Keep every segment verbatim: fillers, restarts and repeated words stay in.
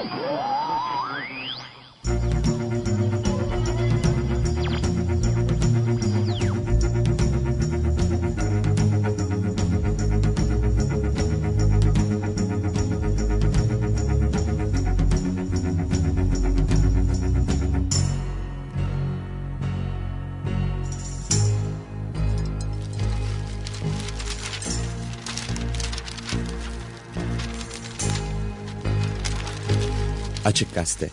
Açık Gazete.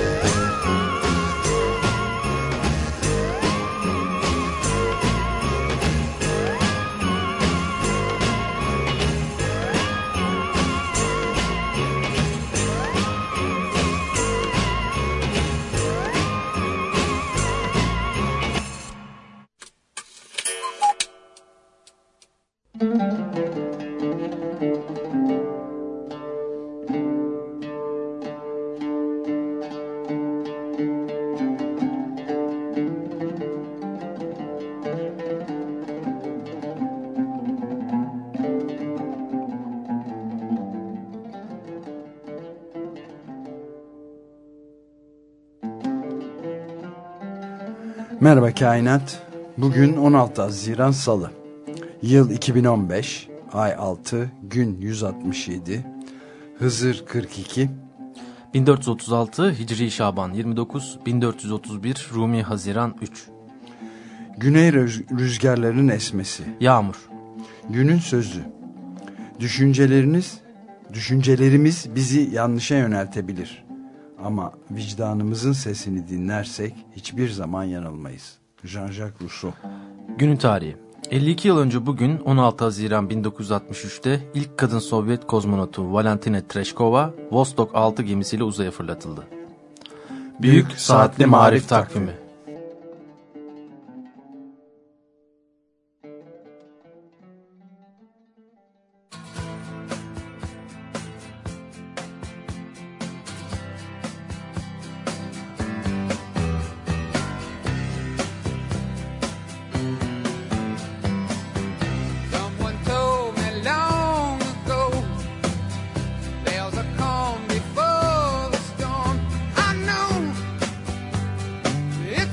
Merhaba Kainat. Bugün on altı Haziran Salı. Yıl iki bin on beş, ay altı, gün yüz altmış yedi, Hızır kırk iki, bin dört yüz otuz altı Hicri Şaban yirmi dokuz, bin dört yüz otuz bir Rumi Haziran üç. Güney rüzgarlarının esmesi. Yağmur. Günün sözü. Düşünceleriniz, düşüncelerimiz bizi yanlışa yöneltebilir. Ama vicdanımızın sesini dinlersek hiçbir zaman yanılmayız. Jean-Jacques Rousseau. Günün tarihi. elli iki yıl önce bugün on altı Haziran bin dokuz yüz altmış üç'te ilk kadın Sovyet kozmonotu Valentina Tereshkova Vostok altı gemisiyle uzaya fırlatıldı. Büyük, Büyük Saatli Marif Takvimi. It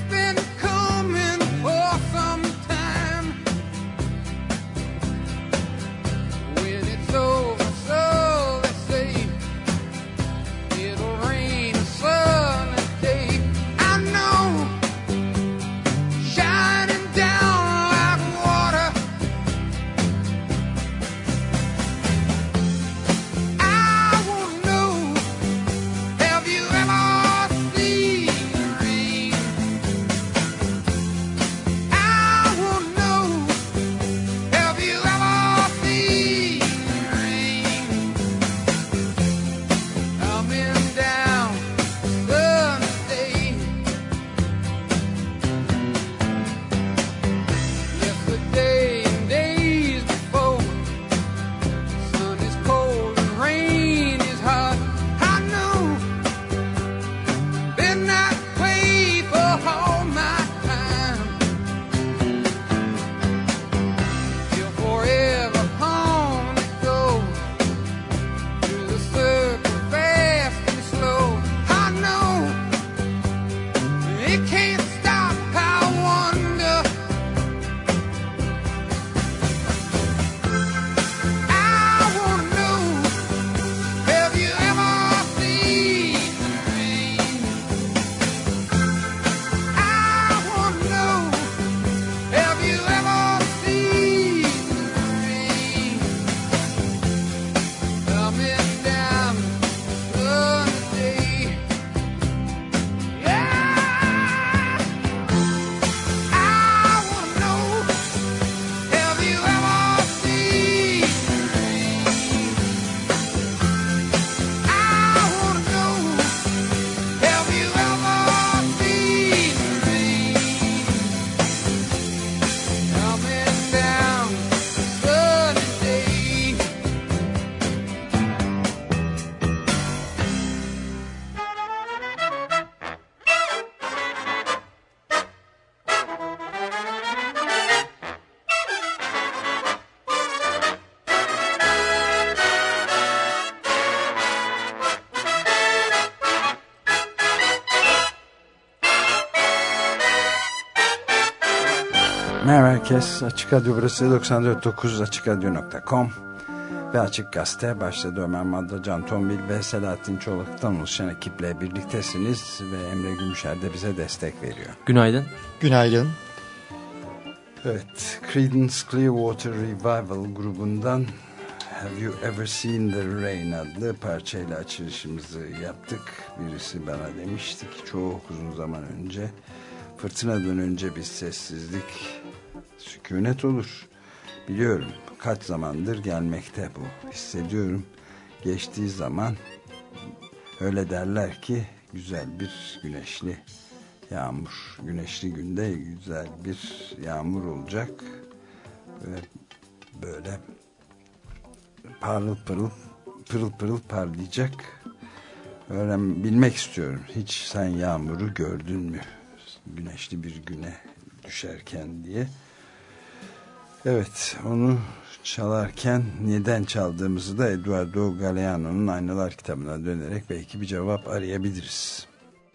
Merhaba herkes. Açık Radyo burası doksan dört nokta dokuz açık radyo nokta com ve Açık Gazete başladı. Ömer Madra, Can Tombil ve Selahattin Çolak'tan oluşan ekiple birliktesiniz ve Emre Gümüşer de bize destek veriyor. Günaydın. Günaydın. Evet, Creedence Clearwater Revival grubundan Have You Ever Seen the Rain adlı parçayla açılışımızı yaptık. Birisi bana demişti ki çok uzun zaman önce, fırtınadan önce bir sessizlik, sükunet olur. Biliyorum, kaç zamandır gelmekte bu. Hissediyorum. Geçtiği zaman öyle derler ki güzel bir güneşli yağmur, güneşli günde güzel bir yağmur olacak ve böyle parıl pırıl pırıl pırıl parlayacak. Öğren bilmek istiyorum. Hiç sen yağmuru gördün mü? Güneşli bir güne düşerken diye. Evet, onu çalarken neden çaldığımızı da Eduardo Galeano'nun Aynalar kitabına dönerek belki bir cevap arayabiliriz.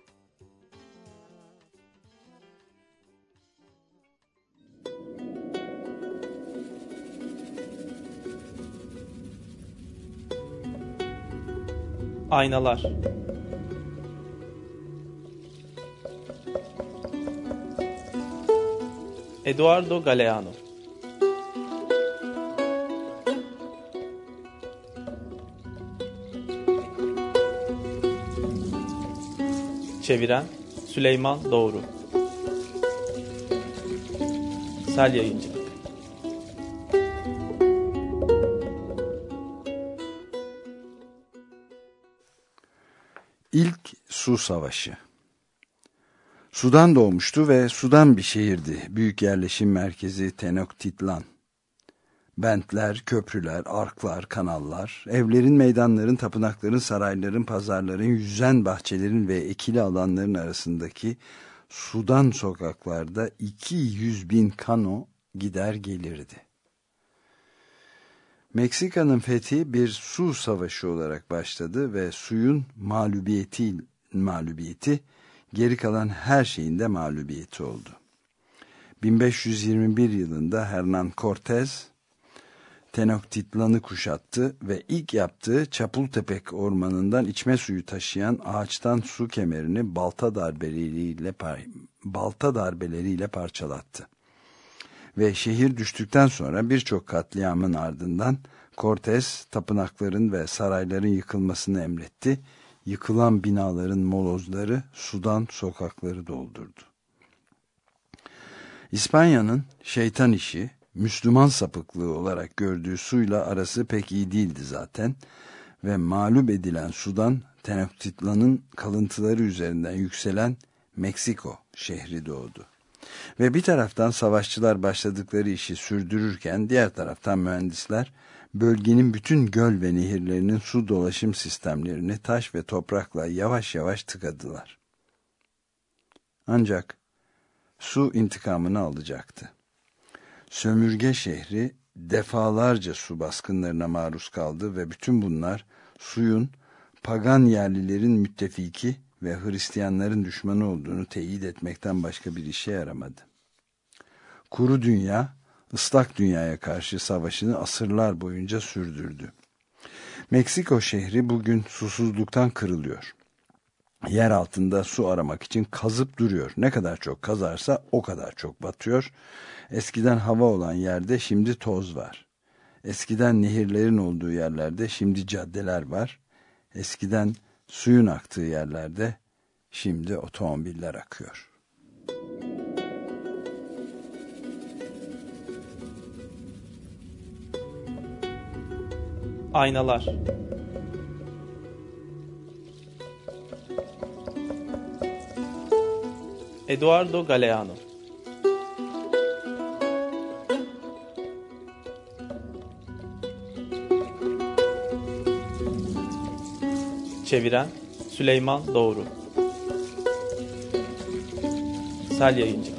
Aynalar. Eduardo Galeano. Çeviren Süleyman Doğru. Sel Yayıncı. İlk Su Savaşı. Sudan doğmuştu ve Sudan bir şehirdi. Büyük yerleşim merkezi Tenochtitlan. Bentler, köprüler, arklar, kanallar, evlerin, meydanların, tapınakların, sarayların, pazarların, yüzen bahçelerin ve ekili alanların arasındaki Sudan sokaklarda iki yüz bin kano gider gelirdi. Meksika'nın fethi bir su savaşı olarak başladı ve suyun mağlubiyeti, mağlubiyeti geri kalan her şeyin de mağlubiyeti oldu. bin beş yüz yirmi bir yılında Hernán Cortés Tenochtitlan'ı kuşattı ve ilk yaptığı Çapultepec ormanından içme suyu taşıyan ağaçtan su kemerini balta darbeleriyle balta darbeleriyle parçalattı. Ve şehir düştükten sonra birçok katliamın ardından Cortés tapınakların ve sarayların yıkılmasını emretti. Yıkılan binaların molozları sudan sokakları doldurdu. İspanya'nın şeytan işi, Müslüman sapıklığı olarak gördüğü suyla arası pek iyi değildi zaten ve mağlup edilen Sudan, Tenochtitlan'ın kalıntıları üzerinden yükselen Meksiko şehri doğdu. Ve bir taraftan savaşçılar başladıkları işi sürdürürken diğer taraftan mühendisler bölgenin bütün göl ve nehirlerinin su dolaşım sistemlerini taş ve toprakla yavaş yavaş tıkadılar. Ancak su intikamını alacaktı. Sömürge şehri defalarca su baskınlarına maruz kaldı ve bütün bunlar suyun pagan yerlilerin müttefiki ve Hristiyanların düşmanı olduğunu teyit etmekten başka bir işe yaramadı. Kuru dünya, ıslak dünyaya karşı savaşını asırlar boyunca sürdürdü. Meksiko şehri bugün susuzluktan kırılıyor. Yer altında su aramak için kazıp duruyor. Ne kadar çok kazarsa o kadar çok batıyor. Eskiden hava olan yerde şimdi toz var. Eskiden nehirlerin olduğu yerlerde şimdi caddeler var. Eskiden suyun aktığı yerlerde şimdi otomobiller akıyor. Aynalar. Eduardo Galeano. Çeviren Süleyman Doğru. Sel Yayıncı.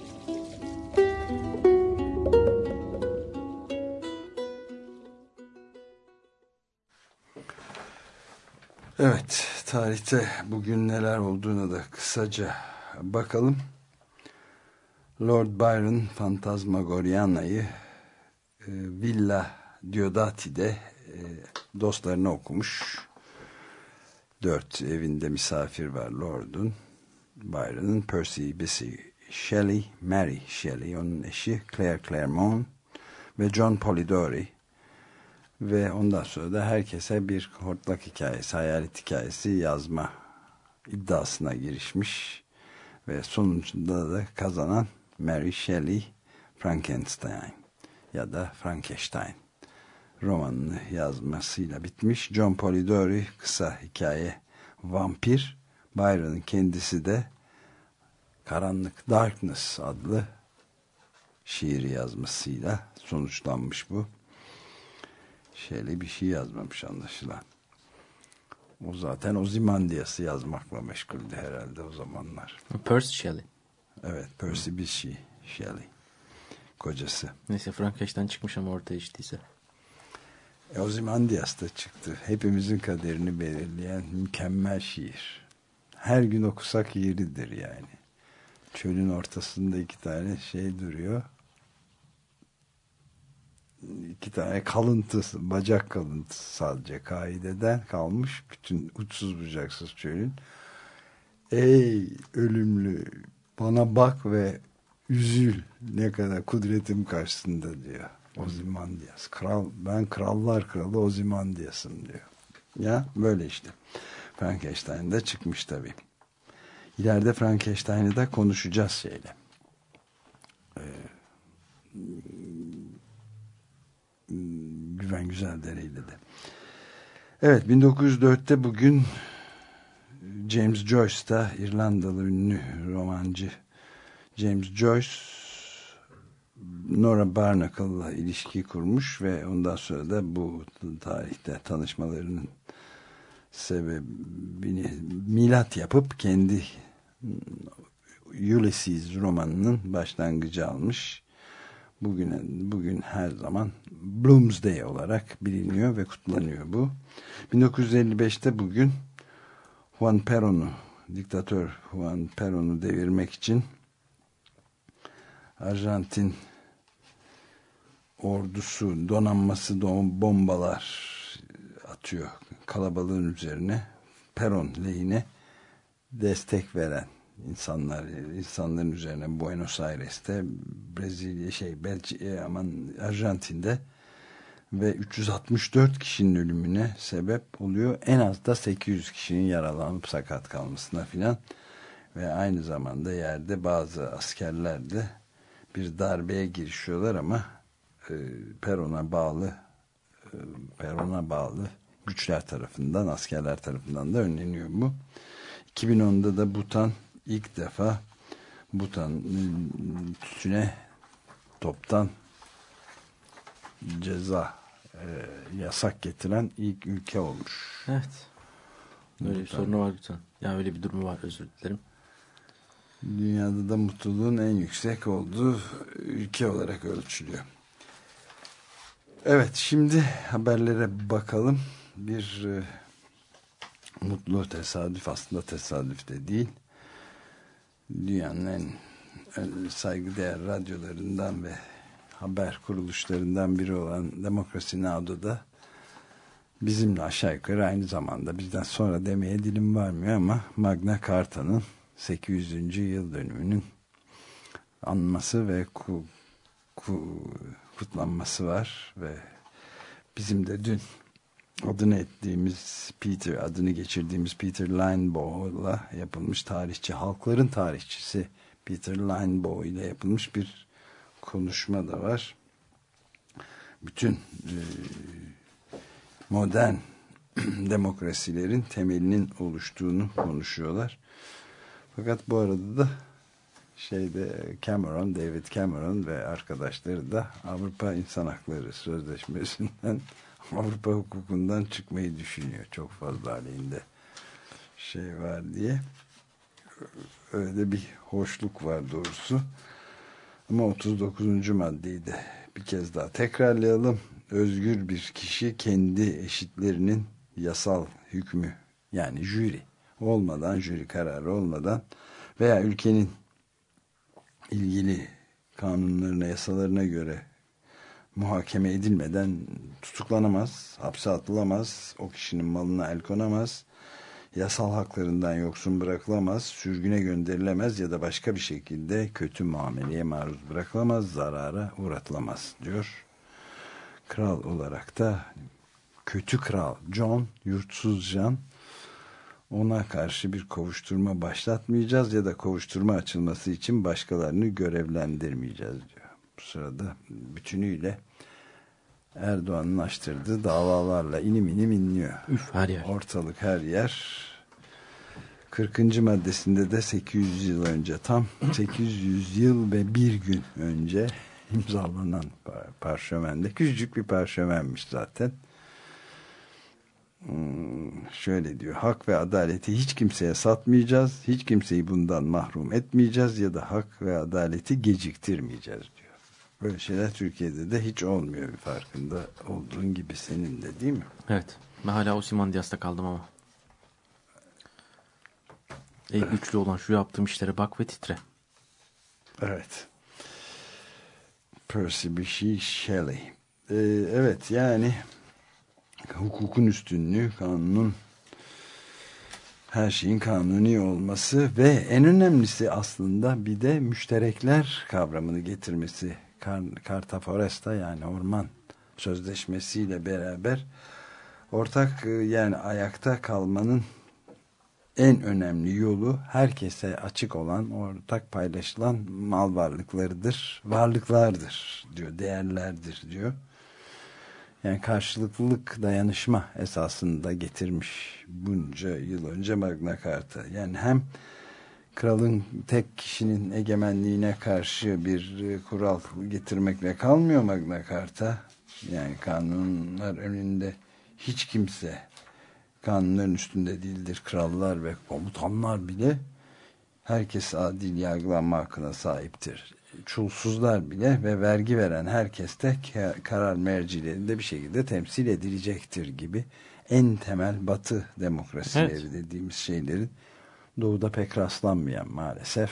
Evet, tarihte bugün neler olduğuna da kısaca bakalım. Lord Byron Fantasmagoriana'yı e, Villa Diodati'de e, dostlarına okumuş. Dört evinde misafir var Lord'un. Byron'ın Percy Bysshe Shelley, Mary Shelley, onun eşi Claire Clairmont ve John Polidori. Ve ondan sonra da herkese bir hortlak hikayesi, hayalet hikayesi yazma iddiasına girişmiş. Ve sonucunda da kazanan Mary Shelley Frankenstein ya da Frankenstein romanını yazmasıyla bitmiş. John Polidori kısa hikaye vampir. Byron'ın kendisi de Karanlık, Darkness adlı şiiri yazmasıyla sonuçlanmış bu. Shelley bir şey yazmamış anlaşılan. O zaten Ozymandias'ı yazmakla meşguldü herhalde o zamanlar. Percy Shelley. Evet, Percy Bysshe Shelley. Kocası. Neyse, Frankenstein çıkmış ama ortaya içtiyse. E, Ozymandias da çıktı. Hepimizin kaderini belirleyen mükemmel şiir. Her gün okusak yeridir yani. Çölün ortasında iki tane şey duruyor. İki tane kalıntısı, bacak kalıntısı sadece kaideden kalmış. Bütün uçsuz bucaksız çölün. Ey ölümlü, bana bak ve üzül, ne kadar kudretim karşısında diyor Ozymandias. Kral, ben krallar kralı Ozymandias'ım diyor. Ya böyle işte. Frankenstein'de çıkmış tabii. İleride Frankenstein'ı da konuşacağız şeyle. Ee, Güven Güzeldere'yle de. Evet, bin dokuz yüz dörtte bugün James Joyce da, İrlandalı ünlü romancı James Joyce, Nora Barnacle'la ilişki kurmuş ve ondan sonra da bu tarihte tanışmalarının sebebini milat yapıp kendi Ulysses romanının başlangıcı almış. Bugün, bugün her zaman Bloomsday olarak biliniyor ve kutlanıyor bu. bin dokuz yüz elli beşte bugün Juan Perón'u, diktatör Juan Perón'u devirmek için Arjantin ordusu, donanması bombalar atıyor kalabalığın üzerine. Perón lehine destek veren insanlar, insanların üzerine Buenos Aires'te, Brezilya, şey, Belçika, aman Arjantin'de ve üç yüz altmış dört kişinin ölümüne sebep oluyor. En az da sekiz yüz kişinin yaralanıp sakat kalmasına filan ve aynı zamanda yerde bazı askerler de bir darbeye girişiyorlar ama e, Perón'a bağlı e, Perón'a bağlı güçler tarafından, askerler tarafından da önleniyor bu. iki bin onda da Butan ilk defa Butan tütüne toptan ceza e, yasak getiren ilk ülke olmuş. Evet. Öyle bir sorunu var lütfen. Yani öyle bir durumu var, özür dilerim. Dünyada da mutluluğun en yüksek olduğu ülke olarak ölçülüyor. Evet, şimdi haberlere bakalım. Bir e, mutlu tesadüf, aslında tesadüf de değil. Dünyanın en, en saygıdeğer radyolarından ve haber kuruluşlarından biri olan Demokrasi Now'da bizimle aşağı yukarı aynı zamanda, bizden sonra demeye dilim varmıyor ama Magna Carta'nın sekiz yüzüncü yıl dönümünün anması ve ku, ku, kutlanması var ve bizim de dün adını ettiğimiz Peter, adını geçirdiğimiz Peter Linebaugh'la yapılmış, tarihçi, halkların tarihçisi Peter Linebaugh ile yapılmış bir konuşma da var. Bütün e, modern demokrasilerin temelinin oluştuğunu konuşuyorlar. Fakat bu arada da şeyde Cameron, David Cameron ve arkadaşları da Avrupa İnsan Hakları Sözleşmesi'nden, Avrupa hukukundan çıkmayı düşünüyor. Çok fazla aleyhinde şey var diye. Öyle bir hoşluk var doğrusu. Ama otuz dokuzuncu maddeyi de bir kez daha tekrarlayalım. Özgür bir kişi kendi eşitlerinin yasal hükmü, yani jüri olmadan, jüri kararı olmadan veya ülkenin ilgili kanunlarına, yasalarına göre muhakeme edilmeden tutuklanamaz, hapse atılamaz, o kişinin malına el konamaz, yasal haklarından yoksun bırakılamaz, sürgüne gönderilemez ya da başka bir şekilde kötü muameleye maruz bırakılamaz, zarara uğratılamaz diyor. Kral olarak da kötü kral John, yurtsuz Can, ona karşı bir kovuşturma başlatmayacağız ya da kovuşturma açılması için başkalarını görevlendirmeyeceğiz diyor. Bu sırada bütünüyle Erdoğan'ın açtırdığı davalarla inim inim inliyor. Üf, her yer. Ortalık her yer. kırkıncı maddesinde de sekiz yüz yıl önce, tam sekiz yüz yıl ve bir gün önce imzalanan parşömende, küçücük bir parşömenmiş zaten. Hmm, şöyle diyor: hak ve adaleti hiç kimseye satmayacağız, hiç kimseyi bundan mahrum etmeyeceğiz ya da hak ve adaleti geciktirmeyeceğiz diyor. Böyle şeyler Türkiye'de de hiç olmuyor, bir farkında olduğun gibi senin de, değil mi? Evet. Ben hala Ozymandias'ta kaldım ama. Ey güçlü olan, şu yaptığım işlere bak ve titre. Evet. Percy Bysshe Shelley. Ee, evet, yani hukukun üstünlüğü, kanunun, her şeyin kanuni olması ve en önemlisi aslında bir de müşterekler kavramını getirmesi. Carta Foresta, yani orman sözleşmesiyle beraber ortak, yani ayakta kalmanın en önemli yolu herkese açık olan, ortak paylaşılan mal varlıklarıdır, varlıklardır diyor, değerlerdir diyor. Yani karşılıklılık, dayanışma esasında getirmiş bunca yıl önce Magna Carta. Yani hem kralın, tek kişinin egemenliğine karşı bir kural getirmekle kalmıyor Magna Carta. Yani kanunlar önünde hiç kimse kanunların üstünde değildir. Krallar ve komutanlar bile, herkes adil yargılanma hakkına sahiptir. Çulsuzlar bile ve vergi veren herkes de karar mercilerinde bir şekilde temsil edilecektir gibi en temel Batı demokrasileri, evet, dediğimiz şeylerin Doğu'da pek rastlanmayan, maalesef,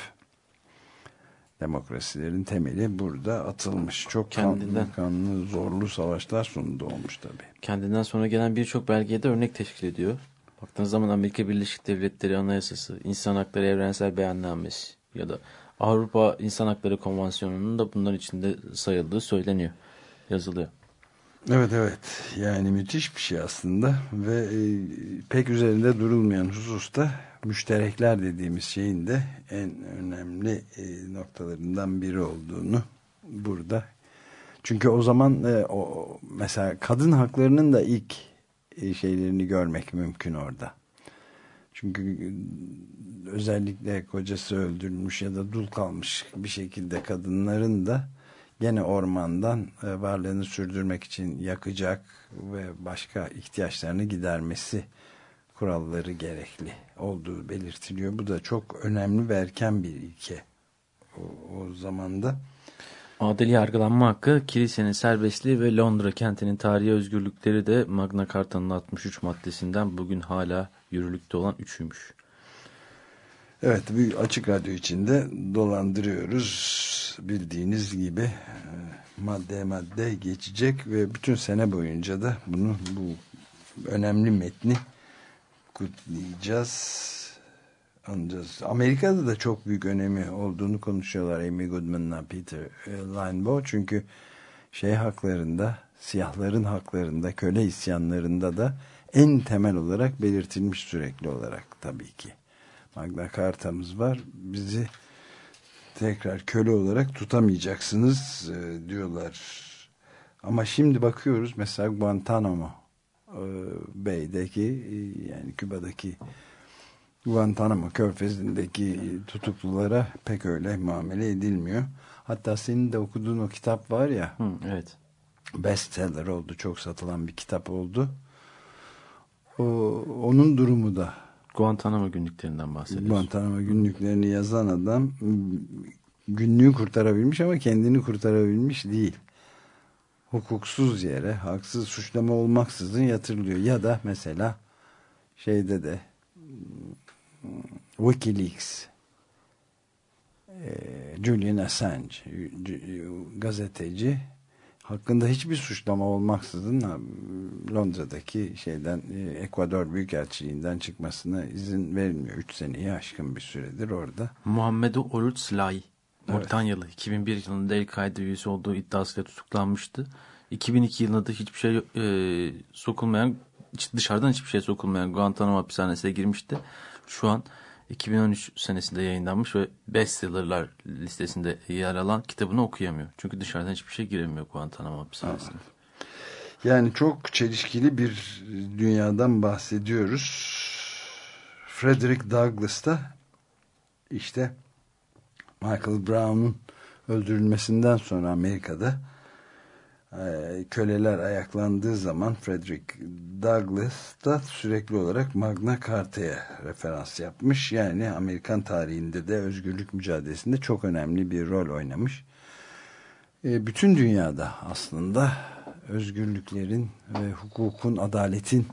demokrasilerin temeli burada atılmış. Çok kendinden, kanlı, kanlı, zorlu savaşlar sonunda olmuş tabii. Kendinden sonra gelen birçok belgeye de örnek teşkil ediyor. Baktığınız zaman Amerika Birleşik Devletleri Anayasası, İnsan Hakları Evrensel Beyannamesi ya da Avrupa İnsan Hakları Konvansiyonu'nun da bunların içinde sayıldığı söyleniyor, yazılıyor. Evet evet, yani müthiş bir şey aslında ve e, pek üzerinde durulmayan hususta müşterekler dediğimiz şeyin de en önemli e, noktalarından biri olduğunu burada. Çünkü o zaman e, o mesela kadın haklarının da ilk e, şeylerini görmek mümkün orada. Çünkü özellikle kocası öldürülmüş ya da dul kalmış bir şekilde kadınların da gene ormandan varlığını sürdürmek için yakacak ve başka ihtiyaçlarını gidermesi kuralları gerekli olduğu belirtiliyor. Bu da çok önemli ve erken bir ilke o, o zamanda. Adil yargılanma hakkı, kilisenin serbestliği ve Londra kentinin tarihi özgürlükleri de Magna Carta'nın altmış üç maddesinden bugün hala yürürlükte olan üçüymüş. Evet, bir Açık Radyo içinde dolandırıyoruz. Bildiğiniz gibi madde madde geçecek ve bütün sene boyunca da bunu, bu önemli metni kutlayacağız, anacağız. Amerika'da da çok büyük önemi olduğunu konuşuyorlar Amy Goodman'la Peter Linebaugh. Çünkü şey haklarında, siyahların haklarında, köle isyanlarında da en temel olarak belirtilmiş sürekli olarak tabii ki. Magna Carta'mız var. Bizi tekrar köle olarak tutamayacaksınız e, diyorlar. Ama şimdi bakıyoruz mesela Guantanamo e, Bay'deki e, yani Küba'daki Guantanamo Körfezi'ndeki tutuklulara pek öyle muamele edilmiyor. Hatta senin de okuduğun o kitap var ya. Hı, evet. Bestseller oldu. Çok satılan bir kitap oldu. O, onun durumu da. Guantanamo günlüklerinden bahsediyoruz. Guantanamo günlüklerini yazan adam günlüğü kurtarabilmiş ama kendini kurtarabilmiş değil. Hukuksuz yere, haksız suçlama olmaksızın yatırılıyor. Ya da mesela şeyde de WikiLeaks, Julian Assange gazeteci hakkında hiçbir suçlama olmaksızın Londra'daki şeyden Ekvador Büyükelçiliğinden çıkmasına izin verilmiyor. üç seneyi aşkın bir süredir orada. Muhammedu Oruç Slahi, Moritanyalı, evet. iki bin bir yılında El-Kaide üyesi olduğu iddiasıyla tutuklanmıştı. iki bin iki yılında da hiçbir şey e, sokulmayan, dışarıdan hiçbir şey sokulmayan Guantanamo hapishanesine girmişti. Şu an iki bin on üç senesinde yayınlanmış ve bestsellerler listesinde yer alan kitabını okuyamıyor. Çünkü dışarıdan hiçbir şey giremiyor Guantanamo hapishanesine. Yani çok çelişkili bir dünyadan bahsediyoruz. Frederick Douglass da işte Michael Brown'un öldürülmesinden sonra Amerika'da köleler ayaklandığı zaman Frederick Douglass da sürekli olarak Magna Carta'ya referans yapmış. Yani Amerikan tarihinde de özgürlük mücadelesinde çok önemli bir rol oynamış. Bütün dünyada aslında özgürlüklerin ve hukukun, adaletin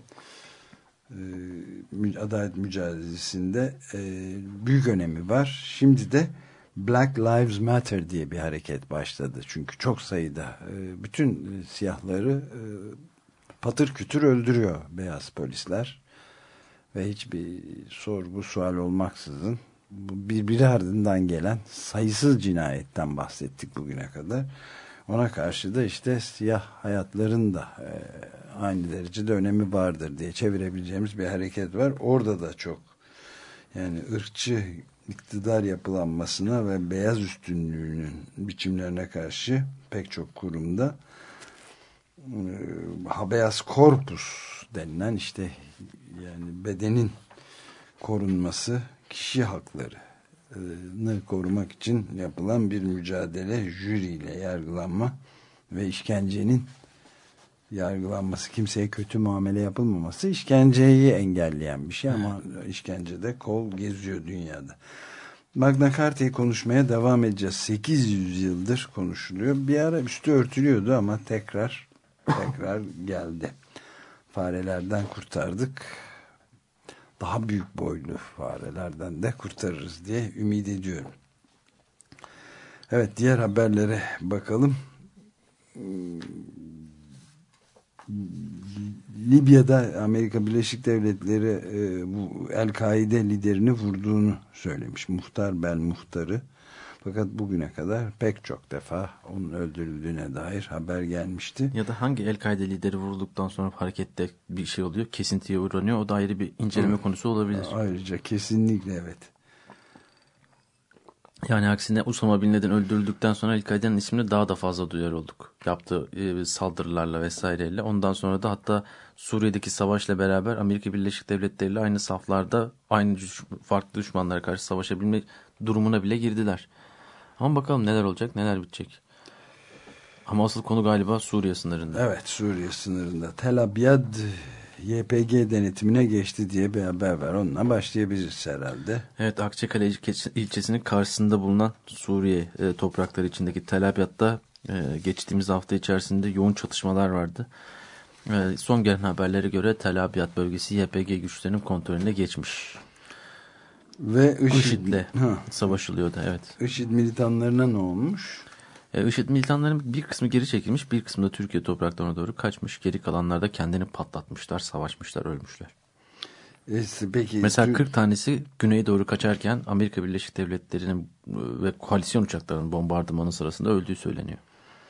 adalet mücadelesinde büyük önemi var. Şimdi de Black Lives Matter diye bir hareket başladı. Çünkü çok sayıda bütün siyahları patır kütür öldürüyor beyaz polisler. Ve hiçbir sorgu sual olmaksızın birbiri ardından gelen sayısız cinayetten bahsettik bugüne kadar. Ona karşı da işte siyah hayatların da aynı derecede önemi vardır diye çevirebileceğimiz bir hareket var. Orada da çok yani ırkçı iktidar yapılanmasına ve beyaz üstünlüğünün biçimlerine karşı pek çok kurumda e, habeas corpus denilen işte yani bedenin korunması, kişi haklarını korumak için yapılan bir mücadele, jüriyle yargılanma ve işkencenin yargılanması, kimseye kötü muamele yapılmaması işkenceyi engelleyen bir şey ama işkencede kol geziyor dünyada. Magna Carta'yı konuşmaya devam edeceğiz. sekiz yüz yıldır konuşuluyor. Bir ara üstü örtülüyordu ama tekrar tekrar geldi. Farelerden kurtardık. Daha büyük boylu farelerden de kurtarırız diye ümit ediyorum. Evet, diğer haberlere bakalım. Libya'da Amerika Birleşik Devletleri e, bu El-Kaide liderini vurduğunu söylemiş. Muhtar Bel Muhtar'ı. Fakat bugüne kadar pek çok defa onun öldürüldüğüne dair haber gelmişti. Ya da hangi El-Kaide lideri vurulduktan sonra harekette bir şey oluyor, kesintiye uğranıyor. O da ayrı bir inceleme Hı. konusu olabilir. Ayrıca kesinlikle evet. Yani aksine Usama Bin Laden öldürüldükten sonra El-Kaide'nin ismini daha da fazla duyar olduk. Yaptığı e, saldırılarla vesaireyle. Ondan sonra da hatta Suriye'deki savaşla beraber Amerika Birleşik Devletleri ile aynı saflarda aynı düş farklı düşmanlara karşı savaşabilme durumuna bile girdiler. Ama bakalım neler olacak, neler bitecek. Ama asıl konu galiba Suriye sınırında. Evet, Suriye sınırında. Tel Abyad Y P G denetimine geçti diye bir haber var. Onunla başlayabiliriz herhalde. Evet, Akçakale ilçesinin karşısında bulunan Suriye e, toprakları içindeki Tel Abyad'da e, geçtiğimiz hafta içerisinde yoğun çatışmalar vardı. E, son gelen haberlere göre Tel Abyad bölgesi Y P G güçlerinin kontrolüne geçmiş. Ve IŞİD'le savaşılıyordu. Evet. IŞİD militanlarına ne olmuş? IŞİD militanların bir kısmı geri çekilmiş, bir kısmı da Türkiye topraklarına doğru kaçmış. Geri kalanlar da kendini patlatmışlar, savaşmışlar, ölmüşler. E, peki, mesela kırk tanesi güneye doğru kaçarken Amerika Birleşik Devletleri'nin ve koalisyon uçaklarının bombardımanı sırasında öldüğü söyleniyor.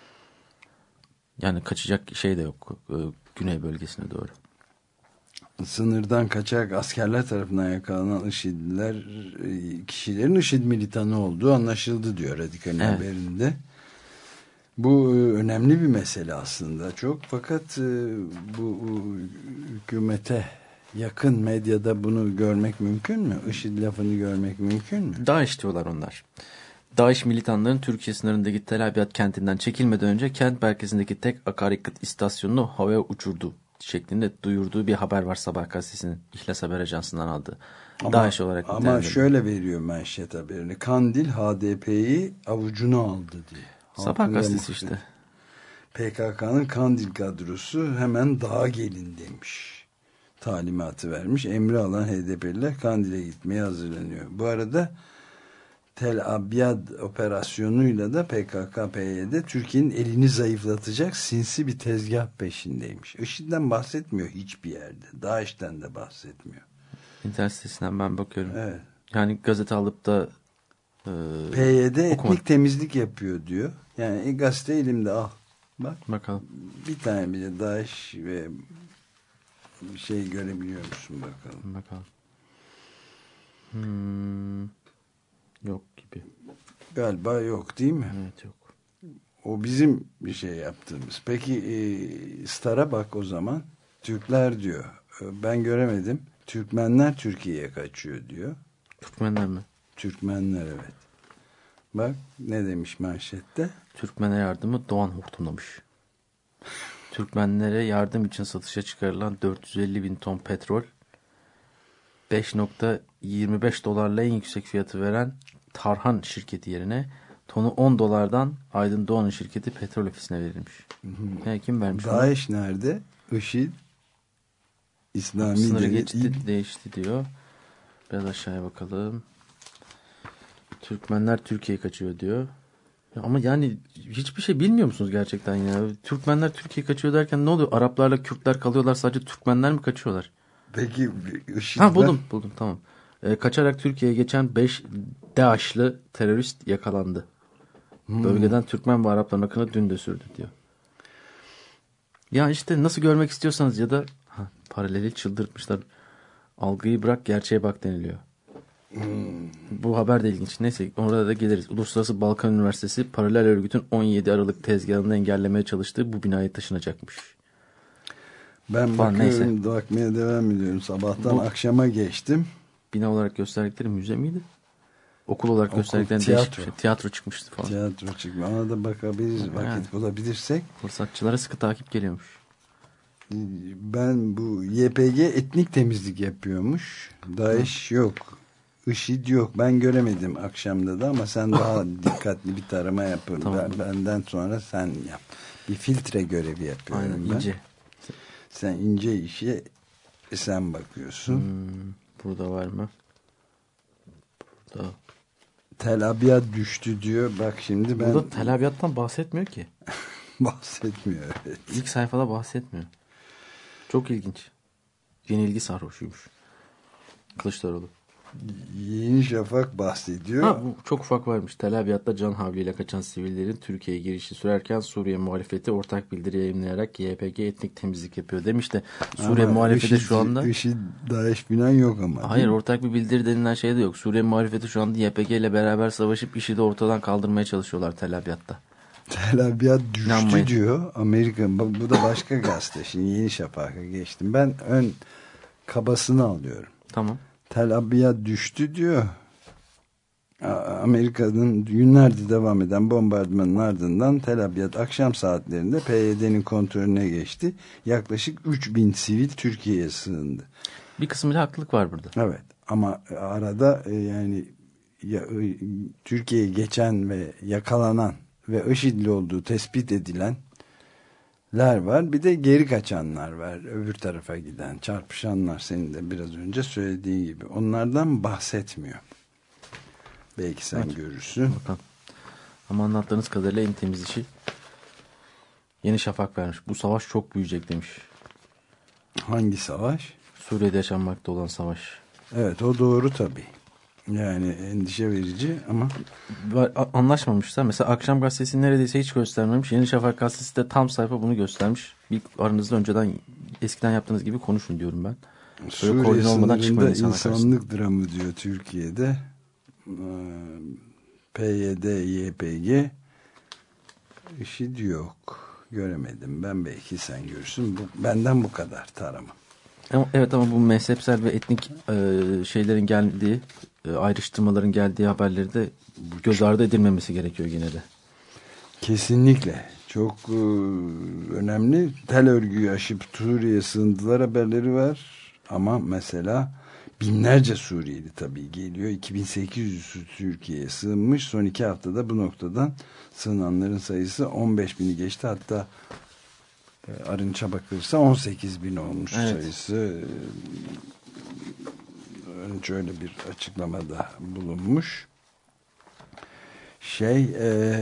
Yani kaçacak şey de yok güney bölgesine doğru. Sınırdan kaçarak askerler tarafından yakalanan IŞİD'liler kişilerin IŞİD militanı olduğu anlaşıldı diyor Radikal'in evet. haberinde. Bu önemli bir mesele aslında çok. Fakat bu hükümete yakın medyada bunu görmek mümkün mü? IŞİD lafını görmek mümkün mü? DAEŞ diyorlar onlar. DAEŞ militanların Türkiye sınırındaki Tel Abyad kentinden çekilmeden önce kent merkezindeki tek akaryakıt istasyonunu havaya uçurdu şeklinde duyurduğu bir haber var Sabah gazetesinin İhlas Haber Ajansı'ndan aldığı. Ama, DAEŞ olarak. Ama şöyle veriyor manşet haberini. Kandil H D P'yi avucuna aldı diye. Sabah gazetesi işte. P K K'nın Kandil kadrosu hemen dağa gelin demiş. Talimatı vermiş. Emri alan H D P'liler Kandil'e gitmeye hazırlanıyor. Bu arada Tel Abyad operasyonuyla da P K K P Y D Türkiye'nin elini zayıflatacak sinsi bir tezgah peşindeymiş. IŞİD'den bahsetmiyor hiçbir yerde. DAEŞ'ten de bahsetmiyor. İnternet sitesinden ben bakıyorum. Evet. Yani gazete alıp da e, P Y D okuma. etnik temizlik yapıyor diyor. Yani e, gazete elimde al. Bak. Bakalım. Bir tane bile DAEŞ ve bir şey görebiliyor musun bakalım. Bakalım. Hmm, yok gibi. Galiba yok değil mi? Evet, yok. O bizim bir şey yaptığımız. Peki e, Star'a bak o zaman. Türkler diyor. Ben göremedim. Türkmenler Türkiye'ye kaçıyor diyor. Türkmenler mi? Türkmenler evet. Bak ne demiş manşette? Türkmen'e yardımı Doğan hortumlamış. Türkmenlere yardım için satışa çıkarılan dört yüz elli bin ton petrol, beş virgül yirmi beş dolarla en yüksek fiyatı veren Tarhan şirketi yerine tonu on dolardan Aydın Doğan'ın şirketi Petrol Ofisi'ne verilmiş. Yani kim vermiş? DAEŞ nerede? IŞİD İslami sınırı Devlet geçti, İl... değişti diyor. Biraz aşağıya bakalım. Türkmenler Türkiye'ye kaçıyor diyor. Ya ama yani hiçbir şey bilmiyor musunuz gerçekten ya? Türkmenler Türkiye'ye kaçıyor derken ne oluyor? Araplarla Kürtler kalıyorlar, sadece Türkmenler mi kaçıyorlar? Peki IŞİD... Ha buldum buldum tamam. Ee, kaçarak Türkiye'ye geçen beş DAEŞ'lı terörist yakalandı. Hmm. Bölgeden Türkmen ve Arapların akını dün de sürdü diyor. Ya işte nasıl görmek istiyorsanız ya da ha, paraleli çıldırtmışlar. Algıyı bırak gerçeğe bak deniliyor. Hmm. Bu haber de ilginç. Neyse orada da geliriz. Uluslararası Balkan Üniversitesi paralel örgütün on yedi Aralık tezgahını engellemeye çalıştığı bu binaya taşınacakmış. Ben Falan, bakıyorum, neyse. bakmaya devam ediyorum. Sabahtan Bu, akşama geçtim. Bina olarak gösterdikleri müze miydi? Okul olarak Okul, gösterdikleri tiyatro. değişik bir şey. Tiyatro çıkmıştı falan. Tiyatro çıkmış. Ona da bakabiliriz yani, vakit bulabilirsek. Fırsatçılara sıkı takip geliyormuş. Ben bu Y P G etnik temizlik yapıyormuş. DAEŞ yok. IŞİD yok. Ben göremedim akşamda da ama sen daha dikkatli bir tarama yapın. Tamam. Ben, benden sonra sen yap. Bir filtre görevi yapıyorum. Aynen, ben. ince. Sen ince işe sen bakıyorsun. Hmm, burada var mı? Burada. Tel Abyad düştü diyor. Bak şimdi ben... Burada Tel Abyad'dan bahsetmiyor ki. bahsetmiyor evet. İlk sayfada bahsetmiyor. Çok ilginç. Yenilgi sarhoşuymuş Kılıçdaroğlu. Yeni Şafak bahsediyor. Ha, bu çok ufak varmış. Tel Abyad'da can havliyle kaçan sivillerin Türkiye'ye girişi sürerken Suriye muhalefeti ortak bildiri yayınlayarak Y P G etnik temizlik yapıyor demiş de Suriye ama muhalefeti IŞİD, şu anda... IŞİD, DAEŞ bilen yok ama. Hayır, ortak bir bildiri denilen şey de yok. Suriye muhalefeti şu anda Y P G ile beraber savaşıp IŞİD'i ortadan kaldırmaya çalışıyorlar Tel Abyad'da. Tel Abyad düştü İnanmayın. diyor. Amerika, bu da başka gazete. Şimdi Yeni Şafak'a geçtim. Ben ön kabasını alıyorum. Tamam. Tel Abyad düştü diyor. Amerika'nın günlerdir devam eden bombardımanın ardından Tel Abyad akşam saatlerinde P Y D'nin kontrolüne geçti. Yaklaşık üç bin sivil Türkiye'ye sığındı. Bir kısmıyla haklılık var burada. Evet ama arada yani ya, Türkiye'ye geçen ve yakalanan ve IŞİD'li olduğu tespit edilenler var. Bir de geri kaçanlar var. Öbür tarafa giden, çarpışanlar, senin de biraz önce söylediğin gibi. Onlardan bahsetmiyor. Belki sen evet. görürsün. Bakalım. Ama anlattığınız kadarıyla en temiz işi Yeni Şafak vermiş. Bu savaş çok büyüyecek demiş. Hangi savaş? Suriye'de yaşanmakta olan savaş. Evet, o doğru tabii. Yani endişe verici ama... Anlaşmamışlar. Mesela Akşam Gazetesi neredeyse hiç göstermemiş. Yeni Şafak Gazetesi de tam sayfa bunu göstermiş. Bir aranızda önceden eskiden yaptığınız gibi konuşun diyorum ben. Böyle Suriye sınırında insanlık dramı diyor Türkiye'de. P Y D, Y P G IŞİD yok. Göremedim. Ben belki sen görürsün. Bu, benden bu kadar tarama. Ama, evet ama bu mezhepsel ve etnik e, şeylerin geldiği, e, ayrıştırmaların geldiği haberleri de göz ardı edilmemesi gerekiyor yine de. Kesinlikle. Çok e, önemli. Tel örgüyü aşıp Suriye'ye sığındılar haberleri var. Ama mesela binlerce Suriyeli tabii geliyor. iki bin sekiz yüz Türkiye'ye sığınmış. Son iki haftada bu noktadan sığınanların sayısı on beş bini geçti. Hatta Arınç'a bakılırsa on sekiz bin olmuş evet. sayısı. Arınç öyle bir açıklamada bulunmuş. Şey e,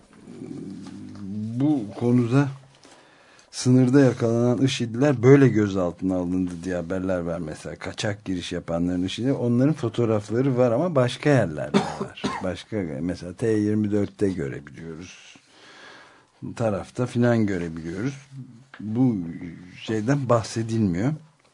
bu konuda sınırda yakalanan IŞİD'liler böyle gözaltına alındı diye haberler var mesela. Kaçak giriş yapanların IŞİD'li. Onların fotoğrafları var ama başka yerlerde var. Başka mesela T yirmi dörtte görebiliyoruz. Tarafta filan görebiliyoruz. Bu şeyden bahsedilmiyor.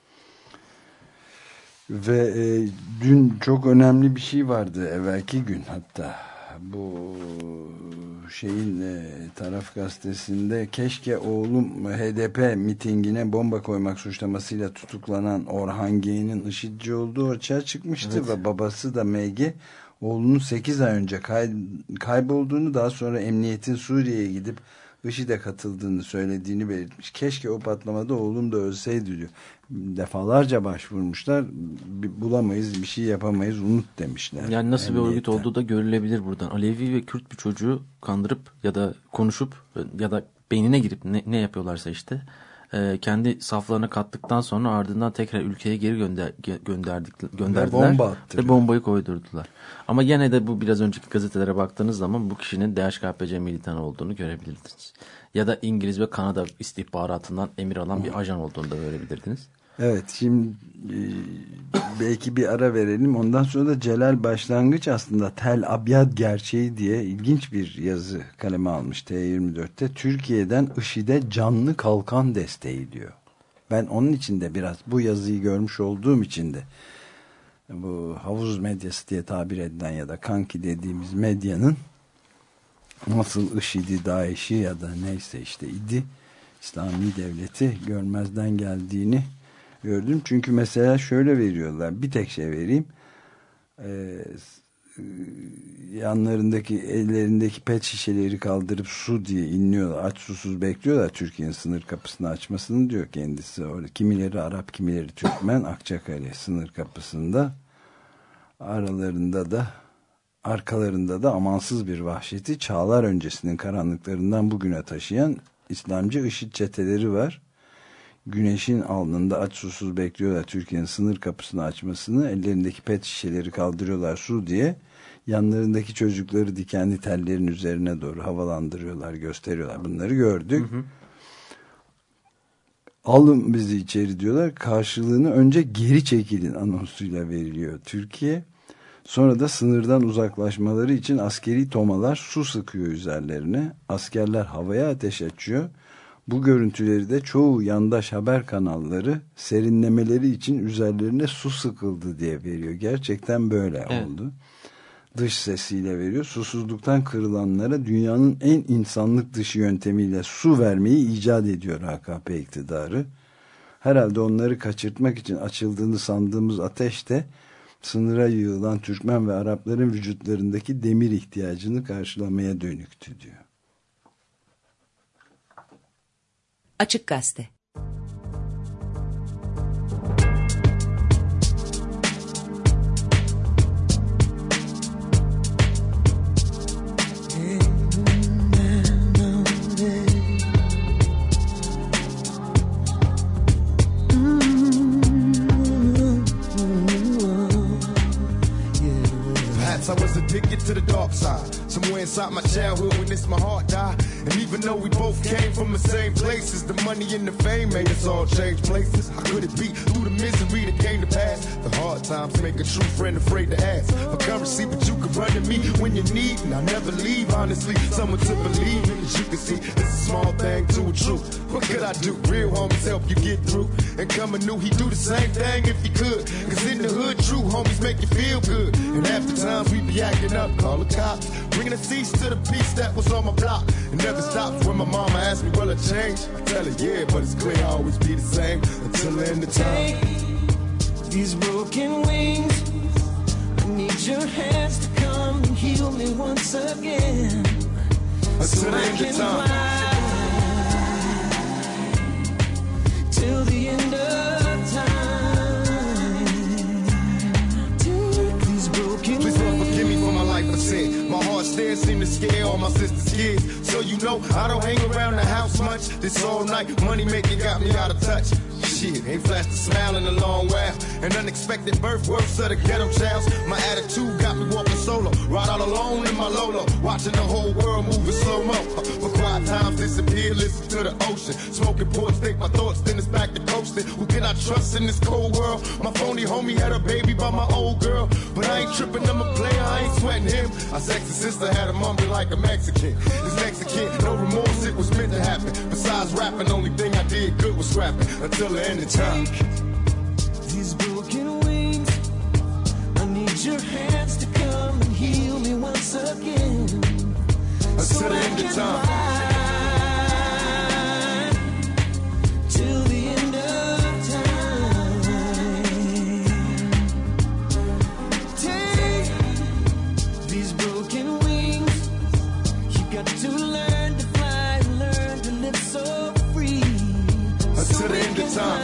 Ve e, dün çok önemli bir şey vardı evvelki gün hatta. Bu şeyin e, Taraf gazetesinde keşke oğlum H D P mitingine bomba koymak suçlamasıyla tutuklanan Orhan G'nin IŞİD'ci olduğu ortaya çıkmıştı. Evet. Ve babası da M G oğlunun sekiz ay önce kay, kaybolduğunu, daha sonra emniyetin Suriye'ye gidip IŞİD'e katıldığını söylediğini belirtmiş. Keşke o patlamada oğlum da ölseydi diyor. Defalarca başvurmuşlar. Bulamayız, bir şey yapamayız, unut demişler. Yani nasıl Emniyetten. Bir örgüt olduğu da görülebilir buradan. Alevi ve Kürt bir çocuğu kandırıp ya da konuşup ya da beynine girip ne, ne yapıyorlarsa işte e, kendi saflarına kattıktan sonra ardından tekrar ülkeye geri gönder, gönderdik, gönderdiler. Ve, bomba ve bombayı koydurdular. Ama yine de bu biraz önceki gazetelere baktığınız zaman bu kişinin D H K P C militanı olduğunu görebilirdiniz. Ya da İngiliz ve Kanada istihbaratından emir alan bir ajan olduğunu da görebilirdiniz. Evet, şimdi e, belki bir ara verelim. Ondan sonra da Celal Başlangıç aslında Tel Abyad gerçeği diye ilginç bir yazı kaleme almış T yirmi dörtte. Türkiye'den IŞİD'e canlı kalkan desteği diyor. Ben onun için de biraz bu yazıyı görmüş olduğum için de bu havuz medyası diye tabir edilen ya da kanki dediğimiz medyanın nasıl IŞİD'i, DAEŞ'i ya da neyse işte idi İslami devleti görmezden geldiğini gördüm. Çünkü mesela şöyle veriyorlar. Bir tek şey vereyim. Ee, yanlarındaki, ellerindeki pet şişeleri kaldırıp su diye inliyorlar. Aç susuz bekliyorlar Türkiye'nin sınır kapısını açmasını diyor kendisi. Orada kimileri Arap, kimileri Türkmen, Akçakale sınır kapısında. Aralarında da arkalarında da amansız bir vahşeti çağlar öncesinin karanlıklarından bugüne taşıyan İslamcı IŞİD çeteleri var. Güneşin alnında aç susuz bekliyorlar Türkiye'nin sınır kapısını açmasını. Ellerindeki pet şişeleri kaldırıyorlar su diye. Yanlarındaki çocukları dikenli tellerin üzerine doğru havalandırıyorlar, gösteriyorlar. Bunları gördük. Hı hı. Alın bizi içeri diyorlar. Karşılığını önce geri çekilin anonsuyla veriliyor Türkiye. Sonra da sınırdan uzaklaşmaları için askeri tomalar su sıkıyor üzerlerine. Askerler havaya ateş açıyor. Bu görüntüleri de çoğu yandaş haber kanalları serinlemeleri için üzerlerine su sıkıldı diye veriyor. Gerçekten böyle evet. oldu. Dış sesiyle veriyor. Susuzluktan kırılanlara dünyanın en insanlık dışı yöntemiyle su vermeyi icat ediyor A K P iktidarı. Herhalde onları kaçırtmak için açıldığını sandığımız ateş de sınıra yığılan Türkmen ve Arapların vücutlarındaki demir ihtiyacını karşılamaya dönüktü diyor. Açık Gazete. I was addicted to the dark side. Somewhere inside my childhood witnessed my heart die. And even though we both came from the same places, the money and the fame made us all change places. How could it be through the misery that came to pass? The hard times make a true friend afraid to ask for currency, but you can run to me when you need, and I'll never leave, honestly. Someone to believe in, as you can see, it's a small thing to a truth. What could I do? Real homies help you get through. And coming new, he do the same thing if he could. Cause in the hood, true homies make you feel good. And half the times we be acting up, call the cops, bringing a cease to the peace that was on my block. It never stops when my mama asks me, will I change? I tell her, yeah, but it's clear I'll always be the same until the end of time. Take these broken wings, I need your hands to come and heal me once again. Until so the end of time. Till the end of time. Take these broken Please Lord, forgive me for my life of sin. My heart still seem to scare all my sister's kids. So you know I don't hang around the house much. This all night money making got me out of touch. Shit, ain't flashed a smile in a long while. An unexpected birth, worse of the ghetto childs. My attitude got me walking solo, ride all alone in my Lolo. solo, watching the whole world move in slow-mo. But quiet times disappear, listen to the ocean. Smoking ports, think my thoughts, then it's back to coasting. Who can I trust in this cold world? My phony homie had a baby by my old girl. But I ain't tripping, I'm a player, I ain't sweating him. Our sexy sister had a mummy like a Mexican. This Mexican, no remorse, it was meant to happen. Besides rapping, only thing I did good was scrapping. Until the end of time. These broken wings, I need your hands to come and heal me once again. Until so the end of time. Till the end of time. Take these broken wings. You got to learn to fly, learn to live so free. Until so the end of time.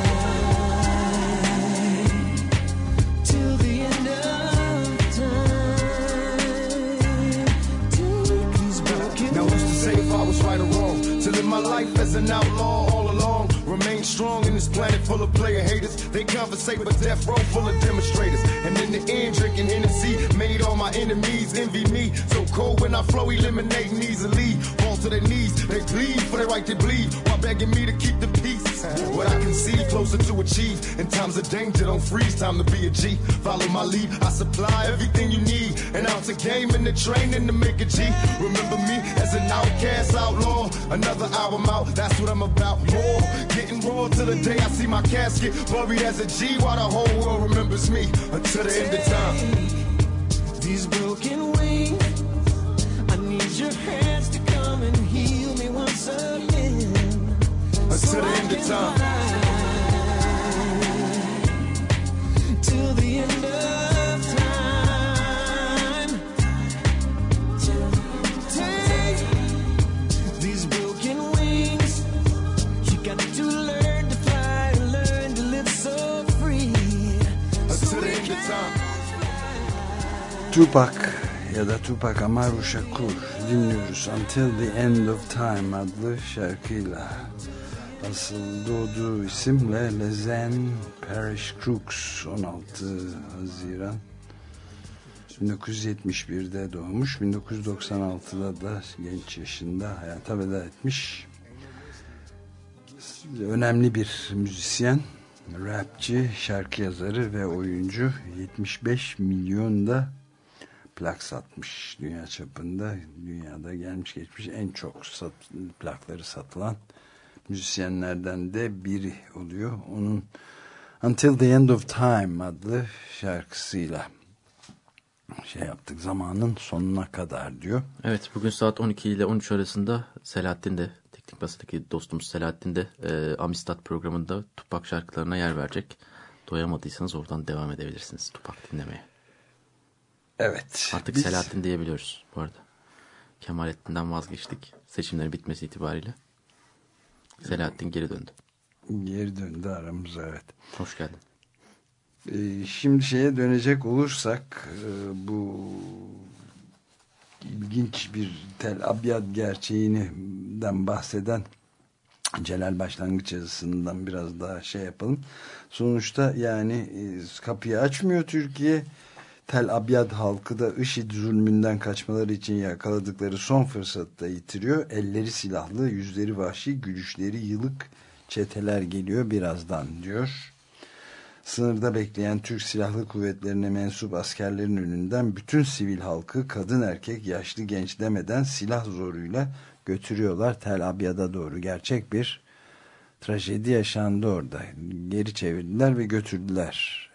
Right or wrong, to live my life as an outlaw all along. Remain strong in this planet full of player haters. They conversate but death row full of demonstrators. And in the end, drinking Hennessy made all my enemies envy me. So cold when I flow, eliminating easily. Fall to their knees, they bleed for their right to bleed, while begging me to keep the peace. What I conceive, closer to achieve. In times of danger, don't freeze, time to be a G. Follow my lead, I supply everything you need. An ounce of game in the training to make a G. Remember me as an outcast outlaw. Another album out, that's what I'm about. More, getting raw till the day I see my casket buried as a G, while the whole world remembers me until the end of time. These broken wings, I need your hands to come and heal me once again. Until the end of time. Till the end of time. Take these broken wings. You got to learn to fly, learn to live so free. Until the end of time. Tupac ya da Tupac Amaru Shakur dinliyoruz. Until the End of Time adlı şarkıyla. Asıl doğduğu isimle Lezen Parish Crooks, on altı Haziran bin dokuz yüz yetmiş bir'de doğmuş. bin dokuz yüz doksan altı'da da genç yaşında hayata veda etmiş. Önemli bir müzisyen, rapçi, şarkı yazarı ve oyuncu. yetmiş beş milyon da plak satmış dünya çapında. Dünyada gelmiş geçmiş en çok sat, plakları satılan müzisyenlerden de biri oluyor. Onun Until the End of Time adlı şarkısıyla şey yaptık, zamanın sonuna kadar diyor. Evet, bugün saat on iki ile on üç arasında Selahattin de, Teknik Basa'daki dostumuz Selahattin de e, Amistad programında Tupac şarkılarına yer verecek. Doyamadıysanız oradan devam edebilirsiniz Tupac dinlemeye. Evet. Artık biz... Selahattin diyebiliyoruz bu arada. Kemalettin'den vazgeçtik. Seçimlerin bitmesi itibariyle. Selahattin geri döndü. Geri döndü aramıza, evet. Hoş geldin. Ee, şimdi şeye dönecek olursak e, bu ilginç bir Tel Abyad gerçeğinden bahseden Celal başlangıç yazısından biraz daha şey yapalım. Sonuçta yani e, kapıyı açmıyor Türkiye. Tel Abyad halkı da IŞİD zulmünden kaçmaları için yakaladıkları son fırsatı da yitiriyor. Elleri silahlı, yüzleri vahşi, gülüşleri yılık çeteler geliyor birazdan diyor. Sınırda bekleyen Türk Silahlı Kuvvetlerine mensup askerlerin önünden bütün sivil halkı, kadın erkek, yaşlı genç demeden silah zoruyla götürüyorlar Tel Abyad'a doğru. Gerçek bir trajedi yaşandı orada. Geri çevirdiler ve götürdüler.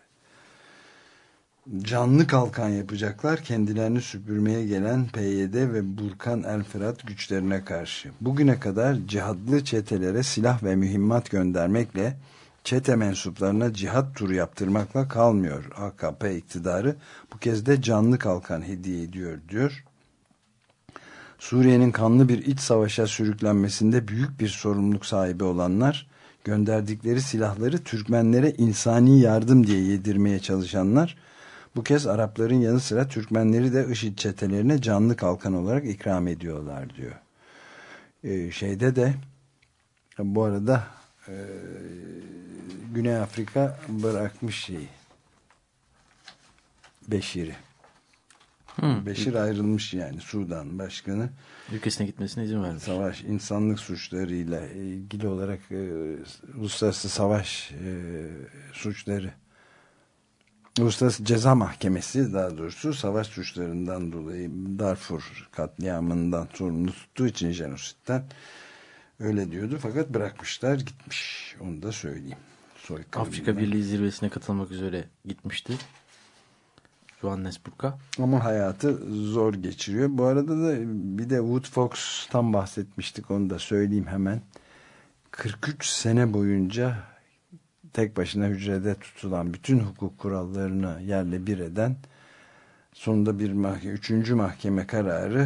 Canlı kalkan yapacaklar kendilerini süpürmeye gelen P Y D ve Burkan El Fırat güçlerine karşı. Bugüne kadar cihadlı çetelere silah ve mühimmat göndermekle, çete mensuplarına cihat turu yaptırmakla kalmıyor. A K P iktidarı bu kez de canlı kalkan hediye ediyor diyor. Suriye'nin kanlı bir iç savaşa sürüklenmesinde büyük bir sorumluluk sahibi olanlar, gönderdikleri silahları Türkmenlere insani yardım diye yedirmeye çalışanlar, bu kez Arapların yanı sıra Türkmenleri de IŞİD çetelerine canlı kalkan olarak ikram ediyorlar diyor. Ee, şeyde de bu arada e, Güney Afrika bırakmış şeyi, Beşir'i. Hmm. Beşir ayrılmış yani, Sudan başkanı. Ülkesine gitmesine izin vermiş. Savaş, insanlık suçlarıyla ilgili olarak e, uluslararası savaş e, suçları, Uluslararası Ceza Mahkemesi daha doğrusu savaş suçlarından dolayı Darfur katliamından sorumlu tuttuğu için, jenositten öyle diyordu, fakat bırakmışlar gitmiş, onu da söyleyeyim. Afrika Birliği zirvesine katılmak üzere gitmişti Johannesburg'a. Ama hayatı zor geçiriyor. Bu arada da bir de Wood Fox'tan bahsetmiştik, onu da söyleyeyim hemen. kırk üç sene boyunca tek başına hücrede tutulan, bütün hukuk kurallarını yerle bir eden, sonunda bir mahkeme, üçüncü mahkeme kararı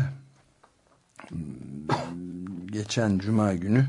geçen Cuma günü,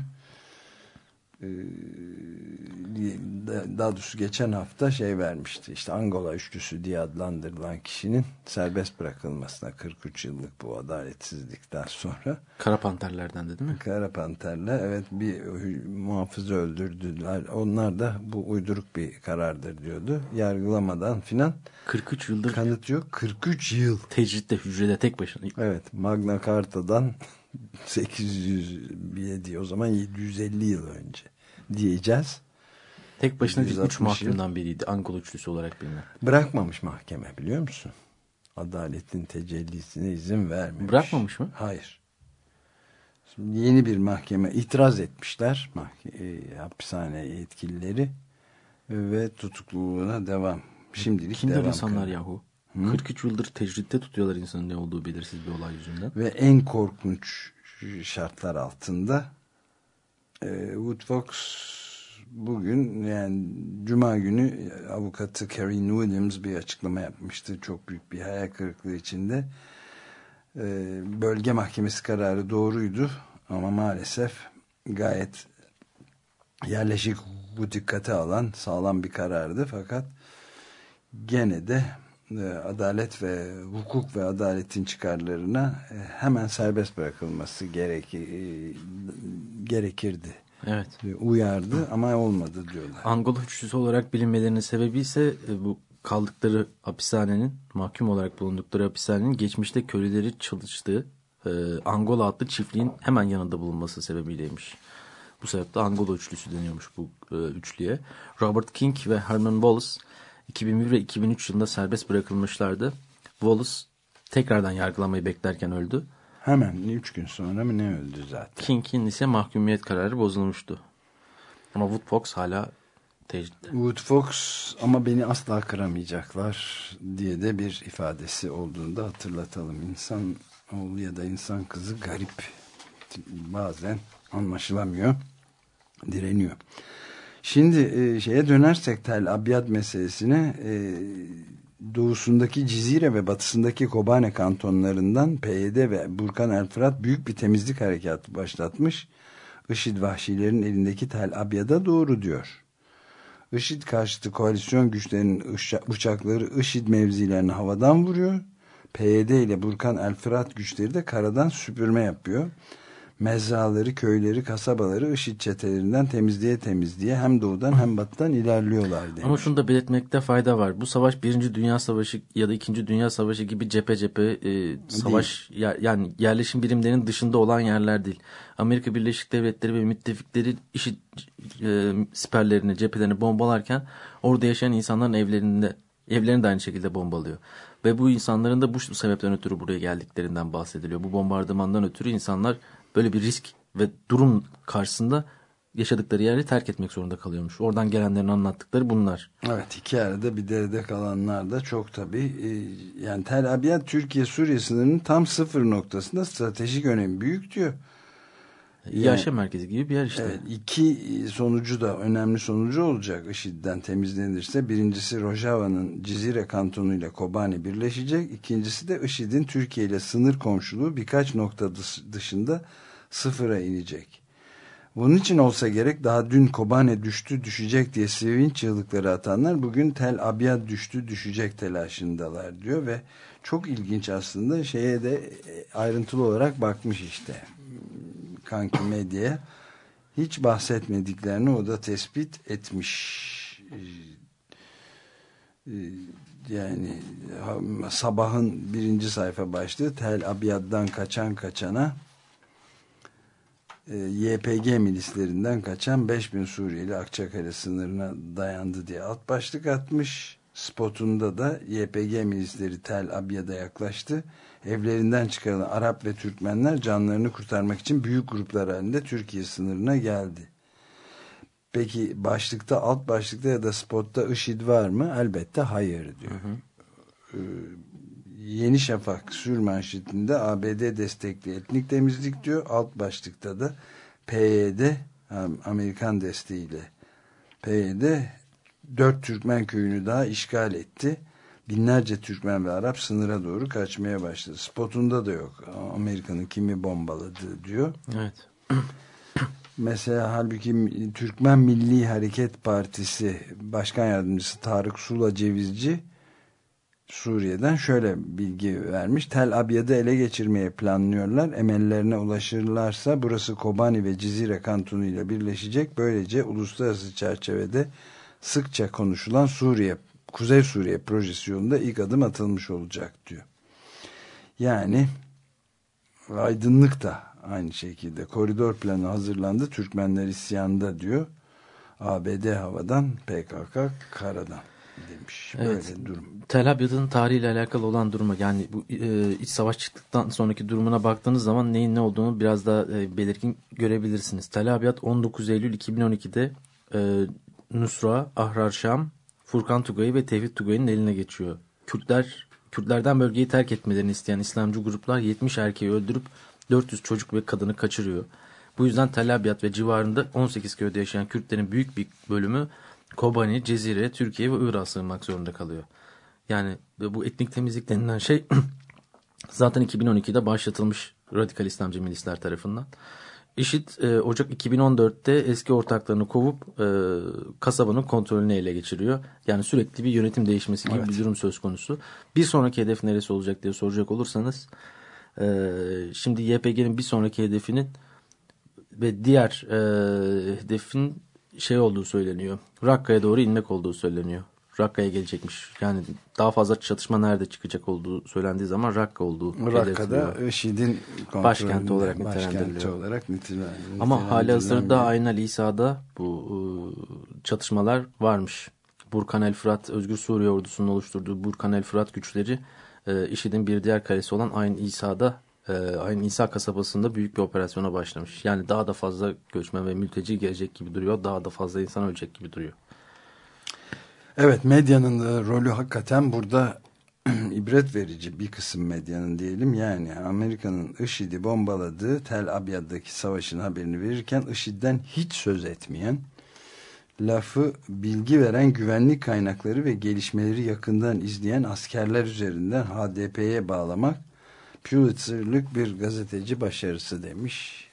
daha doğrusu geçen hafta şey vermişti. İşte Angola üçlüsü diye adlandırılan kişinin serbest bırakılmasına, kırk üç yıllık bu adaletsizlikten sonra. Kara Panterlerden de değil mi? Kara Panterler, evet, bir muhafızı öldürdüler. Onlar da bu uyduruk bir karardır diyordu. Yargılamadan filan. kırk üç yıldır kanıt yok. kırk üç yıl. Tecritte, hücrede tek başına. Evet, Magna Carta'dan sekiz yüz yedi, o zaman yedi yüz elli yıl önce diyeceğiz. Tek başına bir üç mahkumdan biriydi. Angola üçlüsü olarak bilinen. Bırakmamış mahkeme, biliyor musun? Adaletin tecellisine izin vermemiş. Bırakmamış mı? Hayır. Şimdi yeni bir mahkeme itiraz etmişler. Mahke- hapishane yetkilileri ve tutukluluğuna devam. Şimdilik Kimdir devam. insanlar kadar. yahu? Hı? kırk üç yıldır tecritte tutuyorlar insanın ne olduğu belirsiz bir olay yüzünden. Ve en korkunç şartlar altında e, Wood Fox bugün, yani Cuma günü, avukatı Karen Williams bir açıklama yapmıştı. Çok büyük bir hayal kırıklığı içinde. E, bölge mahkemesi kararı doğruydu ama maalesef gayet yerleşik hukuku dikkate alan sağlam bir karardı. Fakat gene de adalet ve hukuk ve adaletin çıkarlarına hemen serbest bırakılması gerekir, gerekirdi. Evet. Uyardı ama olmadı diyorlar. Angola üçlüsü olarak bilinmelerinin sebebi ise bu kaldıkları hapishanenin, mahkum olarak bulundukları hapishanenin geçmişte köleleri çalıştığı e, Angola adlı çiftliğin hemen yanında bulunması sebebiyleymiş. Bu sebeple Angola üçlüsü deniyormuş bu e, üçlüye. Robert King ve Herman Wallace iki bin bir ve iki bin üç yılında serbest bırakılmışlardı. Wallace tekrardan yargılamayı beklerken öldü. Hemen üç gün sonra mı ne öldü zaten. King'in ise mahkumiyet kararı bozulmuştu. Ama Wood Fox hala tecritte. Wood Fox ama beni asla kıramayacaklar diye de bir ifadesi olduğunu da hatırlatalım. İnsan oğlu ya da insan kızı garip. Bazen anlaşılamıyor. Direniyor. Şimdi e, şeye dönersek, Tel Abyad meselesine, e, doğusundaki Cizire ve batısındaki Kobane kantonlarından P Y D ve Burkan El Fırat büyük bir temizlik harekatı başlatmış. IŞİD vahşilerin elindeki Tel Abyad'a doğru diyor. IŞİD karşıtı koalisyon güçlerinin uçakları IŞİD mevzilerini havadan vuruyor. P Y D ile Burkan El Fırat güçleri de karadan süpürme yapıyor. Mezraları, köyleri, kasabaları IŞİD çetelerinden temizliğe temizliğe hem doğudan hem batıdan ilerliyorlar demiş. Ama şunu da belirtmekte fayda var. Bu savaş Birinci Dünya Savaşı ya da İkinci Dünya Savaşı gibi cephe cephe e, savaş ya, yani yerleşim birimlerinin dışında olan yerler değil. Amerika Birleşik Devletleri ve müttefikleri IŞİD e, siperlerini, cephelerini bombalarken orada yaşayan insanların evlerinde evlerini de aynı şekilde bombalıyor. Ve bu insanların da bu sebepten ötürü buraya geldiklerinden bahsediliyor. Bu bombardımandan ötürü insanlar böyle bir risk ve durum karşısında yaşadıkları yeri terk etmek zorunda kalıyormuş. Oradan gelenlerin anlattıkları bunlar. Evet, iki arada bir derede kalanlar da çok tabii. Yani Tel Abyad Türkiye-Suriye sınırının tam sıfır noktasında, stratejik önemi büyük diyor. Yani, Yaşa merkezi gibi bir yer işte. Evet, iki sonucu da önemli sonucu olacak IŞİD'den temizlenirse. Birincisi Rojava'nın Cizire kantonu ile Kobane birleşecek. İkincisi de IŞİD'in Türkiye ile sınır komşuluğu birkaç nokta dışında sıfıra inecek. Bunun için olsa gerek daha dün Kobane düştü düşecek diye sevinç çığlıkları atanlar bugün Tel Abyad düştü düşecek telaşındalar diyor ve çok ilginç aslında, şeye de ayrıntılı olarak bakmış işte kanki medyaya, hiç bahsetmediklerini o da tespit etmiş. yani Sabah'ın birinci sayfa başlığı Tel Abyad'dan kaçan kaçana Y P G milislerinden kaçan beş bin Suriyeli Akçakale sınırına dayandı diye alt başlık atmış. Spotunda da Y P G milisleri Tel Abyad'a yaklaştı. Evlerinden çıkarılan Arap ve Türkmenler canlarını kurtarmak için büyük gruplar halinde Türkiye sınırına geldi. Peki başlıkta, alt başlıkta ya da spotta IŞİD var mı? Elbette hayır diyor. Hı hı. Ee, Yeni Şafak sürmanşetinde A B D destekli etnik temizlik diyor. Alt başlıkta da P Y D, Amerikan desteğiyle P Y D dört Türkmen köyünü daha işgal etti. Binlerce Türkmen ve Arap sınıra doğru kaçmaya başladı. Spotunda da yok. Amerika'nın kimi bombaladı diyor. Evet. Mesela halbuki Türkmen Milli Hareket Partisi Başkan Yardımcısı Tarık Sula Cevizci Suriye'den şöyle bilgi vermiş. Tel Abyad'ı ele geçirmeye planlıyorlar. Emellerine ulaşırlarsa burası Kobani ve Cizire kantonu ile birleşecek. Böylece uluslararası çerçevede sıkça konuşulan Suriye, Kuzey Suriye projesi yolunda ilk adım atılmış olacak diyor. Yani aydınlık da aynı şekilde koridor planı hazırlandı. Türkmenler isyanda diyor. A B D havadan, P K K karadan demiş. Evet. Böyle durum. Tel Abyad'ın tarihiyle alakalı olan duruma, yani bu e, iç savaş çıktıktan sonraki durumuna baktığınız zaman neyin ne olduğunu biraz daha e, belirgin görebilirsiniz. Tel Abyad on dokuz Eylül iki bin on iki'de e, Nusra, Ahrar Şam, Furkan Tugay'ı ve Tevhid Tugay'ın eline geçiyor. Kürtler, Kürtlerden bölgeyi terk etmelerini isteyen İslamcı gruplar yetmiş erkeği öldürüp dört yüz çocuk ve kadını kaçırıyor. Bu yüzden Tel Abyad ve civarında on sekiz köyde yaşayan Kürtlerin büyük bir bölümü Kobani, Cezire, Türkiye ve Irak'a sığınmak zorunda kalıyor. Yani bu etnik temizlik denilen şey zaten iki bin on iki'de başlatılmış radikal İslamcı milisler tarafından. IŞİD e, Ocak iki bin on dört'te eski ortaklarını kovup e, kasabanın kontrolünü ele geçiriyor. Yani sürekli bir yönetim değişmesi gibi evet. bir durum söz konusu. Bir sonraki hedef neresi olacak diye soracak olursanız e, şimdi Y P G'nin bir sonraki hedefinin ve diğer e, hedefin şey olduğu söyleniyor. Rakka'ya doğru inmek olduğu söyleniyor. Rakka'ya gelecekmiş. Yani daha fazla çatışma nerede çıkacak olduğu söylendiği zaman Rakka olduğu. Rakka'da IŞİD'in başkenti olarak nitelendiriliyor. Olarak nitelendiriliyor. Ama hali hazırda Ayn-el İsa'da bu çatışmalar varmış. Burkan el Fırat, Özgür Suriye ordusunun oluşturduğu Burkan el Fırat güçleri IŞİD'in bir diğer kalesi olan Ayn İsa'da Ayn İsa kasabasında büyük bir operasyona başlamış. Yani daha da fazla göçmen ve mülteci gelecek gibi duruyor. Daha da fazla insan ölecek gibi duruyor. Evet, medyanın da rolü hakikaten burada ibret verici, bir kısım medyanın diyelim. Yani Amerika'nın IŞİD'i bombaladığı Tel Abyad'daki savaşın haberini verirken IŞİD'den hiç söz etmeyen, lafı bilgi veren güvenlik kaynakları ve gelişmeleri yakından izleyen askerler üzerinden H D P'ye bağlamak Pulitzer'lık bir gazeteci başarısı demiş.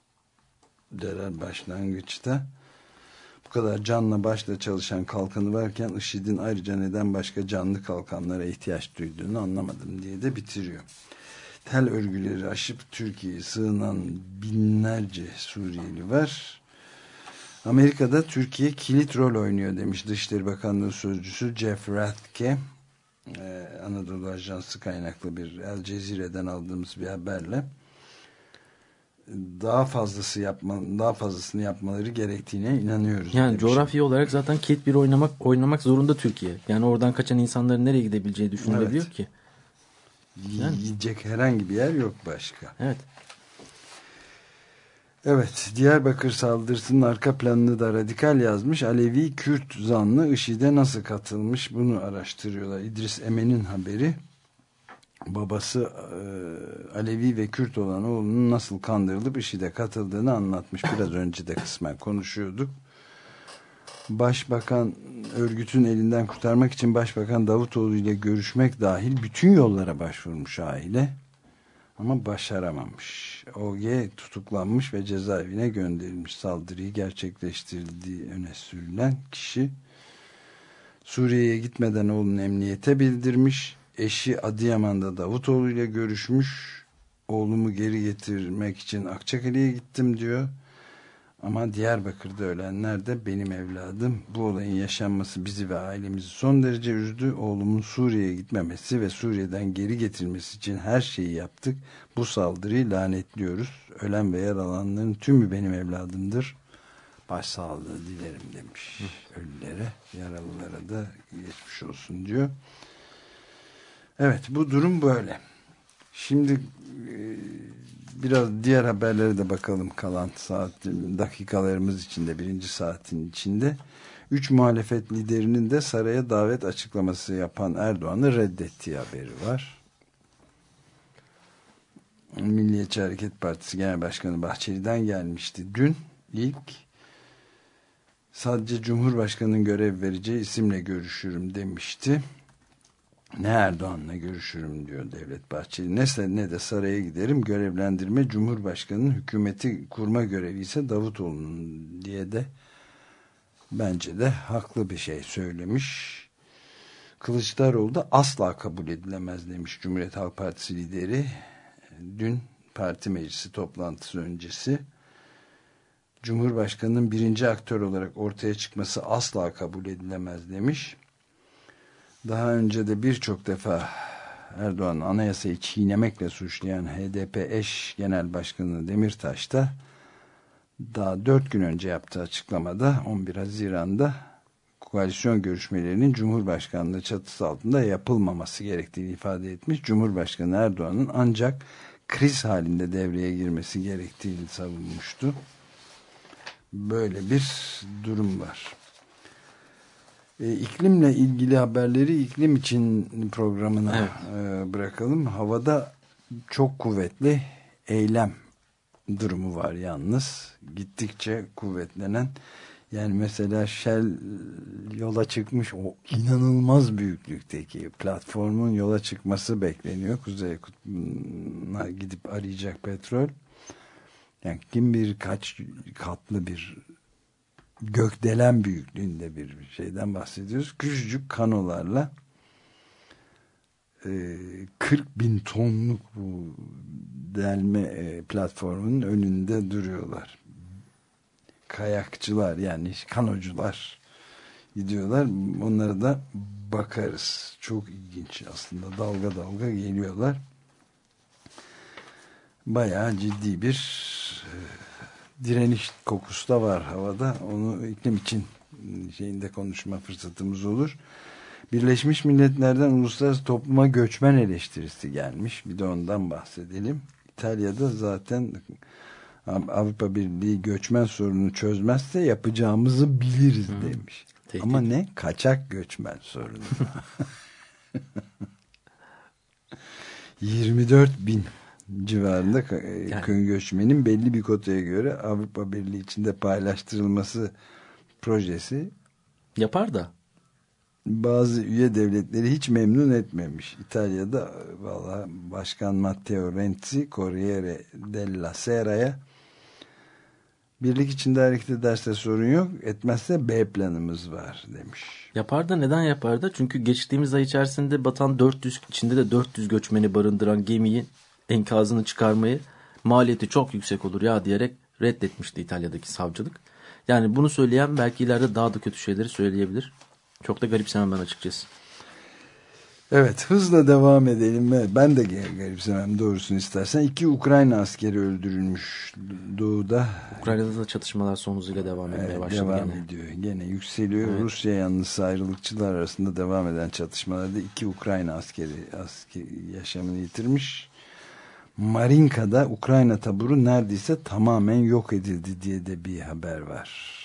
Derel başlangıçta. Bu kadar canla başla çalışan kalkanı varken IŞİD'in ayrıca neden başka canlı kalkanlara ihtiyaç duyduğunu anlamadım diye de bitiriyor. Tel örgüleri aşıp Türkiye'ye sığınan binlerce Suriyeli var. Amerika'da Türkiye kilit rol oynuyor demiş Dışişleri Bakanlığı Sözcüsü Jeff Rathke. Ee, Anadolu Ajansı kaynaklı bir El Cezire'den aldığımız bir haberle daha fazlası yapma, daha fazlasını yapmaları gerektiğine inanıyoruz. Yani coğrafi olarak zaten kilit bir oynamak oynamak zorunda Türkiye. Yani oradan kaçan insanların nereye gidebileceği düşünülebiliyor evet. ki. Yani. Yiyecek herhangi bir yer yok başka. Evet. Evet, Diyarbakır saldırısının arka planını da Radikal yazmış. Alevi Kürt zanlı IŞİD'e nasıl katılmış bunu araştırıyorlar. İdris Emen'in haberi. Babası e, Alevi ve Kürt olan oğlunun nasıl kandırılıp IŞİD'e katıldığını anlatmış. Biraz önce de kısmen konuşuyorduk. Başbakan örgütün elinden kurtarmak için Başbakan Davutoğlu ile görüşmek dahil bütün yollara başvurmuş aile. Ama başaramamış. O G tutuklanmış ve cezaevine gönderilmiş. Saldırıyı gerçekleştirdiği öne sürülen kişi Suriye'ye gitmeden oğlunu emniyete bildirmiş. Eşi Adıyaman'da Davutoğlu ile görüşmüş. Oğlumu geri getirmek için Akçakale'ye gittim diyor. Ama Diyarbakır'da ölenler de benim evladım. Bu olayın yaşanması bizi ve ailemizi son derece üzdü. Oğlumun Suriye'ye gitmemesi ve Suriye'den geri getirilmesi için her şeyi yaptık. Bu saldırıyı lanetliyoruz. Ölen ve yaralananların tümü benim evladımdır. Başsağlığı dilerim demiş. Ölülere, yaralılara da geçmiş olsun diyor. Evet, bu durum böyle. Şimdi e, biraz diğer haberlere de bakalım kalan saat dakikalarımız içinde, birinci saatin içinde. Üç muhalefet liderinin de saraya davet açıklaması yapan Erdoğan'ı reddettiği haberi var. Milliyetçi Hareket Partisi Genel Başkanı Bahçeli'den gelmişti dün ilk. Sadece Cumhurbaşkanı'nın görev vereceği isimle görüşürüm demişti. Ne Erdoğan'la görüşürüm diyor Devlet Bahçeli. Ne, ne de saraya giderim. Görevlendirme Cumhurbaşkanı'nın hükümeti kurma görevi ise Davutoğlu'nun diye de bence de haklı bir şey söylemiş. Kılıçdaroğlu da asla kabul edilemez demiş Cumhuriyet Halk Partisi lideri. Dün parti meclisi toplantısı öncesi Cumhurbaşkanı'nın birinci aktör olarak ortaya çıkması asla kabul edilemez demiş. Daha önce de birçok defa Erdoğan anayasayı çiğnemekle suçlayan H D P eş genel başkanı Demirtaş da daha dört gün önce yaptığı açıklamada on bir Haziran'da koalisyon görüşmelerinin Cumhurbaşkanlığı çatısı altında yapılmaması gerektiğini ifade etmiş. Cumhurbaşkanı Erdoğan'ın ancak kriz halinde devreye girmesi gerektiğini savunmuştu. Böyle bir durum var. E, iklimle ilgili haberleri iklim için programına evet. e, bırakalım. Havada çok kuvvetli eylem durumu var yalnız. Gittikçe kuvvetlenen, yani mesela Shell yola çıkmış, o inanılmaz büyüklükteki platformun yola çıkması bekleniyor. Kuzey Kutbu'na gidip arayacak petrol. Yani kim bir kaç katlı bir gökdelen büyüklüğünde bir şeyden bahsediyoruz. Küçücük kanolarla e, kırk bin tonluk bu delme e, platformunun önünde duruyorlar. Kayakçılar, yani kanocular gidiyorlar. Onlara da bakarız. Çok ilginç aslında. Dalga dalga geliyorlar. Bayağı ciddi bir e, direniş kokusu da var havada. Onu iklim için şeyinde konuşma fırsatımız olur. Birleşmiş Milletler'den uluslararası topluma göçmen eleştirisi gelmiş. Bir de ondan bahsedelim. İtalya'da zaten Avrupa Birliği göçmen sorununu çözmezse yapacağımızı biliriz demiş. Tehdit. Ama ne? Kaçak göçmen sorunu. yirmi dört bin civarında yani, göçmenin belli bir kotaya göre Avrupa Birliği içinde paylaştırılması projesi yapar da bazı üye devletleri hiç memnun etmemiş. İtalya'da valla Başkan Matteo Renzi Corriere della Sera'ya birlik içinde hareket ederse sorun yok, etmezse B planımız var demiş. Yapar da neden yapar da? Çünkü geçtiğimiz ay içerisinde batan dört yüz, içinde de dört yüz göçmeni barındıran gemiyi enkazını çıkarmayı maliyeti çok yüksek olur ya diyerek reddetmişti İtalya'daki savcılık. Yani bunu söyleyen belki ileride daha da kötü şeyleri söyleyebilir. Çok da garipsemem ben açıkçası. Evet, hızla devam edelim. Ben de garipsemem doğrusunu istersen. İki Ukrayna askeri öldürülmüş doğuda. Ukrayna'da da çatışmalar son hızıyla devam etmeye evet, başladı. Devam gene. ediyor. Gene yükseliyor. Evet. Rusya yanlısı ayrılıkçılar arasında devam eden çatışmalarda iki Ukrayna askeri, askeri yaşamını yitirmiş. Marinka'da Ukrayna taburu neredeyse tamamen yok edildi diye de bir haber var.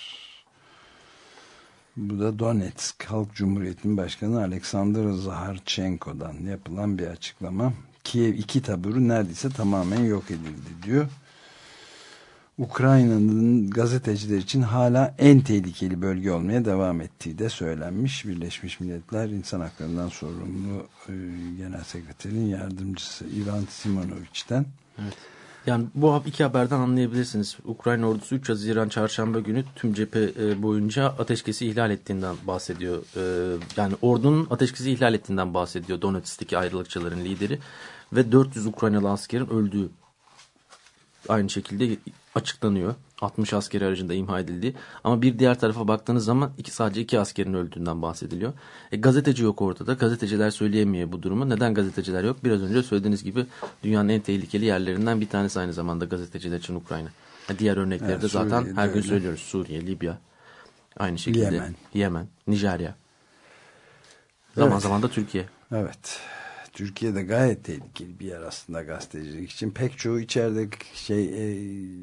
Bu da Donetsk Halk Cumhuriyeti'nin başkanı Alexander Zaharchenko'dan yapılan bir açıklama. Kiev iki taburu neredeyse tamamen yok edildi diyor. Ukrayna'nın gazeteciler için hala en tehlikeli bölge olmaya devam ettiği de söylenmiş. Birleşmiş Milletler İnsan Haklarından sorumlu e, Genel Sekreterin yardımcısı Ivan Simonovich'ten. Evet. Yani bu iki haberden anlayabilirsiniz. Ukrayna ordusu üç Haziran çarşamba günü tüm cephe boyunca ateşkesi ihlal ettiğinden bahsediyor. Yani ordunun ateşkesi ihlal ettiğinden bahsediyor Donetsk'teki ayrılıkçıların lideri ve dört yüz Ukraynalı askerin öldüğü aynı şekilde açıklanıyor. altmış askeri aracında imha edildiği. Ama bir diğer tarafa baktığınız zaman iki, sadece iki askerin öldüğünden bahsediliyor. E, gazeteci yok ortada. Gazeteciler söyleyemiyor bu durumu. Neden gazeteciler yok? Biraz önce söylediğiniz gibi dünyanın en tehlikeli yerlerinden bir tanesi aynı zamanda gazeteciler için Ukrayna. E, diğer örnekleri evet, de zaten Suriye'de her gün öyle. söylüyoruz. Suriye, Libya, aynı şekilde Yemen, Yemen Nijerya. Zaman evet. zaman da Türkiye. Evet. Türkiye'de gayet tehlikeli bir yer aslında gazetecilik için. Pek çoğu içeride şey e,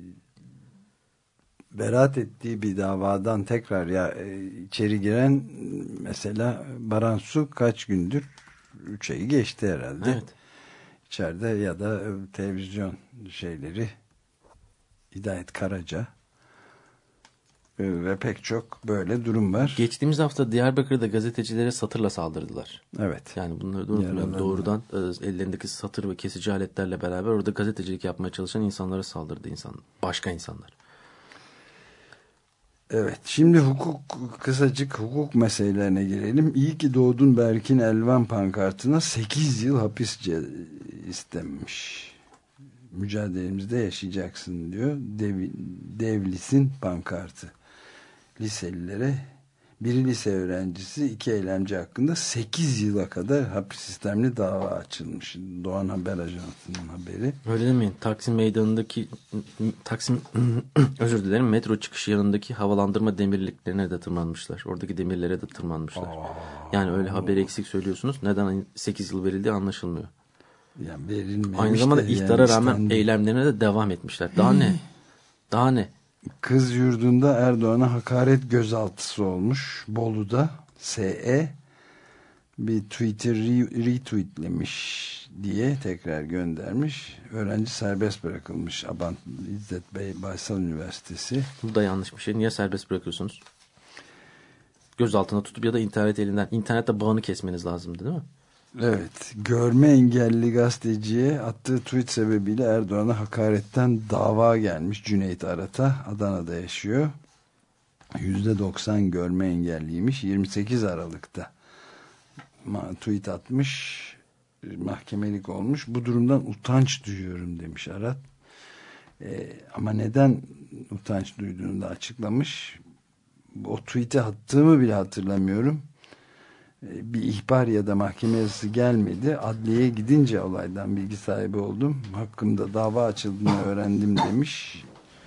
beraat ettiği bir davadan tekrar ya e, içeri giren mesela Baran Su kaç gündür? Üç ayı geçti herhalde. Evet. İçeride ya da e, televizyon şeyleri Hidayet Karaca e, ve pek çok böyle durum var. Geçtiğimiz hafta Diyarbakır'da gazetecilere satırla saldırdılar. Evet. Yani bunları doğru doğrudan e, ellerindeki satır ve kesici aletlerle beraber orada gazetecilik yapmaya çalışan insanlara saldırdı insan, başka insanlar. Evet, şimdi hukuk, kısacık hukuk meselelerine girelim. İyi ki doğdun Berkin Elvan pankartına sekiz yıl hapis istenmiş. Mücadelemizde yaşayacaksın diyor. Dev, Devlis'in pankartı. Liselilere, biri lise öğrencisi, iki eylemci hakkında sekiz yıla kadar hapis sistemli dava açılmış. Doğan Haber Ajansı'nın haberi. Öyle demeyin. Taksim Meydanı'ndaki Taksim özür dilerim metro çıkışı yanındaki havalandırma demirliklerine de tırmanmışlar. Oradaki demirlere de tırmanmışlar. Aa. Yani öyle haberi eksik söylüyorsunuz. Neden sekiz yıl verildiği anlaşılmıyor. Yani verilmemiş. Aynı zamanda yani ihtara rağmen istendi. Eylemlerine de devam etmişler. Daha ne? Daha ne? Kız yurdunda Erdoğan'a hakaret gözaltısı olmuş. Bolu'da S E bir Twitter retweetlemiş diye tekrar göndermiş. Öğrenci serbest bırakılmış. Abant İzzet Bey Baysal Üniversitesi. Bu da yanlış bir şey. Niye serbest bırakıyorsunuz? Gözaltına tutup ya da internet elinden. İnternette bağını kesmeniz lazımdı değil mi? Evet. Görme engelli gazeteciye attığı tweet sebebiyle Erdoğan'a hakaretten dava gelmiş. Cüneyt Arat'a, Adana'da yaşıyor. yüzde doksan görme engelliymiş. yirmi sekiz Aralık'ta tweet atmış. Mahkemelik olmuş. Bu durumdan utanç duyuyorum demiş Arat. Ee, ama neden utanç duyduğunu da açıklamış. O tweet'e attığımı bile hatırlamıyorum. Bir ihbar ya da mahkeme yazısı gelmedi. Adliyeye gidince olaydan bilgi sahibi oldum. Hakkımda dava açıldığını öğrendim demiş.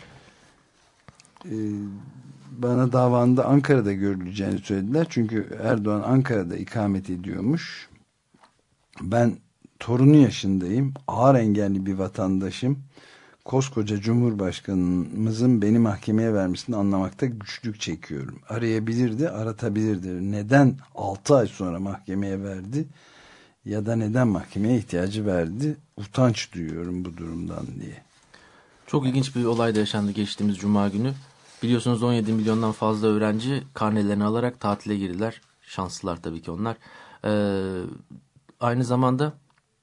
Ee, bana davanda Ankara'da görüleceğini söylediler. Çünkü Erdoğan Ankara'da ikamet ediyormuş. Ben torunu yaşındayım. Ağır engelli bir vatandaşım. Koskoca Cumhurbaşkanımızın beni mahkemeye vermesini anlamakta güçlük çekiyorum. Arayabilirdi, aratabilirdi. Neden altı ay sonra mahkemeye verdi ya da neden mahkemeye ihtiyacı verdi? Utanç duyuyorum bu durumdan diye. Çok ilginç bir olay da yaşandı geçtiğimiz Cuma günü. Biliyorsunuz on yedi milyondan fazla öğrenci karnelerini alarak tatile girdiler. Şanslılar tabii ki onlar. Ee, aynı zamanda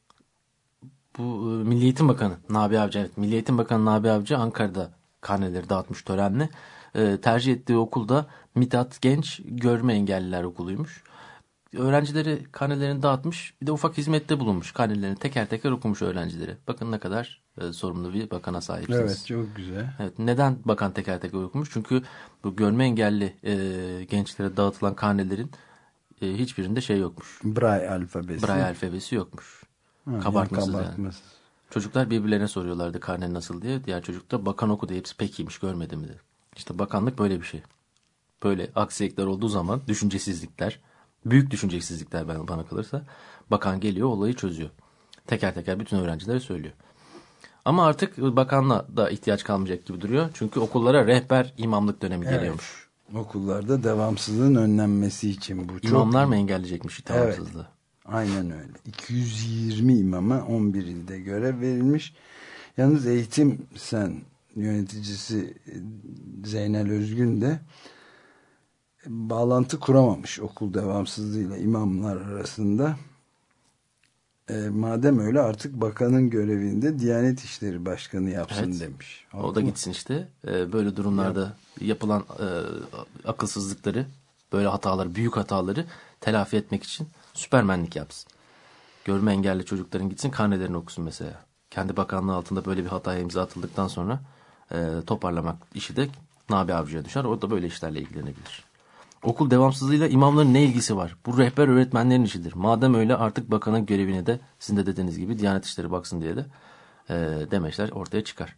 bu Milli Eğitim Bakanı Nabi Avcı, evet Milli Eğitim Bakanı Nabi Avcı Ankara'da karneleri dağıtmış törenle. Ee, tercih ettiği okulda Mithat Genç Görme Engelliler Okulu'ymuş. Öğrencileri karnelerini dağıtmış, bir de ufak hizmette bulunmuş. Karnelerini teker teker okumuş öğrencileri. Bakın ne kadar e, sorumlu bir bakana sahipsiniz. Evet, çok güzel. Evet, neden bakan teker teker okumuş? Çünkü bu görme engelli e, gençlere dağıtılan karnelerin e, hiçbirinde şey yokmuş. Braille alfabesi. Braille alfabesi yokmuş. Ha, Kabartmasız yani. kabartmasız. Çocuklar birbirlerine soruyorlardı karnen nasıl diye. Diğer çocuk da bakan okudu, hepsi pek iyiymiş, görmedim dedi. İşte bakanlık böyle bir şey. Böyle aksilikler olduğu zaman düşüncesizlikler, büyük düşüncesizlikler bana kalırsa bakan geliyor, olayı çözüyor. Teker teker bütün öğrencilere söylüyor. Ama artık bakanla da ihtiyaç kalmayacak gibi duruyor. Çünkü okullara rehber imamlık dönemi evet. geliyormuş. Okullarda devamsızlığın önlenmesi için bu. İmamlar çok... mı engelleyecekmiş devamsızlığı? Evet. Aynen öyle. iki yüz yirmi imama on bir ilde görev verilmiş. Yalnız Eğitim Sen yöneticisi Zeynel Özgün de bağlantı kuramamış okul devamsızlığıyla imamlar arasında. E, madem öyle artık bakanın görevinde Diyanet İşleri Başkanı yapsın evet. demiş. O, o da gitsin işte. E, böyle durumlarda Yap. yapılan e, akılsızlıkları, böyle hataları, büyük hataları telafi etmek için süpermenlik yapsın. Görme engelli çocukların gitsin karnelerini okusun mesela. kendi bakanlığı altında böyle bir hataya imza atıldıktan sonra e, toparlamak işi de Nabi Avcı'ya düşer. O da böyle işlerle ilgilenebilir. Okul devamsızlığıyla imamların ne ilgisi var? Bu rehber öğretmenlerin işidir. Madem öyle artık bakanın görevine de sizin de dediğiniz gibi Diyanet İşleri baksın diye de e, demeçler ortaya çıkar.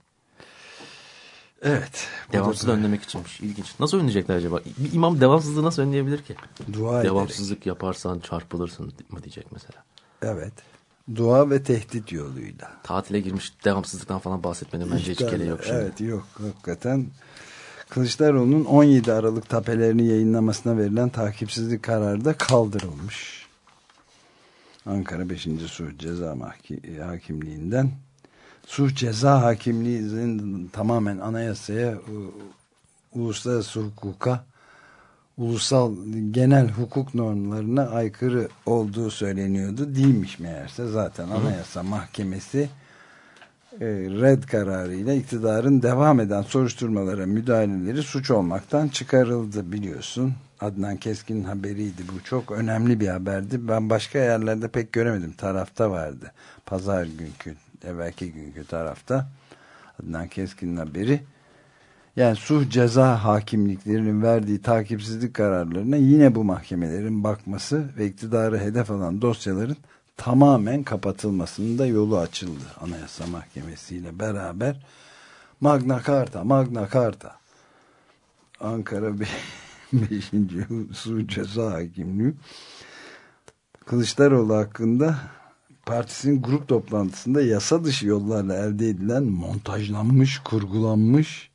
Evet. Devamsızlığı önlemek içinmiş. İlginç. Nasıl önleyecekler acaba? Bir imam devamsızlığı nasıl önleyebilir ki? Dua Devamsızlık ederek. yaparsan çarpılırsın mı diyecek mesela. Evet. Dua ve tehdit yoluyla. Tatile girmiş devamsızlıktan falan bahsetmenin bence hiç gereği yok şimdi. Evet yok hakikaten. Kılıçdaroğlu'nun on yedi Aralık tapelerini yayınlamasına verilen takipsizlik kararı da kaldırılmış. Ankara beşinci Sulh Ceza Mahke- Hakimliği'nden. Sulh Ceza Hakimliği'nin tamamen anayasaya, uluslararası hukuka, ulusal genel hukuk normlarına aykırı olduğu söyleniyordu. Değilmiş meğerse. Zaten Anayasa Mahkemesi red kararıyla iktidarın devam eden soruşturmalara müdahaleleri suç olmaktan çıkarıldı biliyorsun. Adnan Keskin'in haberiydi bu. Çok önemli bir haberdi. Ben başka yerlerde pek göremedim. Tarafta vardı. Pazar günkü, evvelki günkü tarafta. Adnan Keskin'in haberi. Yani sulh ceza hakimliklerinin verdiği takipsizlik kararlarına yine bu mahkemelerin bakması ve iktidarı hedef alan dosyaların tamamen kapatılmasının da yolu açıldı. Anayasa Mahkemesi ile beraber Magna Carta, Magna Carta. Ankara beşinci Sulh Ceza Hakimliği Kılıçdaroğlu hakkında partisinin grup toplantısında yasa dışı yollarla elde edilen montajlanmış, kurgulanmış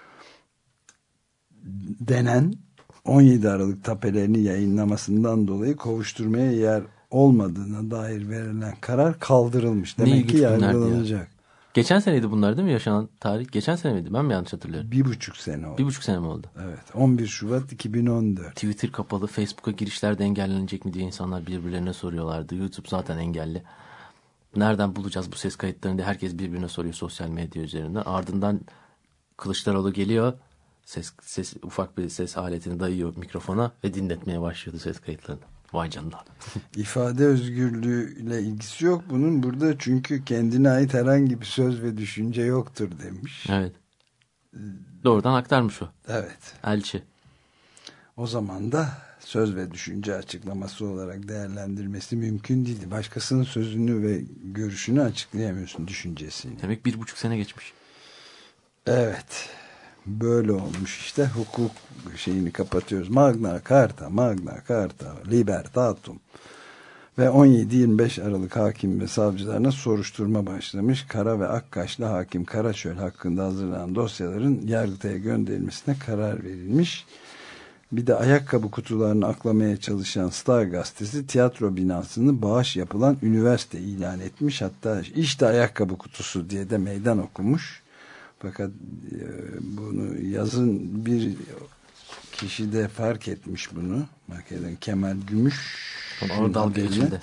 denen on yedi Aralık tapelerini yayınlamasından dolayı kovuşturmaya yer olmadığına dair verilen karar kaldırılmış. Demek ki yargılanacak. Ya. Geçen seneydi bunlar değil mi yaşanan tarih? Geçen sene miydi? Ben mi yanlış hatırlıyorum? Bir buçuk sene oldu. Bir buçuk sene mi oldu? Evet. on bir Şubat iki bin on dört. Twitter kapalı. Facebook'a girişler de engellenecek mi diye insanlar birbirlerine soruyorlardı. YouTube zaten engelli. Nereden bulacağız bu ses kayıtlarını diye herkes birbirine soruyor sosyal medya üzerinden. Ardından Kılıçdaroğlu geliyor. Ses, ses ufak bir ses aletini dayıyor mikrofona ve dinletmeye başlıyordu ses kayıtlarını. Vay canına. İfade özgürlüğüyle ilgisi yok bunun burada çünkü kendine ait herhangi bir söz ve düşünce yoktur demiş. Evet. Doğrudan aktarmış o. Evet. Elçi. O zaman da söz ve düşünce açıklaması olarak değerlendirmesi mümkün değildi. Başkasının sözünü ve görüşünü açıklayamıyorsun, düşüncesini. Demek bir buçuk sene geçmiş. Evet. Böyle olmuş işte. Hukuk şeyini kapatıyoruz. Magna Carta, Magna Carta, Libertatum. Ve on yedi yirmi beş Aralık hakim ve savcılarına soruşturma başlamış. Kara ve Akkaşlı hakim Karaçöl hakkında hazırlanan dosyaların Yargıtay'a gönderilmesine karar verilmiş. Bir de ayakkabı kutularını aklamaya çalışan Star gazetesi tiyatro binasını bağış yapılan üniversite ilan etmiş. Hatta işte ayakkabı kutusu diye de meydan okumuş. Fakat e, bunu yazın bir kişi de fark etmiş bunu. Makedon Kemal Gümüş. Ağır dalga geçildi.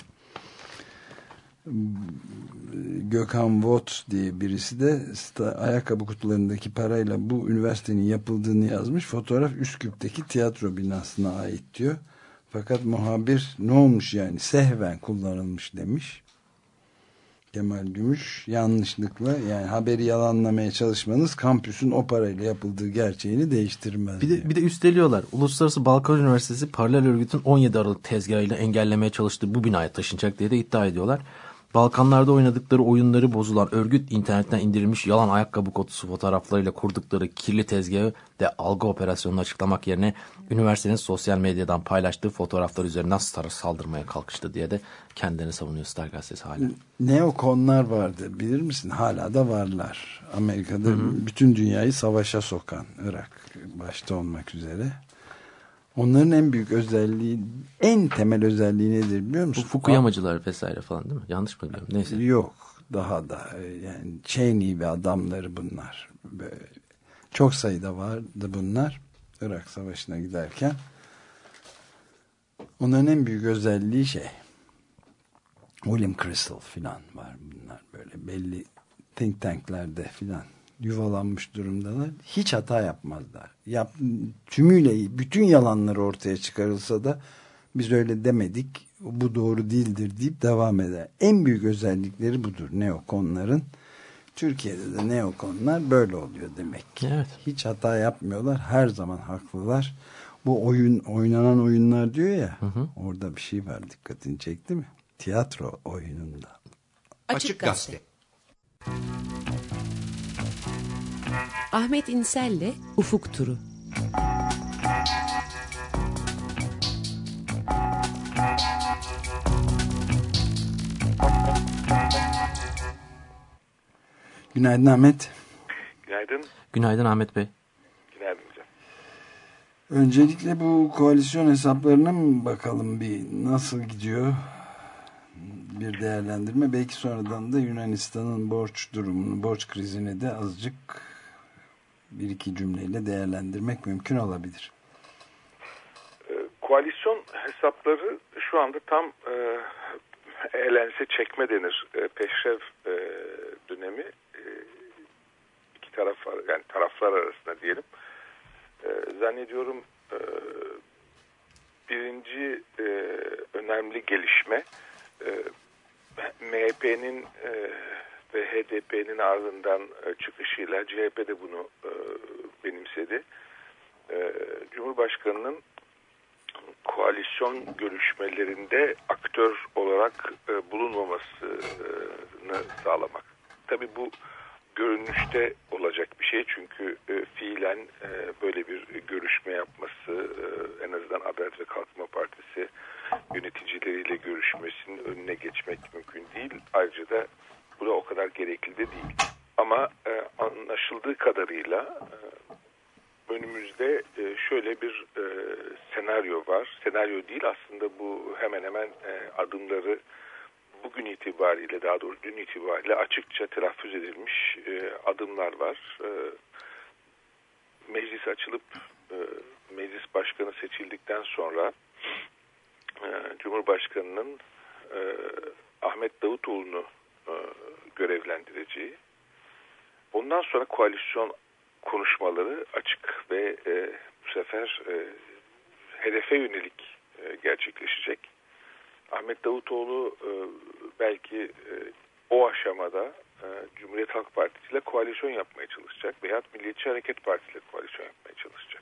Gökhan Vot diye birisi de ayakkabı kutularındaki parayla bu üniversitenin yapıldığını yazmış. Fotoğraf Üsküp'teki tiyatro binasına ait diyor. Fakat muhabir ne olmuş yani sehven kullanılmış demiş. Kemal Gümüş yanlışlıkla yani haberi yalanlamaya çalışmanız kampüsün o parayla yapıldığı gerçeğini değiştirmez. Bir de, bir de üsteliyorlar. Uluslararası Balkan Üniversitesi paralel örgütün on yedi Aralık tezgahıyla engellemeye çalıştığı bu binaya taşınacak diye de iddia ediyorlar. Balkanlarda oynadıkları oyunları bozulan örgüt internetten indirilmiş yalan ayakkabı kutusu fotoğraflarıyla kurdukları kirli tezgahı ve algı operasyonunu açıklamak yerine üniversitenin sosyal medyadan paylaştığı fotoğraflar üzerinden Star'a saldırmaya kalkıştı diye de kendini savunuyor Star gazetesi hala. Neokonlar vardı bilir misin? Hala da varlar. Amerika'da hı hı. bütün dünyayı savaşa sokan, Irak başta olmak üzere. Onların en büyük özelliği, en temel özelliği nedir biliyor musun? Bu Fukuyamacılar vesaire falan değil mi? Yanlış mı biliyorum? Neyse. Yok. Daha da yani Cheney ve adamları bunlar. Böyle, çok sayıda vardı bunlar. Irak Savaşı'na giderken. Onların en büyük özelliği şey. William Crystal filan var bunlar. Böyle belli think tanklerde filan yuvalanmış durumdalar. Hiç hata yapmazlar. Yap, tümüyle bütün yalanları ortaya çıkarılsa da biz öyle demedik. bu doğru değildir deyip devam eder. En büyük özellikleri budur neokonların. Türkiye'de de neokonlar böyle oluyor demek ki. Evet. Hiç hata yapmıyorlar. Her zaman haklılar. Bu oyun oynanan oyunlar diyor ya. Hı hı. Orada bir şey var, dikkatini çekti mi? Tiyatro oyununda. Açık Gazete. Ahmet İnsel'le Ufuk Turu. Günaydın Ahmet. Günaydın. Günaydın Ahmet Bey. Günaydın hocam. Öncelikle bu koalisyon hesaplarına mı bakalım, bir nasıl gidiyor? Bir değerlendirme. Belki sonradan da Yunanistan'ın borç durumunu, borç krizini de azıcık bir iki cümleyle değerlendirmek mümkün olabilir. Ee, koalisyon hesapları şu anda tam e, elense çekme denir. E, peşrev e, dönemi e, iki taraf var, yani taraflar arasında diyelim. E, zannediyorum e, birinci e, önemli gelişme e, M H P'nin e, ve H D P'nin ardından e, çıkışıyla C H P de bunu e, benimsedi. E, Cumhurbaşkanı'nın koalisyon görüşmelerinde aktör olarak e, bulunmamasını sağlamak. Tabii bu görünüşte olacak bir şey, çünkü e, fiilen e, böyle bir görüşme yapması, e, en azından Adalet ve Kalkınma Partisi yöneticileriyle görüşmesinin önüne geçmek mümkün değil. Ayrıca da bu da o kadar gerekli de değil. Ama e, anlaşıldığı kadarıyla e, önümüzde e, şöyle bir e, senaryo var. Senaryo değil aslında, bu hemen hemen e, adımları bugün itibariyle, daha doğrusu dün itibariyle açıkça telaffuz edilmiş e, adımlar var. E, meclis açılıp e, meclis başkanı seçildikten sonra e, Cumhurbaşkanı'nın e, Ahmet Davutoğlu'nu e, görevlendireceği, ondan sonra koalisyon konuşmaları açık ve e, bu sefer e, hedefe yönelik e, gerçekleşecek. Ahmet Davutoğlu e, belki e, o aşamada e, Cumhuriyet Halk Partisi ile koalisyon yapmaya çalışacak veya Milliyetçi Hareket Partisi ile koalisyon yapmaya çalışacak.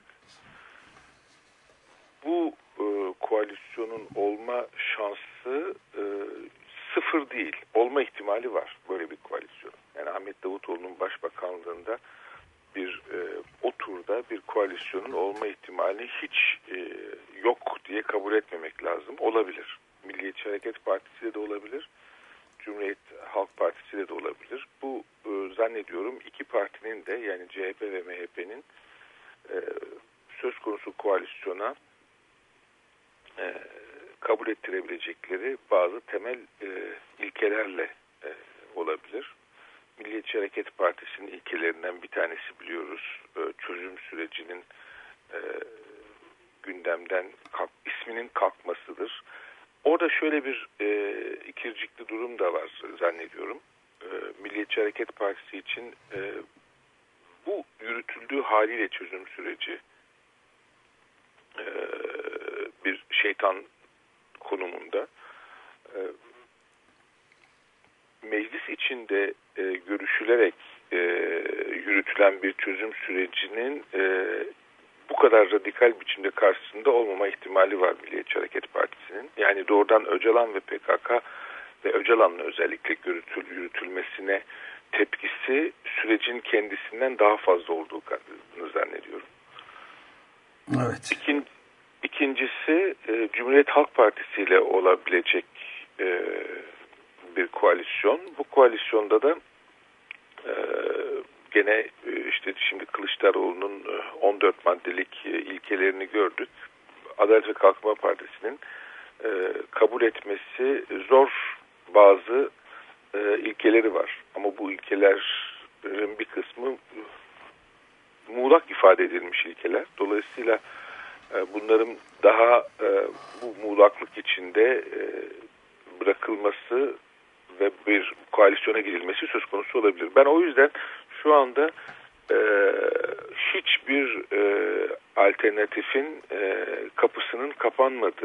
Bu e, koalisyonun olma şansı e, sıfır değil. Olma ihtimali var böyle bir koalisyon. Yani Ahmet Davutoğlu'nun başbakanlığında bir e, o turda bir koalisyonun olma ihtimali hiç e, yok diye kabul etmemek lazım. Olabilir. Milliyetçi Hareket Partisi de olabilir. Cumhuriyet Halk Partisi de olabilir. Bu e, zannediyorum iki partinin de, yani C H P ve M H P'nin e, söz konusu koalisyona e, kabul ettirebilecekleri bazı temel e, ilkelerle e, olabilir. Milliyetçi Hareket Partisi'nin ilkelerinden bir tanesi biliyoruz. E, çözüm sürecinin e, gündemden kalk, isminin kalkmasıdır. Orada şöyle bir e, ikircikli durum da var zannediyorum. E, Milliyetçi Hareket Partisi için e, bu yürütüldüğü haliyle çözüm süreci e, bir şeytan konumunda. E, meclis içinde e, görüşülerek e, yürütülen bir çözüm sürecinin e, bu kadar radikal biçimde karşısında olmama ihtimali var Milliyetçi Hareket Partisi'nin. Yani doğrudan Öcalan ve P K K ve Öcalan'la özellikle yürütül, yürütülmesine tepkisi sürecin kendisinden daha fazla olduğunu zannediyorum. Evet. İkin, ikincisi e, Cumhuriyet Halk Partisi ile olabilecek e, bir koalisyon. Bu koalisyonda da e, gene e, işte şimdi Kılıçdaroğlu'nun on dört maddelik e, ilkelerini gördük. Adalet ve Kalkınma Partisi'nin e, kabul etmesi zor bazı e, ilkeleri var. Ama bu ilkelerin bir kısmı e, muğlak ifade edilmiş ilkeler. Dolayısıyla e, bunların daha e, bu muğlaklık içinde e, bırakılması ve bir koalisyona girilmesi söz konusu olabilir. Ben o yüzden şu anda e, hiçbir e, alternatifin e, kapısının kapanmadığı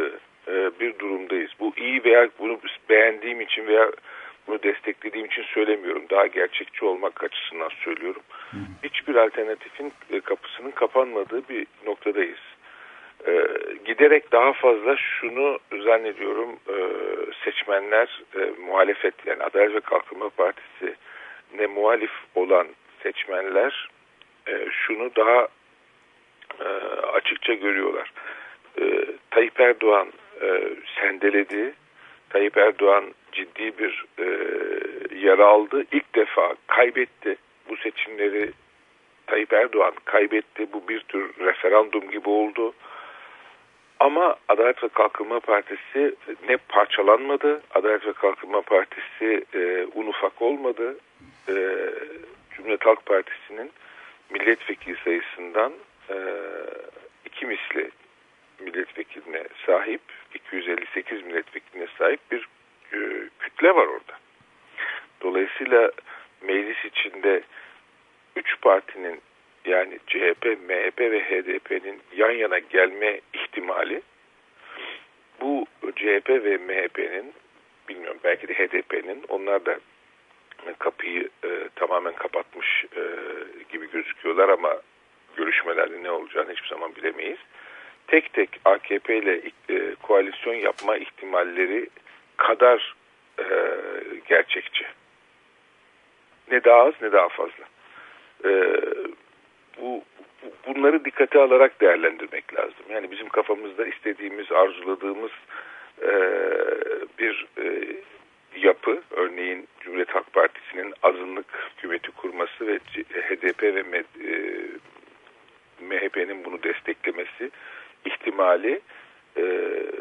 e, bir durumdayız. Bu iyi veya bunu beğendiğim için veya bunu desteklediğim için söylemiyorum. Daha gerçekçi olmak açısından söylüyorum. Hı. Hiçbir alternatifin e, kapısının kapanmadığı bir noktadayız. E, giderek daha fazla şunu zannediyorum, e, seçmenler, e, muhalefet, yani Adalet ve Kalkınma Partisi ne muhalif olan seçmenler e, şunu daha e, açıkça görüyorlar. E, Tayyip Erdoğan e, sendeledi. Tayyip Erdoğan ciddi bir e, yara aldı. İlk defa kaybetti. Bu seçimleri Tayyip Erdoğan kaybetti. Bu bir tür referandum gibi oldu. Ama Adalet ve Kalkınma Partisi ne parçalanmadı. Adalet ve Kalkınma Partisi e, un ufak olmadı. E, Cumhuriyet Halk Partisi'nin milletvekili sayısından e, iki misli milletvekiline sahip, iki yüz elli sekiz milletvekiline sahip bir e, kütle var orada. Dolayısıyla meclis içinde üç partinin, yani C H P, M H P ve H D P'nin yan yana gelme ihtimali, bu C H P ve M H P'nin, bilmiyorum belki de H D P'nin, onlar da kapıyı e, tamamen kapatmış e, gibi gözüküyorlar ama görüşmelerde ne olacağını hiçbir zaman bilemeyiz. Tek tek A K P ile e, koalisyon yapma ihtimalleri kadar e, gerçekçi. Ne daha az ne daha fazla. E, bu bunları dikkate alarak değerlendirmek lazım. Yani bizim kafamızda istediğimiz, arzuladığımız e, bir e, yapı, örneğin Cumhuriyet Halk Partisi'nin azınlık hükümeti kurması ve H D P ve M H P'nin bunu desteklemesi ihtimali e,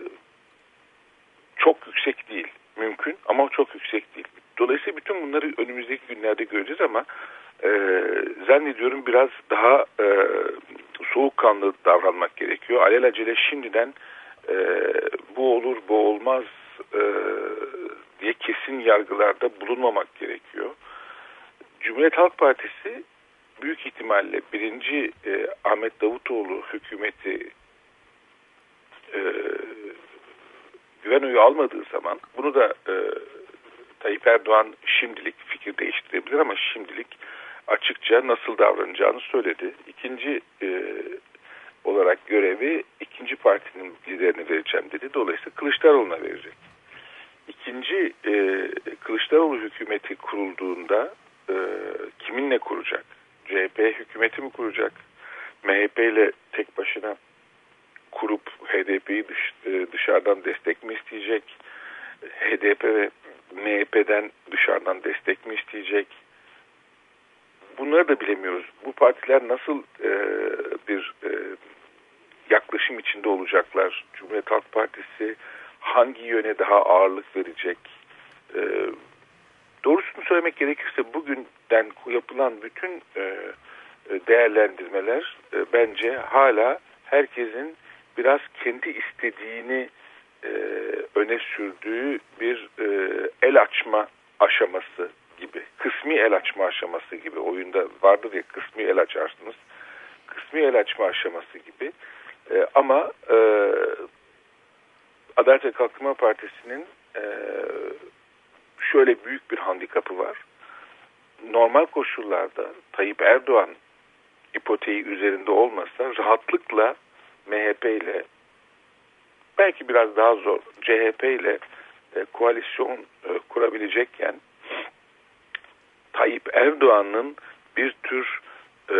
çok yüksek değil. Mümkün ama çok yüksek değil. Dolayısıyla bütün bunları önümüzdeki günlerde göreceğiz ama e, zannediyorum biraz daha e, soğukkanlı davranmak gerekiyor. Alelacele şimdiden e, bu olur, bu olmaz e, diye kesin yargılarda bulunmamak gerekiyor. Cumhuriyet Halk Partisi büyük ihtimalle birinci e, Ahmet Davutoğlu hükümeti e, güven oyu almadığı zaman, bunu da e, Tayyip Erdoğan şimdilik fikir değiştirebilir ama şimdilik açıkça nasıl davranacağını söyledi. İkinci e, olarak görevi ikinci partinin liderini vereceğim dedi. Dolayısıyla Kılıçdaroğlu'na verecek. İkinci e, Kılıçdaroğlu hükümeti kurulduğunda e, kiminle kuracak? C H P hükümeti mi kuracak? M H P ile tek başına kurup H D P'yi dış, e, dışarıdan destek mi isteyecek? H D P ve M H P'den dışarıdan destek mi isteyecek? Bunları da bilemiyoruz. Bu partiler nasıl e, bir e, yaklaşım içinde olacaklar? Cumhuriyet Halk Partisi hangi yöne daha ağırlık verecek? E, doğrusunu söylemek gerekirse bugünden yapılan bütün e, değerlendirmeler e, bence hala herkesin biraz kendi istediğini e, öne sürdüğü bir e, el açma aşaması gibi. Kısmi el açma aşaması gibi. Oyunda vardır ya, kısmi el açarsınız. Kısmi el açma aşaması gibi. E, ama e, Adalet ve Kalkınma Partisi'nin e, şöyle büyük bir handikapı var. Normal koşullarda Tayyip Erdoğan ipoteği üzerinde olmasa rahatlıkla M H P ile, belki biraz daha zor C H P ile e, koalisyon e, kurabilecekken Tayyip Erdoğan'ın bir tür e,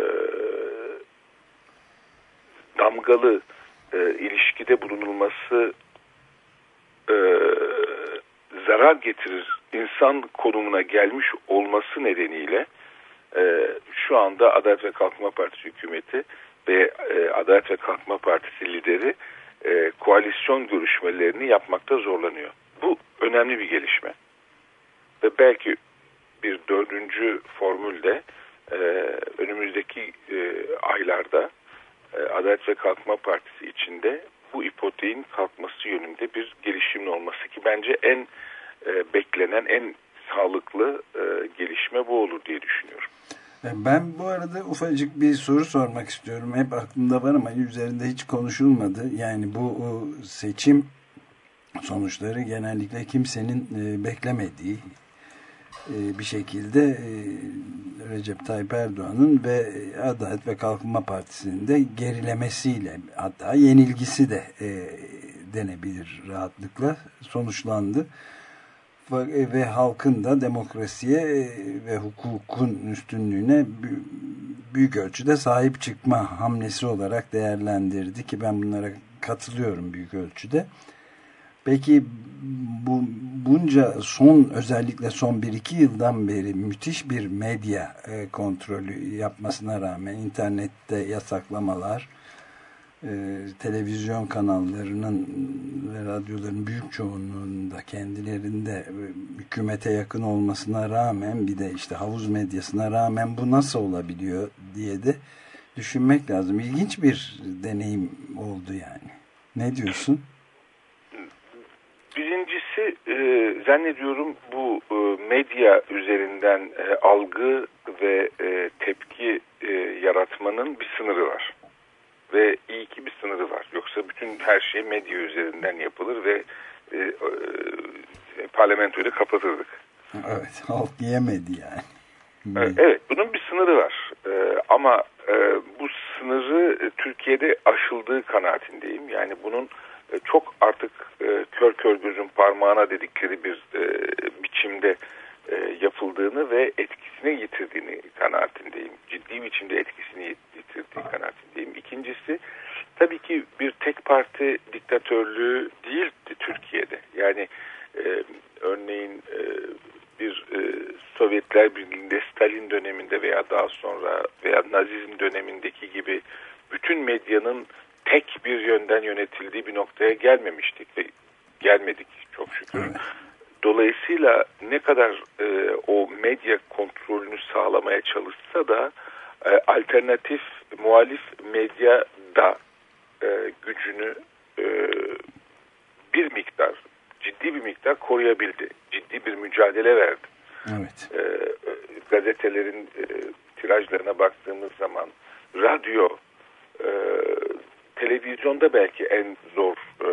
damgalı e, ilişkide bulunulması e, zarar getirir insan konumuna gelmiş olması nedeniyle e, şu anda Adalet ve Kalkınma Partisi hükümeti ve e, Adalet ve Kalkınma Partisi lideri e, koalisyon görüşmelerini yapmakta zorlanıyor. Bu önemli bir gelişme ve belki bir dördüncü formülde e, önümüzdeki e, aylarda e, Adalet ve Kalkınma Partisi içinde bu ipoteğin kalkması yönünde bir gelişimin olması, ki bence en e, beklenen, en sağlıklı e, gelişme bu olur diye düşünüyorum. Ben bu arada ufacık bir soru sormak istiyorum. Hep aklımda var ama üzerinde hiç konuşulmadı. Yani bu seçim sonuçları genellikle kimsenin beklemediği bir şekilde Recep Tayyip Erdoğan'ın ve Adalet ve Kalkınma Partisi'nin de gerilemesiyle, hatta yenilgisi de denebilir rahatlıkla sonuçlandı. Ve halkın da demokrasiye ve hukukun üstünlüğüne büyük ölçüde sahip çıkma hamlesi olarak değerlendirdi ki ben bunlara katılıyorum büyük ölçüde. Peki bu bunca son, özellikle son bir iki yıldan beri müthiş bir medya kontrolü yapmasına rağmen internette yasaklamalar, Ee, televizyon kanallarının ve radyoların büyük çoğunluğunda kendilerinde e, hükümete yakın olmasına rağmen, bir de işte havuz medyasına rağmen bu nasıl olabiliyor diye de düşünmek lazım. İlginç bir deneyim oldu yani. Ne diyorsun? Birincisi e, zannediyorum bu e, medya üzerinden e, algı ve e, tepki e, yaratmanın bir sınırı var. Ve iyi ki bir sınırı var. Yoksa bütün her şey medya üzerinden yapılır ve e, e, parlamentoyu da kapatırdık. Evet, halk yemedi yani. Evet, evet, bunun bir sınırı var. E, ama e, bu sınırı e, Türkiye'de aşıldığı kanaatindeyim. Yani bunun e, çok artık e, kör kör gözün parmağına dedikleri bir e, biçimde e, yapıldığını ve etkisini yitirdiğini kanaatindeyim. Ciddi biçimde etkisini yitirdiği kanaatindeyim. İkincisi, tabii ki bir tek parti diktatörlüğü değildi Türkiye'de. Yani e, örneğin e, bir e, Sovyetler Birliği'nde Stalin döneminde veya daha sonra veya Nazizm dönemindeki gibi bütün medyanın tek bir yönden yönetildiği bir noktaya gelmemiştik ve gelmedik çok şükür. Evet. Dolayısıyla ne kadar e, o medya kontrolünü sağlamaya çalışsa da e, alternatif muhalif medya da e, gücünü e, bir miktar, ciddi bir miktar koruyabildi. Ciddi bir mücadele verdi. Evet. E, gazetelerin e, tirajlarına baktığımız zaman radyo, e, televizyonda belki en zor e,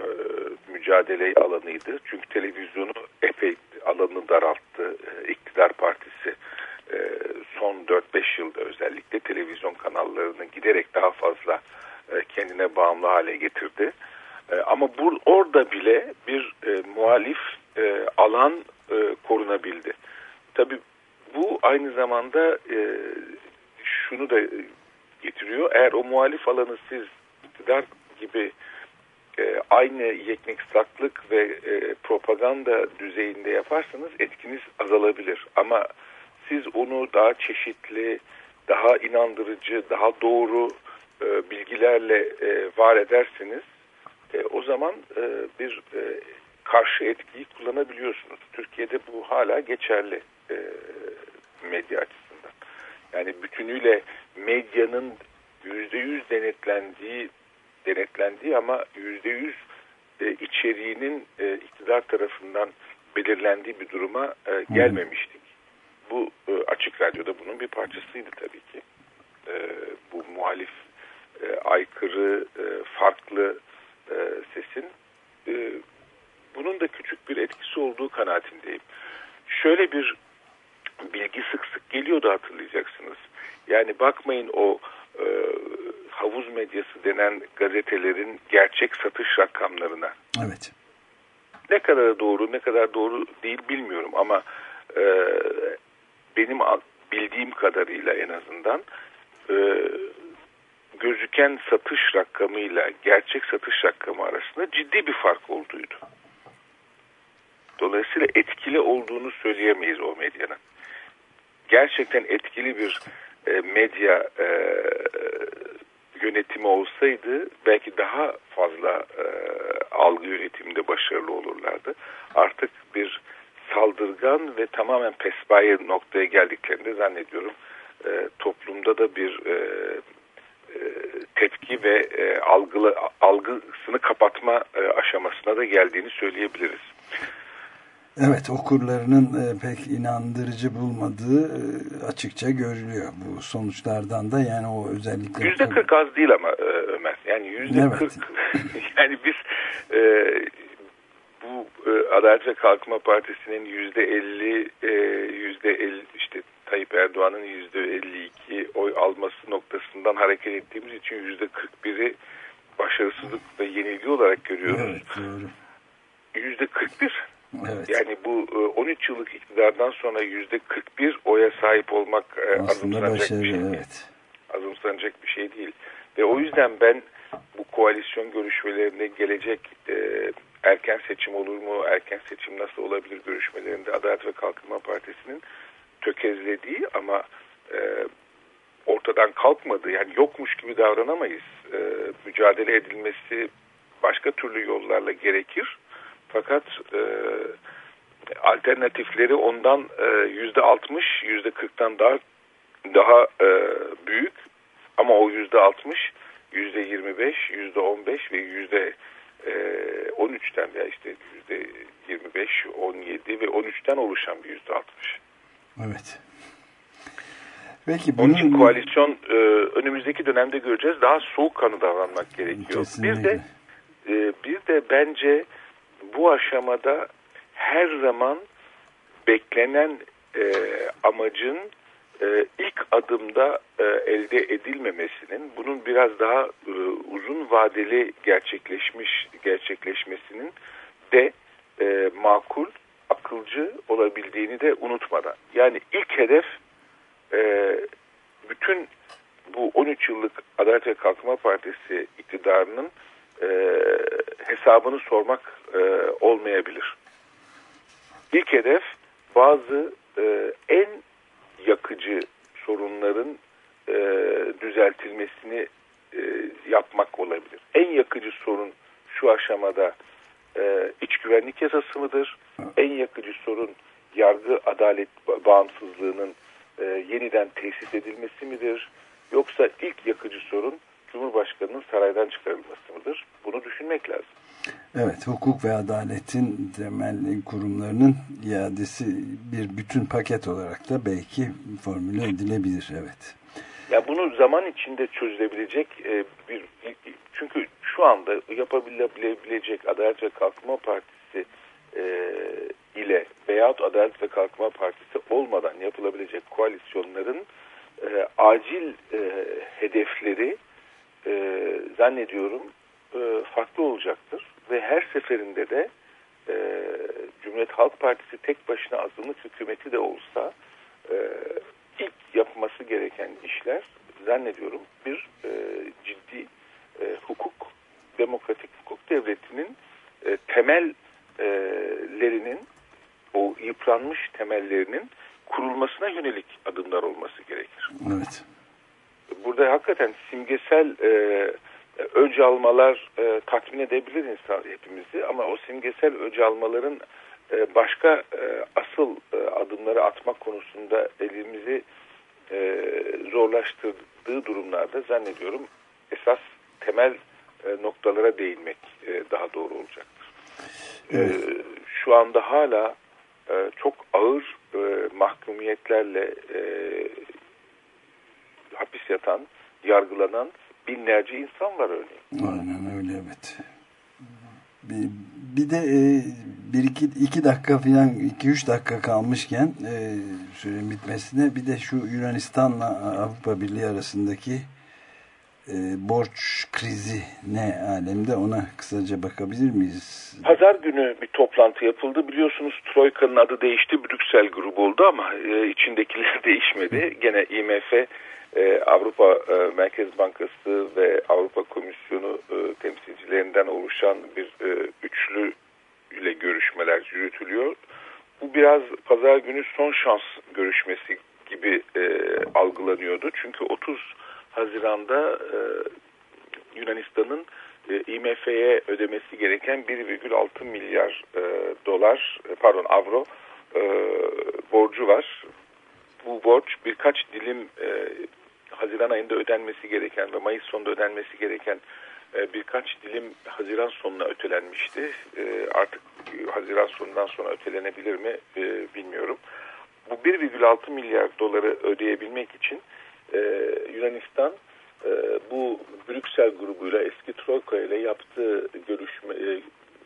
mücadele alanıydı. Çünkü televizyonu epey alanını daralttı. E, İktidar Partisi e, son dört beş yılda özellikle televizyon kanallarını giderek daha fazla e, kendine bağımlı hale getirdi. E, ama bu, orada bile bir e, muhalif e, alan e, korunabildi. Tabii bu aynı zamanda e, şunu da getiriyor. Eğer o muhalif alanı siz iktidar gibi e, aynı yekneksaklık ve e, propaganda düzeyinde yaparsanız etkiniz azalabilir. Ama siz onu daha çeşitli, daha inandırıcı, daha doğru e, bilgilerle e, var ederseniz e, o zaman e, bir e, karşı etkiyi kullanabiliyorsunuz. Türkiye'de bu hala geçerli e, medya açısından. Yani bütünüyle medyanın yüzde yüz denetlendiği denetlendiği ama yüzde yüz e, içeriğinin e, iktidar tarafından belirlendiği bir duruma e, gelmemiştik. Bu e, Açık Radyo'da bunun bir parçasıydı tabii ki. E, bu muhalif, e, aykırı, e, farklı e, sesin e, bunun da küçük bir etkisi olduğu kanaatindeyim. Şöyle bir bilgi sık sık geliyordu, hatırlayacaksınız. Yani bakmayın o e, havuz medyası denen gazetelerin gerçek satış rakamlarına. Evet. Ne kadar doğru, ne kadar doğru değil bilmiyorum ama e, benim bildiğim kadarıyla en azından e, gözüken satış rakamıyla gerçek satış rakamı arasında ciddi bir fark olduğuydu. Dolayısıyla etkili olduğunu söyleyemeyiz o medyanın. Gerçekten etkili bir e, medya e, yönetimi olsaydı belki daha fazla e, algı yönetiminde başarılı olurlardı. Artık bir saldırgan ve tamamen pespaye noktaya geldiklerinde zannediyorum e, toplumda da bir e, e, tepki ve e, algılı, algısını kapatma e, aşamasına da geldiğini söyleyebiliriz. Evet, okurlarının e, pek inandırıcı bulmadığı e, açıkça görülüyor bu sonuçlardan da. Yani o özellikle yüzde kırk az değil ama e, Ömer. Yani yüzde kırk yani biz e, bu e, Adalet ve Kalkınma Partisi'nin yüzde elli e, yüzde elli işte Tayyip Erdoğan'ın yüzde elli iki oy alması noktasından hareket ettiğimiz için yüzde kırk biri başarısızlık ve yenilgi olarak görüyoruz. Evet, doğru. yüzde kırk bir. Evet. Yani bu on üç yıllık iktidardan sonra yüzde kırk bir oya sahip olmak azımsanacak başarı, bir şey değil. Evet. Azımsanacak bir şey değil. Ve o yüzden ben bu koalisyon görüşmelerinde gelecek e, erken seçim olur mu, erken seçim nasıl olabilir görüşmelerinde Adalet ve Kalkınma Partisi'nin tökezlediği ama e, ortadan kalkmadığı, yani yokmuş gibi davranamayız. E, mücadele edilmesi başka türlü yollarla gerekir. Fakat e, alternatifleri ondan yüzde altmış, yüzde kırktan daha daha e, büyük. Ama o yüzde altmış, yüzde yirmi beş, yüzde on beş ve yüzde on üçten veya işte yüzde yirmi beş, on yedi ve on üçten oluşan bir yüzde altmış. Evet. Peki bunun... Onun için koalisyon e, önümüzdeki dönemde göreceğiz. Daha soğukkanlı davranmak gerekiyor. Kesinlikle. Bir de e, bir de bence bu aşamada her zaman beklenen e, amacın e, ilk adımda e, elde edilmemesinin, bunun biraz daha e, uzun vadeli gerçekleşmiş gerçekleşmesinin de e, makul, akılcı olabildiğini de unutmadan. Yani ilk hedef e, bütün bu on üç yıllık Adalet ve Kalkınma Partisi iktidarının e, hesabını sormak e, olmayabilir. İlk hedef bazı e, en yakıcı sorunların e, düzeltilmesini e, yapmak olabilir. En yakıcı sorun şu aşamada e, iç güvenlik yasası mıdır? En yakıcı sorun yargı adalet bağımsızlığının e, yeniden tesis edilmesi midir? Yoksa ilk yakıcı sorun Cumhurbaşkanı'nın saraydan çıkarılması mıdır? Bunu düşünmek lazım. Evet, hukuk ve adaletin temel kurumlarının iadesi bir bütün paket olarak da belki formüle edilebilir. Evet. Ya bunu zaman içinde çözülebilecek e, bir, çünkü şu anda yapabilebilecek Adalet ve Kalkınma Partisi e, ile veyahut Adalet ve Kalkınma Partisi olmadan yapılabilecek koalisyonların e, acil e, hedefleri e, zannediyorum e, farklı olacaktır. Ve her seferinde de e, Cumhuriyet Halk Partisi tek başına azınlık hükümeti de olsa e, ilk yapması gereken işler zannediyorum bir e, ciddi e, hukuk, demokratik hukuk devletinin e, temellerinin, o yıpranmış temellerinin kurulmasına yönelik adımlar olması gerekir. Evet. Burada hakikaten simgesel e, öc almalar e, tatmin edebilir insan hepimizi, ama o simgesel öc almaların e, başka e, asıl e, adımları atmak konusunda elimizi e, zorlaştırdığı durumlarda zannediyorum esas temel e, noktalara değinmek e, daha doğru olacaktır. Evet. E, şu anda hala e, çok ağır e, mahkumiyetlerle e, hapis yatan, yargılanan binlerce insan var örneğin. Aynen öyle, evet. Bir, bir de e, bir iki, iki dakika falan, iki üç dakika kalmışken e, sürenin bitmesine, bir de şu Yunanistan'la Avrupa Birliği arasındaki e, borç krizi ne alemde, ona kısaca bakabilir miyiz? Pazar günü bir toplantı yapıldı. Biliyorsunuz Troika'nın adı değişti, Brüksel grubu oldu ama e, içindekiler değişmedi. Gene I M F, Ee, Avrupa e, Merkez Bankası ve Avrupa Komisyonu e, temsilcilerinden oluşan bir e, üçlü ile görüşmeler yürütülüyor. Bu biraz pazar günü son şans görüşmesi gibi e, algılanıyordu. Çünkü otuz Haziran'da e, Yunanistan'ın e, I M F'ye ödemesi gereken bir virgül altı milyar e, dolar, pardon avro e, borcu var. Bu borç birkaç dilim e, Haziran ayında ödenmesi gereken ve Mayıs sonunda ödenmesi gereken e, birkaç dilim Haziran sonuna ötelenmişti. E, artık Haziran sonundan sonra ötelenebilir mi e, bilmiyorum. Bu bir virgül altı milyar doları ödeyebilmek için e, Yunanistan e, bu Brüksel grubuyla, eski Troika ile yaptığı görüşme, e,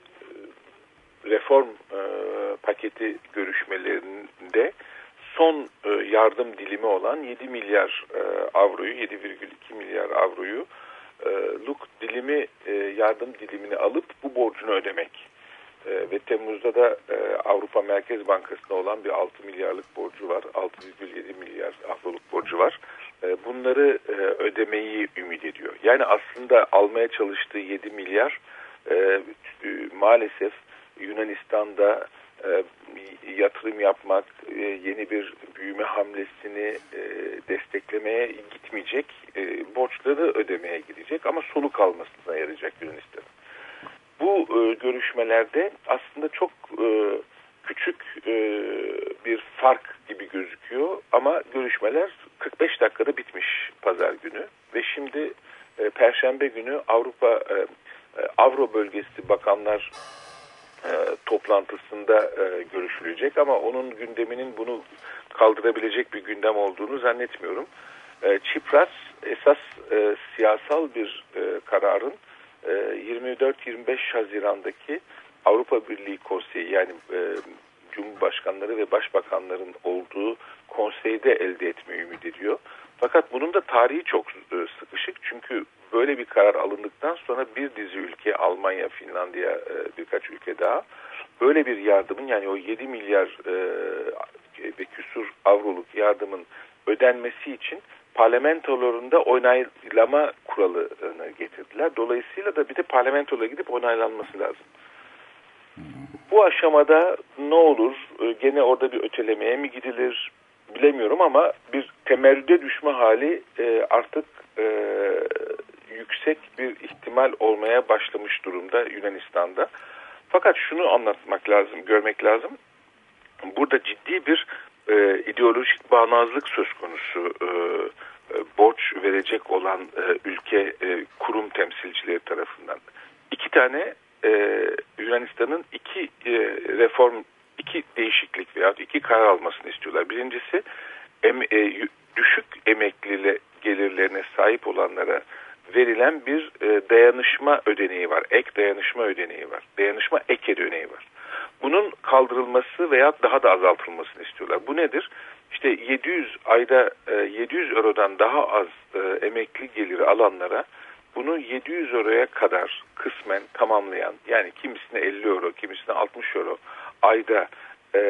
reform e, paketi görüşmelerinde son e, yardım dilimi olan yedi milyar e, avroyu, yedi virgül iki milyar avroyu e, luk dilimi e, yardım dilimini alıp bu borcunu ödemek. E, ve Temmuz'da da e, Avrupa Merkez Bankası'na olan bir altı milyarlık borcu var. altı virgül yedi milyar avroluk borcu var. E, bunları e, ödemeyi ümit ediyor. Yani aslında almaya çalıştığı yedi milyar e, e, maalesef Yunanistan'da e, yatırım yapmak, e, yeni bir büyüme hamlesini e, desteklemeye gitmeyecek, e, borçları ödemeye gidecek ama soluk almasına yarayacak Yunanistan. Bu e, görüşmelerde aslında çok e, küçük e, bir fark gibi gözüküyor ama görüşmeler kırk beş dakikada bitmiş pazar günü ve şimdi e, Perşembe günü Avrupa e, e, Avro Bölgesi Bakanlar E, toplantısında e, görüşülecek ama onun gündeminin bunu kaldırabilecek bir gündem olduğunu zannetmiyorum. E, Çipras esas e, siyasal bir e, kararın e, yirmi dört yirmi beş Haziran'daki Avrupa Birliği Konseyi, yani e, Cumhurbaşkanları ve Başbakanların olduğu konseyde elde etmeyi ümit ediyor. Fakat bunun da tarihi çok e, sıkışık, çünkü böyle bir karar alındıktan sonra bir dizi ülke, Almanya, Finlandiya, e, birkaç ülke daha böyle bir yardımın, yani o yedi milyar e, ve küsur avroluk yardımın ödenmesi için parlamentolarında onaylama kuralını getirdiler. Dolayısıyla da bir de parlamentolara gidip onaylanması lazım. Bu aşamada ne olur? E, gene orada bir ötelemeye mi gidilir? Bilemiyorum ama bir temerrüde düşme hali e, artık e, yüksek bir ihtimal olmaya başlamış durumda Yunanistan'da. Fakat şunu anlatmak lazım, görmek lazım. Burada ciddi bir e, ideolojik bağnazlık söz konusu. E, e, borç verecek olan e, ülke e, kurum temsilcileri tarafından. İki tane e, Yunanistan'ın iki e, reform, iki değişiklik veya iki karar almasını istiyorlar. Birincisi em, e, düşük emekli gelirlerine sahip olanlara verilen bir e, dayanışma ödeneği var. Ek dayanışma ödeneği var. Dayanışma ek ödeneği var. Bunun kaldırılması veya daha da azaltılmasını istiyorlar. Bu nedir? İşte yedi yüz ayda e, yedi yüz eurodan daha az e, emekli geliri alanlara bunu yedi yüz euroya kadar kısmen tamamlayan, yani kimisine elli euro, kimisine altmış euro ayda e,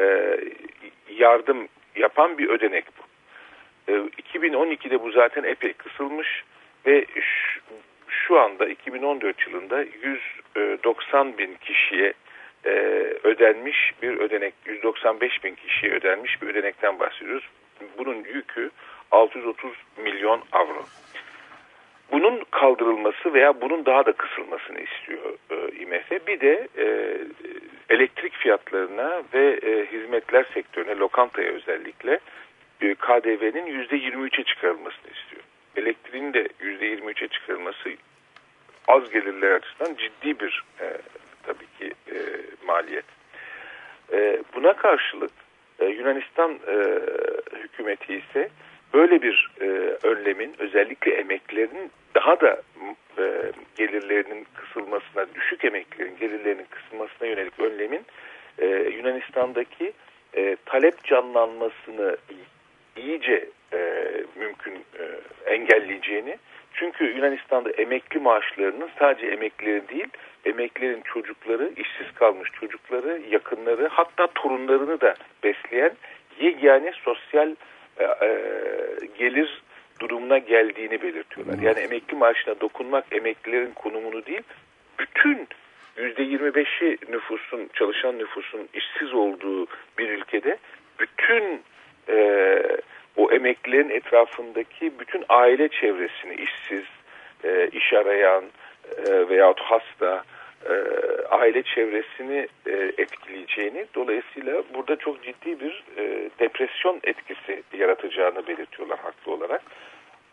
yardım yapan bir ödenek bu. E, iki bin on ikide bu zaten epey kısılmış ve şu, şu anda iki bin on dört yılında yüz doksan bin kişiye e, ödenmiş bir ödenek, yüz doksan beş bin kişiye ödenmiş bir ödenekten bahsediyoruz. Bunun yükü altı yüz otuz milyon avro. Bunun kaldırılması veya bunun daha da kısılmasını istiyor e, I M F. Bir de e, elektrik fiyatlarına ve e, hizmetler sektörüne, lokantaya özellikle e, K D V'nin yüzde yirmi üçe çıkarılmasını istiyor. Elektriğin de yüzde yirmi üçe çıkarılması az gelirler açısından ciddi bir e, tabii ki e, maliyet. E, buna karşılık e, Yunanistan e, hükümeti ise böyle bir e, önlemin, özellikle emeklilerin daha da e, gelirlerinin kısılmasına, düşük emeklilerin gelirlerinin kısılmasına yönelik önlemin e, Yunanistan'daki e, talep canlanmasını iyice e, mümkün e, engelleyeceğini, çünkü Yunanistan'da emekli maaşlarının sadece emeklilerin değil, emeklilerin çocukları, işsiz kalmış çocukları, yakınları, hatta torunlarını da besleyen yegane sosyal e, e, gelir durumuna geldiğini belirtiyorlar. Yani emekli maaşına dokunmak emeklilerin konumunu değil, bütün yüzde yirmi beşi nüfusun, çalışan nüfusun işsiz olduğu bir ülkede bütün e, o emeklilerin etrafındaki bütün aile çevresini, işsiz, e, iş arayan e, veyahut hasta e, aile çevresini e, etkileyeceğini, dolayısıyla burada çok ciddi bir e, depresyon etkisi yaratacağını belirtiyorlar haklı olarak.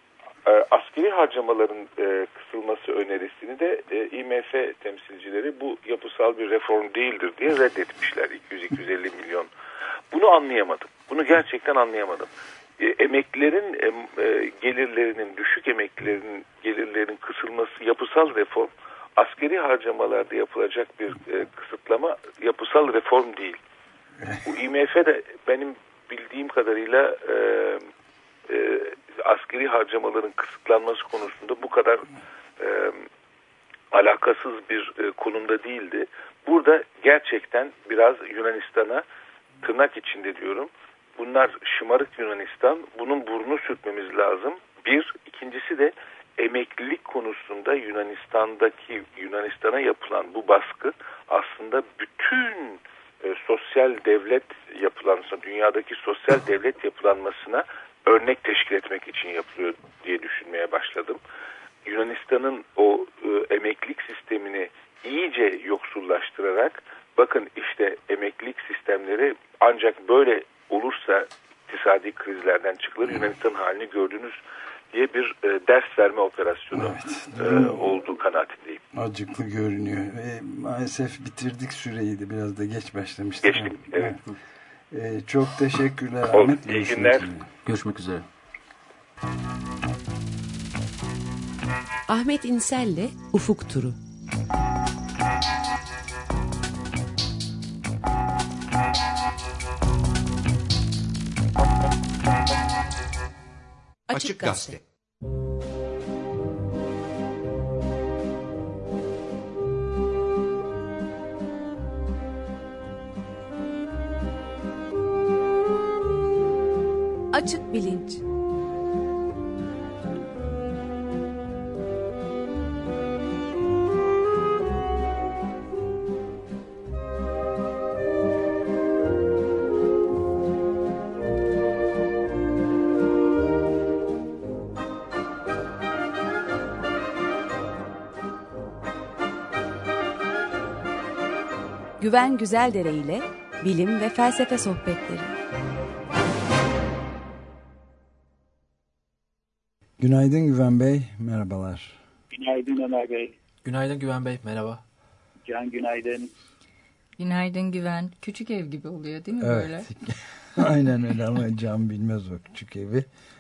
askeri harcamaların e, kısılması önerisini de e, I M F temsilcileri bu yapısal bir reform değildir diye reddetmişler. iki yüz iki yüz elli milyon. Bunu anlayamadım. Bunu gerçekten anlayamadım. E, emeklilerin e, e, gelirlerinin, düşük emeklilerin gelirlerinin kısılması yapısal reform, askeri harcamalarda yapılacak bir e, kısıtlama yapısal reform değil. Bu I M F de benim bildiğim kadarıyla e, e, askeri harcamaların kısıtlanması konusunda bu kadar e, alakasız bir e, konumda değildi. Burada gerçekten biraz Yunanistan'a, tırnak içinde diyorum, bunlar şımarık Yunanistan, bunun burnunu sürtmemiz lazım. Bir, ikincisi de emeklilik konusunda Yunanistan'daki Yunanistan'a yapılan bu baskı aslında bütün e, sosyal devlet yapılanmasına, dünyadaki sosyal devlet yapılanmasına örnek teşkil etmek için yapılıyor diye düşünmeye başladım. Yunanistan'ın o e, emeklilik sistemini iyice yoksullaştırarak, bakın işte emeklilik sistemleri ancak böyle olursa iktisadi krizlerden çıkılır, Yunanistan halini gördünüz diye bir e, ders verme operasyonu evet, e, olduğu kanaatindeyim. Acıklı görünüyor. E, maalesef bitirdik süreyi de, biraz da geç başlamıştık. Geçtik, evet. evet. E, çok teşekkürler Ahmet. İyi günler. Görüşmek üzere. Ahmet İnsel'le Ufuk Turu. Açık Gazete. Açık bilinç. Güven Güzeldere ile bilim ve felsefe sohbetleri. Günaydın Güven Bey, merhabalar. Günaydın Ömer Bey. Günaydın Güven Bey, merhaba. Can günaydın. Günaydın Güven. Küçük ev gibi oluyor değil mi evet. böyle? Aynen öyle ama Can bilmez o küçük evi.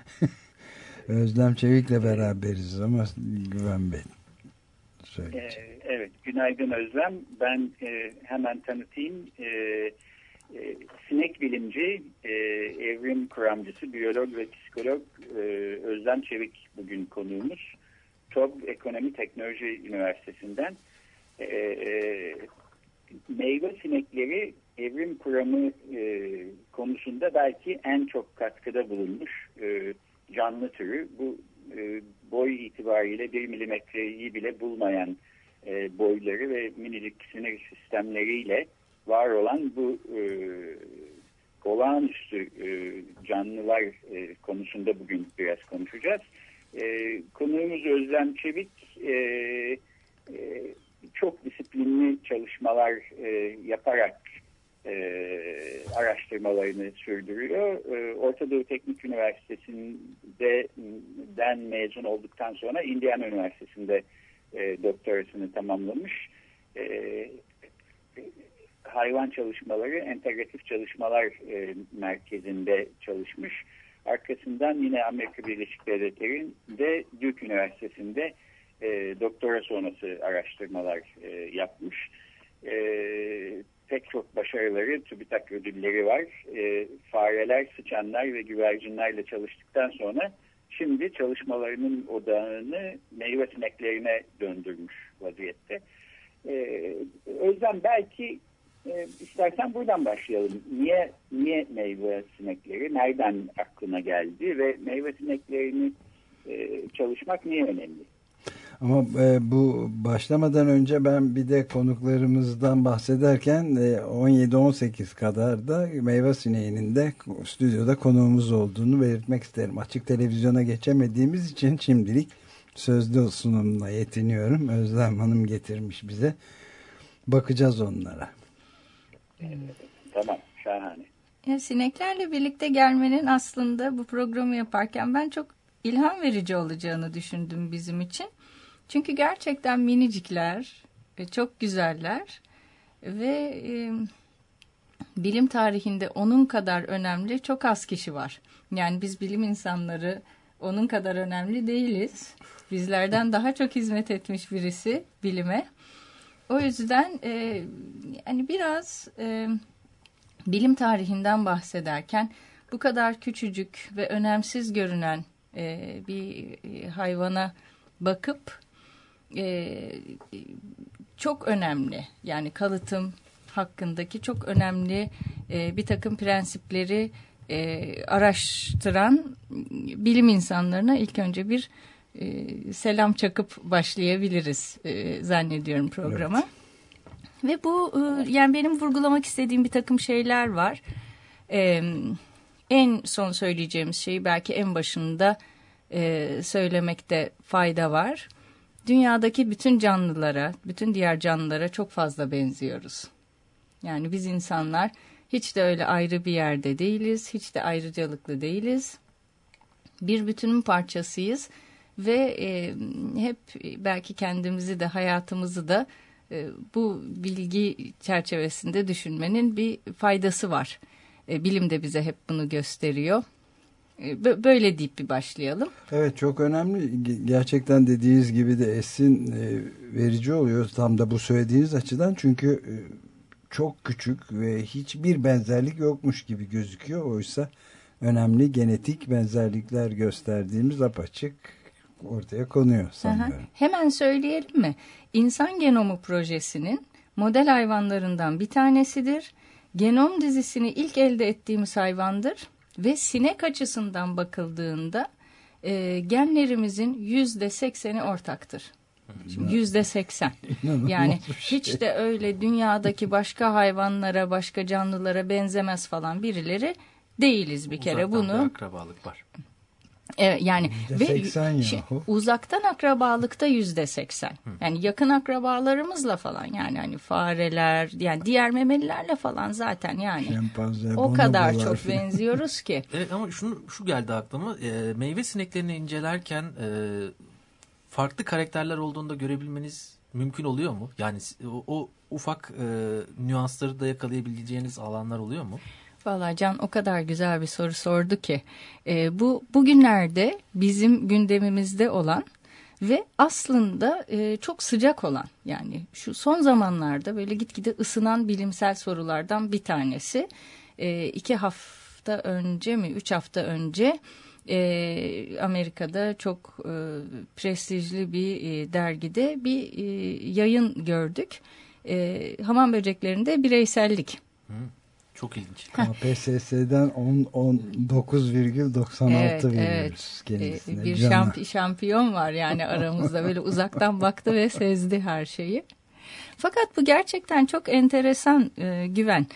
Özlem Çevik'le beraberiz ama Güven Bey söyleyecek. Ee, evet, günaydın Özlem. Ben e, hemen tanıtayım. E, e, sinek bilimci, e, evrim kuramcısı, biyolog ve psikolog e, Özlem Çevik bugün konuğumuz. T O B Ekonomi Teknoloji Üniversitesi'nden. E, e, meyve sinekleri evrim kuramı e, konusunda belki en çok katkıda bulunmuş e, canlı türü. Bu e, boy itibariyle bir milimetreyi bile bulmayan e, boyları ve minicik sinir sistemleriyle var olan bu e, olağanüstü e, canlılar e, konusunda bugün biraz konuşacağız. E, konuğumuz Özlem Çevik e, e, çok disiplinli çalışmalar e, yaparak e, araştırmalarını sürdürüyor. E, Orta Doğu Teknik Üniversitesi'nden mezun olduktan sonra Indiana Üniversitesi'nde e, doktorasını tamamlamış. E, hayvan çalışmaları, entegratif çalışmalar e, merkezinde çalışmış. Arkasından yine Amerika Birleşik Devletleri'nde Duke Üniversitesi'nde e, doktora sonrası araştırmalar e, yapmış. E, pek çok başarıları, TÜBİTAK ödülleri var. E, fareler, sıçanlar ve güvercinlerle çalıştıktan sonra şimdi çalışmalarının odağını meyve sineklerine döndürmüş vaziyette. E, Özlem belki e, istersen buradan başlayalım. Niye niye meyve sinekleri? Nereden aklına geldi ve meyve sineklerini e, çalışmak niye önemli? Ama e, bu başlamadan önce ben bir de konuklarımızdan bahsederken e, on yedi on sekiz kadar da meyve sineğinin de stüdyoda konuğumuz olduğunu belirtmek isterim. Açık televizyona geçemediğimiz için şimdilik sözlü sunumla yetiniyorum. Özlem Hanım getirmiş bize. Bakacağız onlara. Evet, tamam, şahane. Ya, sineklerle birlikte gelmenin aslında bu programı yaparken ben çok ilham verici olacağını düşündüm bizim için. Çünkü gerçekten minicikler, ve çok güzeller ve e, bilim tarihinde onun kadar önemli çok az kişi var. Yani biz bilim insanları onun kadar önemli değiliz. Bizlerden daha çok hizmet etmiş birisi bilime. O yüzden e, yani biraz e, bilim tarihinden bahsederken bu kadar küçücük ve önemsiz görünen e, bir e, hayvana bakıp e, çok önemli, yani kalıtım hakkındaki çok önemli e, bir takım prensipleri e, araştıran bilim insanlarına ilk önce bir e, selam çakıp başlayabiliriz e, zannediyorum programa. Evet. Ve bu e, yani benim vurgulamak istediğim bir takım şeyler var. E, en son söyleyeceğimiz şeyi belki en başında e, söylemekte fayda var. Dünyadaki bütün canlılara, bütün diğer canlılara çok fazla benziyoruz. Yani biz insanlar hiç de öyle ayrı bir yerde değiliz, hiç de ayrıcalıklı değiliz. Bir bütünün parçasıyız ve e, hep belki kendimizi de hayatımızı da e, bu bilgi çerçevesinde düşünmenin bir faydası var. E, bilim de bize hep bunu gösteriyor. E, böyle deyip bir başlayalım. Evet, çok önemli. Gerçekten dediğiniz gibi de esin e, verici oluyor tam da bu söylediğiniz açıdan. Çünkü e, çok küçük ve hiçbir benzerlik yokmuş gibi gözüküyor. Oysa önemli genetik benzerlikler gösterdiğimiz apaçık ortaya konuyor sanıyorum. Aha. Hemen söyleyelim mi? İnsan Genomu Projesi'nin model hayvanlarından bir tanesidir. Genom dizisini ilk elde ettiğimiz hayvandır. Ve sinek açısından bakıldığında e, genlerimizin yüzde sekseni ortaktır. Şimdi yüzde seksen. Yani hiç de öyle dünyadaki başka hayvanlara, başka canlılara benzemez falan birileri değiliz bir kere. Uzaktan bunu. Bir akrabalık var. Evet, yani ve şey, uzaktan akrabalıkta yüzde seksen. Yani yakın akrabalarımızla falan, yani hani fareler, yani diğer memelilerle falan zaten yani şempanze, o kadar çok falan benziyoruz ki. Evet, ama şunu şu geldi aklıma. E, meyve sineklerini incelerken e, farklı karakterler olduğunu da görebilmeniz mümkün oluyor mu? Yani o, o ufak e, nüansları da yakalayabileceğiniz alanlar oluyor mu? Vallahi Can o kadar güzel bir soru sordu ki e, bu bugünlerde bizim gündemimizde olan ve aslında e, çok sıcak olan, yani şu son zamanlarda böyle gitgide ısınan bilimsel sorulardan bir tanesi. E, iki hafta önce mi üç hafta önce e, Amerika'da çok e, prestijli bir e, dergide bir e, yayın gördük. E, hamam böceklerinde bireysellik. Hı. Çok ilginç. K P S S'den on dokuz virgül doksan altı evet, veriyoruz evet. kendisine. Bir şamp şampiyon var yani aramızda, böyle uzaktan baktı ve sezdi her şeyi. Fakat bu gerçekten çok enteresan e, Güven.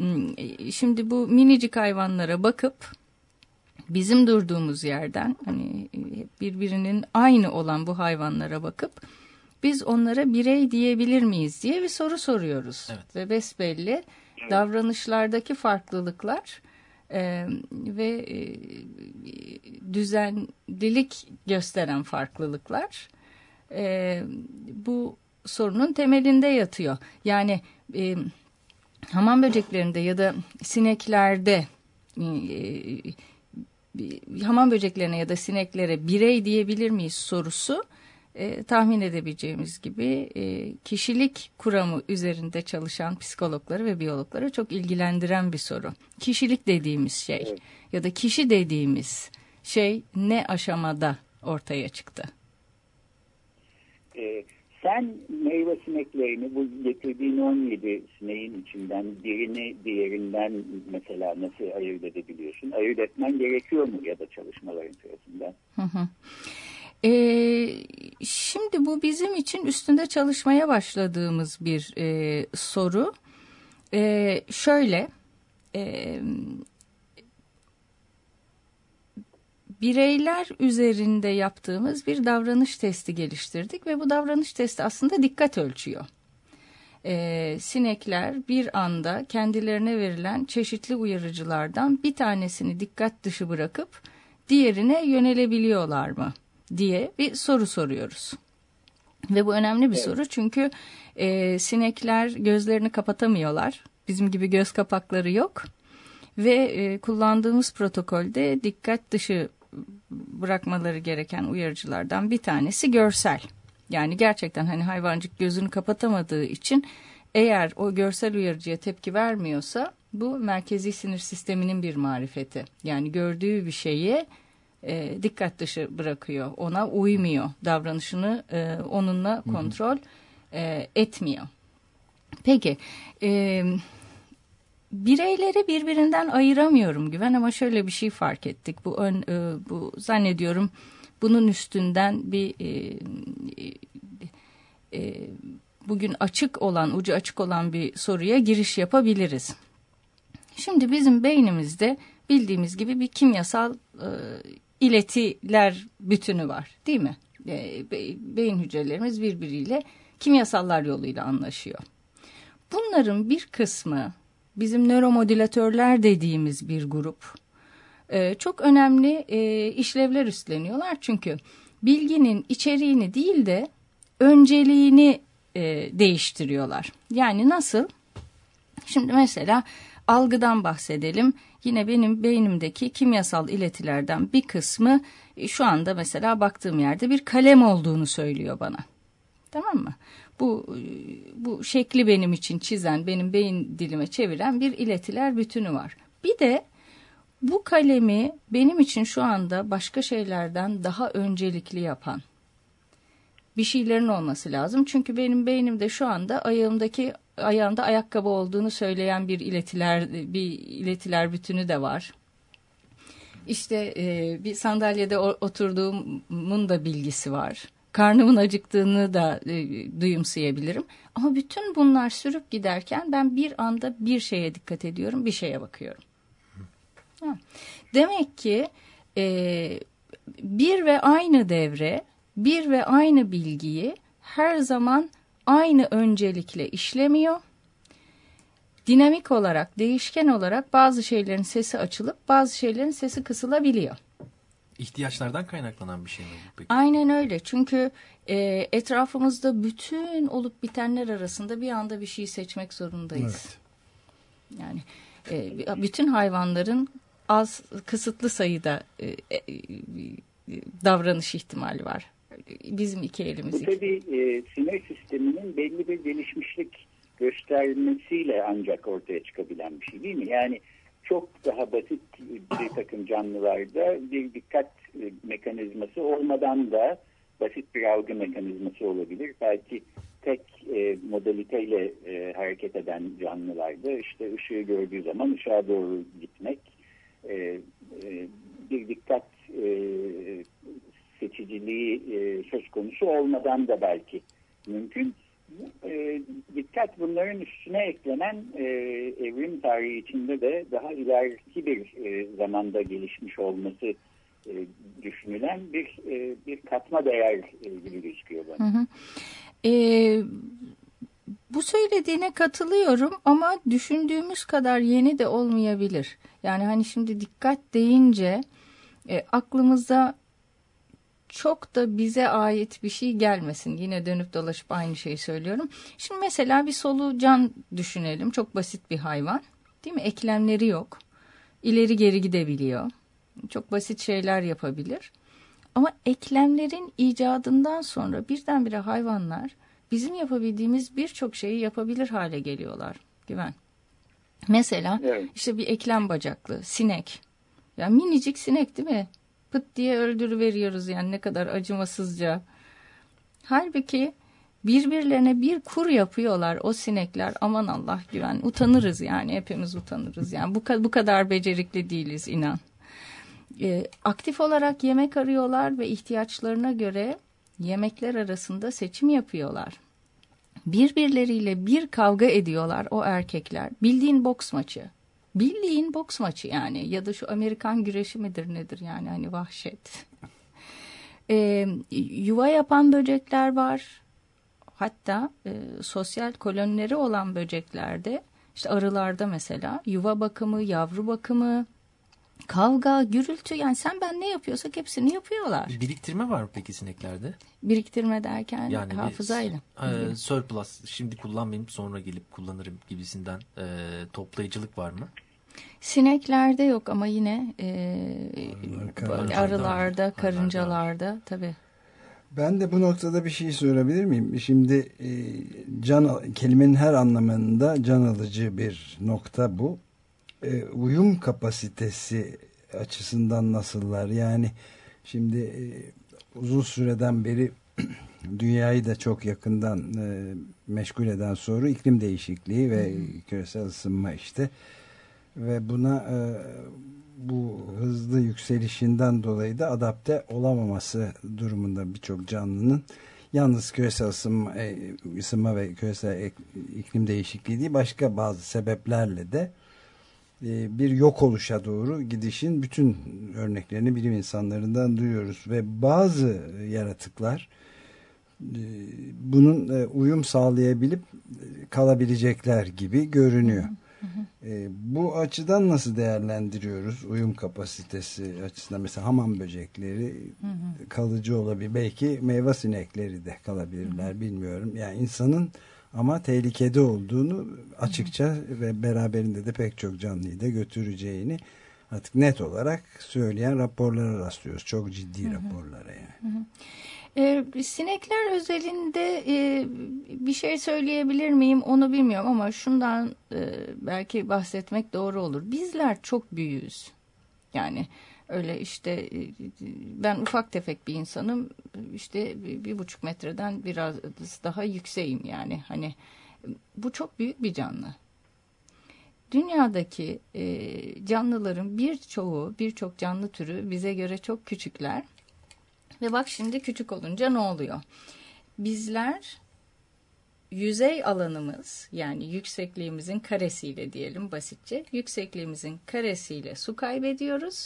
Şimdi bu minicik hayvanlara bakıp bizim durduğumuz yerden, hani birbirinin aynı olan bu hayvanlara bakıp biz onlara birey diyebilir miyiz diye bir soru soruyoruz. Evet. Ve besbelli davranışlardaki farklılıklar e, ve e, düzenlilik gösteren farklılıklar e, bu sorunun temelinde yatıyor. Yani e, hamam böceklerinde ya da sineklerde e, e, hamam böceklerine ya da sineklere birey diyebilir miyiz sorusu E, tahmin edebileceğimiz gibi e, kişilik kuramı üzerinde çalışan psikologları ve biyologları çok ilgilendiren bir soru. Kişilik dediğimiz şey, evet, ya da kişi dediğimiz şey ne aşamada ortaya çıktı? Ee, sen meyve sineklerini, bu getirdiğin on yedi sineğin içinden birini diğerinden mesela nasıl ayırt edebiliyorsun? Ayırt etmen gerekiyor mu ya da çalışmaların sırasında? Hı hı. Ee, şimdi bu bizim için üstünde çalışmaya başladığımız bir e, soru. E, şöyle, e, bireyler üzerinde yaptığımız bir davranış testi geliştirdik ve bu davranış testi aslında dikkat ölçüyor. E, sinekler bir anda kendilerine verilen çeşitli uyarıcılardan bir tanesini dikkat dışı bırakıp diğerine yönelebiliyorlar mı diye bir soru soruyoruz. Ve bu önemli bir evet. soru çünkü e, sinekler gözlerini kapatamıyorlar. Bizim gibi göz kapakları yok. Ve e, kullandığımız protokolde dikkat dışı bırakmaları gereken uyarıcılardan bir tanesi görsel. Yani gerçekten hani hayvancık gözünü kapatamadığı için eğer o görsel uyarıcıya tepki vermiyorsa bu merkezi sinir sisteminin bir marifeti. Yani gördüğü bir şeyi e, dikkat dışı bırakıyor. Ona uymuyor. Davranışını e, onunla kontrol e, etmiyor. Peki e, bireyleri birbirinden ayıramıyorum Güven ama şöyle bir şey fark ettik. Bu ön, e, bu zannediyorum bunun üstünden bir e, e, bugün açık olan, ucu açık olan bir soruya giriş yapabiliriz. Şimdi bizim beynimizde bildiğimiz gibi bir kimyasal e, iletiler bütünü var, değil mi? E, be, beyin hücrelerimiz birbiriyle kimyasallar yoluyla anlaşıyor. Bunların bir kısmı bizim nöromodülatörler dediğimiz bir grup e, çok önemli e, işlevler üstleniyorlar. Çünkü bilginin içeriğini değil de önceliğini e, değiştiriyorlar. Yani nasıl? Şimdi mesela algıdan bahsedelim. Yine benim beynimdeki kimyasal iletilerden bir kısmı e, şu anda mesela baktığım yerde bir kalem olduğunu söylüyor bana. Tamam mı? Bu bu şekli benim için çizen, benim beyin dilime çeviren bir iletiler bütünü var. Bir de bu kalemi benim için şu anda başka şeylerden daha öncelikli yapan bir şeylerin olması lazım. Çünkü benim beynimde şu anda ayağımdaki ayağımda ayakkabı olduğunu söyleyen bir iletiler bir iletiler bütünü de var. İşte e, bir sandalyede oturduğumun da bilgisi var. Karnımın acıktığını da e, duyumsayabilirim. Ama bütün bunlar sürüp giderken ben bir anda bir şeye dikkat ediyorum, bir şeye bakıyorum. Ha. Demek ki e, bir ve aynı devre, bir ve aynı bilgiyi her zaman aynı öncelikle işlemiyor. Dinamik olarak, değişken olarak bazı şeylerin sesi açılıp bazı şeylerin sesi kısılabiliyor. İhtiyaçlardan kaynaklanan bir şey mi bu peki? Aynen öyle. Çünkü e, etrafımızda bütün olup bitenler arasında bir anda bir şey seçmek zorundayız. Evet. Yani e, bütün hayvanların az, kısıtlı sayıda e, e, davranış ihtimali var. Bizim iki elimiz. Bu tabii e, sinir sisteminin belli bir gelişmişlik göstermesiyle ancak ortaya çıkabilen bir şey değil mi? Yani çok daha basit bir takım canlılarda bir dikkat mekanizması olmadan da basit bir algı mekanizması olabilir. Belki tek e, modaliteyle e, hareket eden canlılarda işte ışığı gördüğü zaman ışığa doğru gitmek, e, e, bir dikkat e, seçiciliği e, söz konusu olmadan da belki mümkün. E, dikkat bunların üstüne eklenen e, evrim tarihi içinde de daha ileriki bir e, zamanda gelişmiş olması e, düşünülen bir e, bir katma değer e, gibi gözüküyor bana. Hı hı. E, bu söylediğine katılıyorum ama düşündüğümüz kadar yeni de olmayabilir. Yani hani şimdi dikkat deyince e, aklımıza çok da bize ait bir şey gelmesin. Yine dönüp dolaşıp aynı şeyi söylüyorum. Şimdi mesela bir solucan düşünelim. Çok basit bir hayvan. Değil mi? Eklemleri yok. İleri geri gidebiliyor. Çok basit şeyler yapabilir. Ama eklemlerin icadından sonra birdenbire hayvanlar bizim yapabildiğimiz birçok şeyi yapabilir hale geliyorlar. Güven. Mesela evet. işte bir eklem bacaklı sinek. Ya minicik sinek değil mi? Pıt diye öldürüveriyoruz yani ne kadar acımasızca. Halbuki birbirlerine bir kur yapıyorlar o sinekler. Aman Allah Güven. Utanırız yani hepimiz utanırız. Yani bu, bu kadar becerikli değiliz inan. Ee, aktif olarak yemek arıyorlar ve ihtiyaçlarına göre yemekler arasında seçim yapıyorlar. Birbirleriyle bir kavga ediyorlar o erkekler. Bildiğin boks maçı. Bildiğin boks maçı yani ya da şu Amerikan güreşi midir nedir yani hani vahşet. Ee, yuva yapan böcekler var. Hatta e, sosyal kolonileri olan böceklerde işte arılarda mesela yuva bakımı, yavru bakımı kavga, gürültü, yani sen ben ne yapıyorsak hepsini yapıyorlar. Bir biriktirme var mı peki sineklerde? Biriktirme derken yani hafızayla. Bir, e, surplus, şimdi kullanmayayım sonra gelip kullanırım gibisinden e, toplayıcılık var mı? Sineklerde yok ama yine e, Arılar, arılarda, karıncalarda tabii. Ben de bu noktada bir şey sorabilir miyim? Şimdi e, can kelimenin her anlamında can alıcı bir nokta bu. E, uyum kapasitesi açısından nasıllar? Yani şimdi e, uzun süreden beri dünyayı da çok yakından e, meşgul eden soru iklim değişikliği ve küresel ısınma işte. Ve buna e, bu hızlı yükselişinden dolayı da adapte olamaması durumunda birçok canlının, yalnız küresel ısınma, e, ısınma ve küresel iklim değişikliği değil, başka bazı sebeplerle de e, bir yok oluşa doğru gidişin bütün örneklerini bilim insanlarından duyuyoruz ve bazı yaratıklar e, bunun e, uyum sağlayabilip kalabilecekler gibi görünüyor. Hı hı. E, bu açıdan nasıl değerlendiriyoruz uyum kapasitesi açısından? Mesela hamam böcekleri hı hı. kalıcı olabilir. Belki meyve sinekleri de kalabilirler, hı hı. bilmiyorum. Yani insanın ama tehlikede olduğunu açıkça, hı hı. ve beraberinde de pek çok canlıyı da götüreceğini artık net olarak söyleyen raporlara rastlıyoruz. Çok ciddi, hı hı. raporlara yani. Hı hı. Ee, sinekler özelinde e, bir şey söyleyebilir miyim onu bilmiyorum ama şundan e, belki bahsetmek doğru olur. Bizler çok büyüğüz. Yani öyle işte e, ben ufak tefek bir insanım. İşte bir, bir buçuk metreden biraz daha yükseğim yani. Hani bu çok büyük bir canlı. Dünyadaki e, canlıların birçoğu, birçok canlı türü bize göre çok küçükler. Ve bak şimdi küçük olunca ne oluyor? Bizler yüzey alanımız, yani yüksekliğimizin karesiyle diyelim basitçe, yüksekliğimizin karesiyle su kaybediyoruz.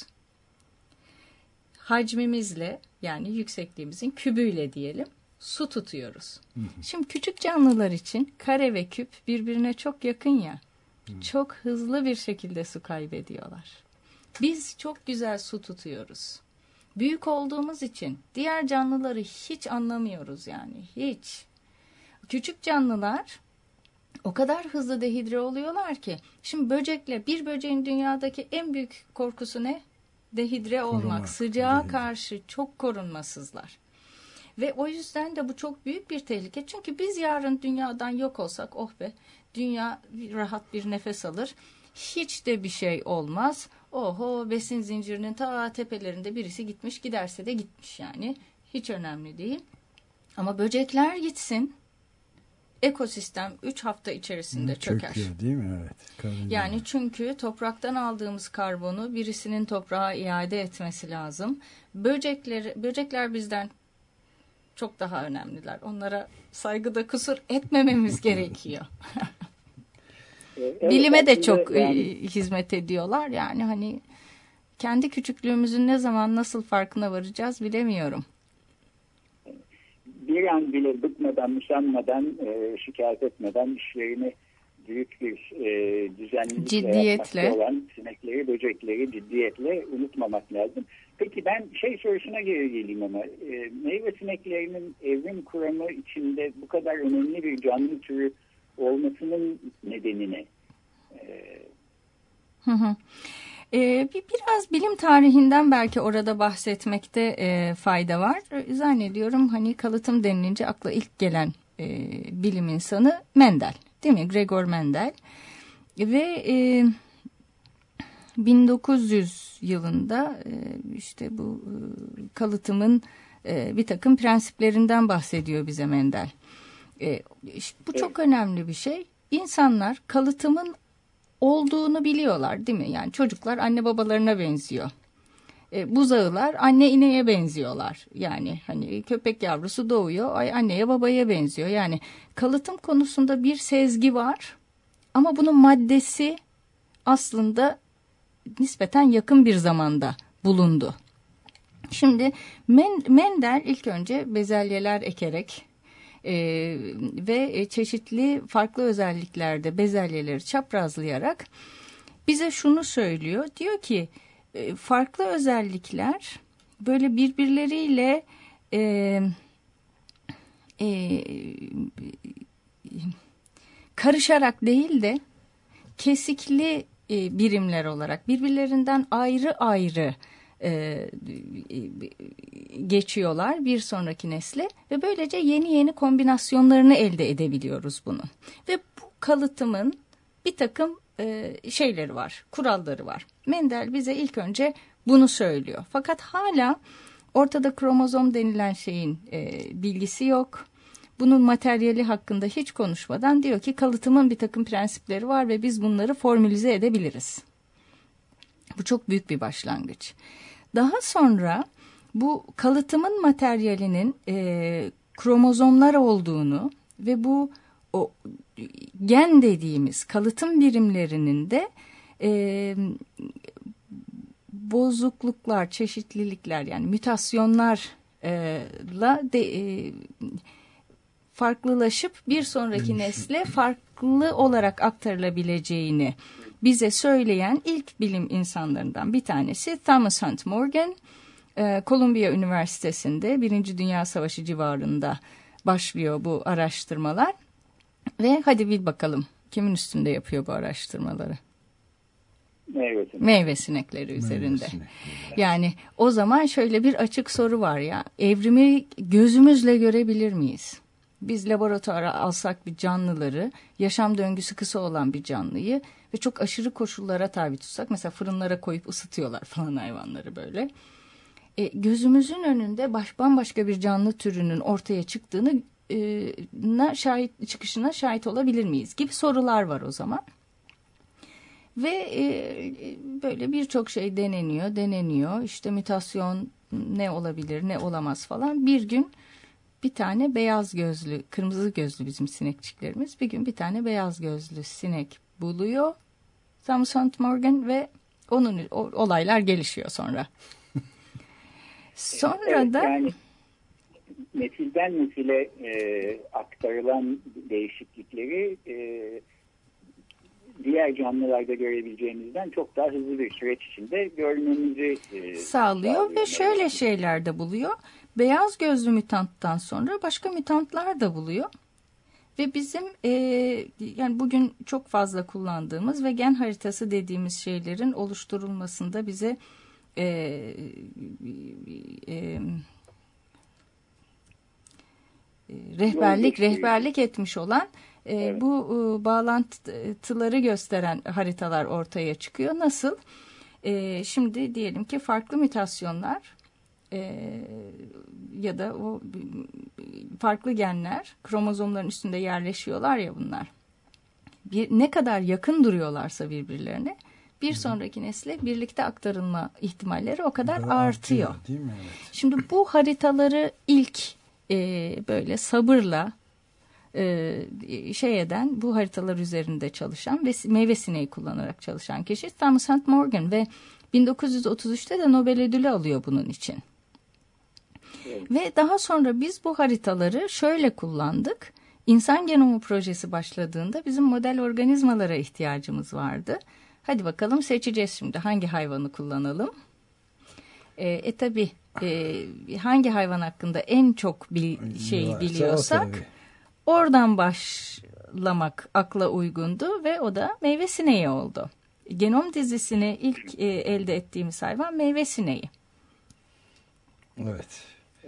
Hacmimizle, yani yüksekliğimizin kübüyle diyelim, su tutuyoruz. Hı hı. Şimdi küçük canlılar için kare ve küp birbirine çok yakın ya, hı. çok hızlı bir şekilde su kaybediyorlar. Biz çok güzel su tutuyoruz. Büyük olduğumuz için diğer canlıları hiç anlamıyoruz yani, hiç. Küçük canlılar o kadar hızlı dehidre oluyorlar ki, şimdi böcekle, bir böceğin dünyadaki en büyük korkusu ne? Dehidre olmak, Korumak, sıcağa dehidre. Karşı çok korunmasızlar. Ve o yüzden de bu çok büyük bir tehlike. Çünkü biz yarın dünyadan yok olsak, oh be, dünya rahat bir nefes alır. Hiç de bir şey olmaz. Oho, besin zincirinin ta tepelerinde birisi gitmiş, giderse de gitmiş yani. Hiç önemli değil. Ama böcekler gitsin, ekosistem üç hafta içerisinde Hı, çöker. Çöküyor değil mi? Evet. Karınca. Yani çünkü topraktan aldığımız karbonu birisinin toprağa iade etmesi lazım. Böcekler, böcekler bizden çok daha önemliler. Onlara saygıda kusur etmememiz gerekiyor. Evet, bilime de çok yani hizmet ediyorlar. Yani hani kendi küçüklüğümüzün ne zaman nasıl farkına varacağız bilemiyorum. Bir an bile bıkmadan, müşanmadan, e, şikayet etmeden işlerini büyük bir e, düzenlilikle yapmakta olan sinekleri, böcekleri ciddiyetle unutmamak lazım. Peki ben şey sorusuna geri geleyim ama e, meyve sineklerinin evrim kuramı içinde bu kadar önemli bir canlı türü olmasının nedeni ne? Hı hı. Ee, bir, biraz bilim tarihinden belki orada bahsetmekte e, fayda var. Zannediyorum hani kalıtım denilince akla ilk gelen e, bilim insanı Mendel, değil mi? Gregor Mendel. Ve e, bin dokuz yüz yılında e, işte bu e, kalıtımın e, bir takım prensiplerinden bahsediyor bize Mendel. E, işte bu çok önemli bir şey. İnsanlar kalıtımın olduğunu biliyorlar, değil mi? Yani çocuklar anne babalarına benziyor. E, buzağılar anne ineğe benziyorlar. Yani hani köpek yavrusu doğuyor, ay anneye babaya benziyor. Yani kalıtım konusunda bir sezgi var. Ama bunun maddesi aslında nispeten yakın bir zamanda bulundu. Şimdi Mendel ilk önce bezelyeler ekerek Ee, ve çeşitli farklı özelliklerde bezelyeleri çaprazlayarak bize şunu söylüyor. Diyor ki e, farklı özellikler böyle birbirleriyle e, e, karışarak değil de kesikli e, birimler olarak birbirlerinden ayrı ayrı e, geçiyorlar bir sonraki nesle ve böylece yeni yeni kombinasyonlarını elde edebiliyoruz bunun. Ve bu kalıtımın bir takım e, şeyleri var, kuralları var. Mendel bize ilk önce bunu söylüyor. Fakat hala ortada kromozom denilen şeyin e, bilgisi yok. Bunun materyali hakkında hiç konuşmadan diyor ki kalıtımın bir takım prensipleri var ve biz bunları formülize edebiliriz. Bu çok büyük bir başlangıç. Daha sonra bu kalıtımın materyalinin e, kromozomlar olduğunu ve bu o gen dediğimiz kalıtım birimlerinin de e, bozukluklar, çeşitlilikler yani mutasyonlarla de, e, farklılaşıp bir sonraki nesle farklı olarak aktarılabileceğini bize söyleyen ilk bilim insanlarından bir tanesi Thomas Hunt Morgan. Columbia Üniversitesi'nde Birinci Dünya Savaşı civarında başlıyor bu araştırmalar. Ve hadi bir bakalım kimin üstünde yapıyor bu araştırmaları? Meyve, Meyve sinekleri üzerinde. Sinekleri. Yani o zaman şöyle bir açık soru var ya, evrimi gözümüzle görebilir miyiz? Biz laboratuvara alsak bir canlıları, yaşam döngüsü kısa olan bir canlıyı ve çok aşırı koşullara tabi tutsak, mesela fırınlara koyup ısıtıyorlar falan hayvanları böyle. E, gözümüzün önünde baş, bambaşka bir canlı türünün ortaya çıktığını e, na, şahit, çıkışına şahit olabilir miyiz gibi sorular var o zaman. Ve e, böyle birçok şey deneniyor, deneniyor. İşte mutasyon ne olabilir, ne olamaz falan. Bir gün bir tane beyaz gözlü, kırmızı gözlü bizim sinekçiklerimiz. Bir gün bir tane beyaz gözlü sinek buluyor Thomas Hunt Morgan ve onun o, olaylar gelişiyor sonra. Sonra evet, da yani nesilden nesile e, aktarılan değişiklikleri e, diğer canlılarda görebileceğimizden çok daha hızlı bir süreç içinde görmemizi e, sağlıyor, sağlıyor ve şöyle evet. şeyler de buluyor. Beyaz gözlü mutanttan sonra başka mutantlar da buluyor. Ve bizim e, yani bugün çok fazla kullandığımız ve gen haritası dediğimiz şeylerin oluşturulmasında bize e, e, rehberlik rehberlik etmiş olan e, evet. bu e, bağlantıları gösteren haritalar ortaya çıkıyor. Nasıl? E, şimdi diyelim ki farklı mutasyonlar e, ya da o farklı genler kromozomların üstünde yerleşiyorlar ya bunlar. Bir, ne kadar yakın duruyorlarsa birbirlerine bir sonraki nesle birlikte aktarılma ihtimalleri o kadar Böyle artıyor. artıyor değil mi? Evet. Şimdi bu haritaları ilk e, böyle sabırla e, şey eden, bu haritalar üzerinde çalışan ve meyve sineği kullanarak çalışan kişi Thomas Hunt Morgan ve bin dokuz yüz otuz üçte de Nobel ödülü alıyor bunun için. Evet. Ve daha sonra biz bu haritaları şöyle kullandık. İnsan genomu projesi başladığında bizim model organizmalara ihtiyacımız vardı. Hadi bakalım seçeceğiz şimdi hangi hayvanı kullanalım. E, e tabi e, hangi hayvan hakkında en çok bil, şey Varsa biliyorsak oradan başlamak akla uygundu ve o da meyve sineği oldu. Genom dizisini ilk e, elde ettiğimiz hayvan meyve sineği. Evet.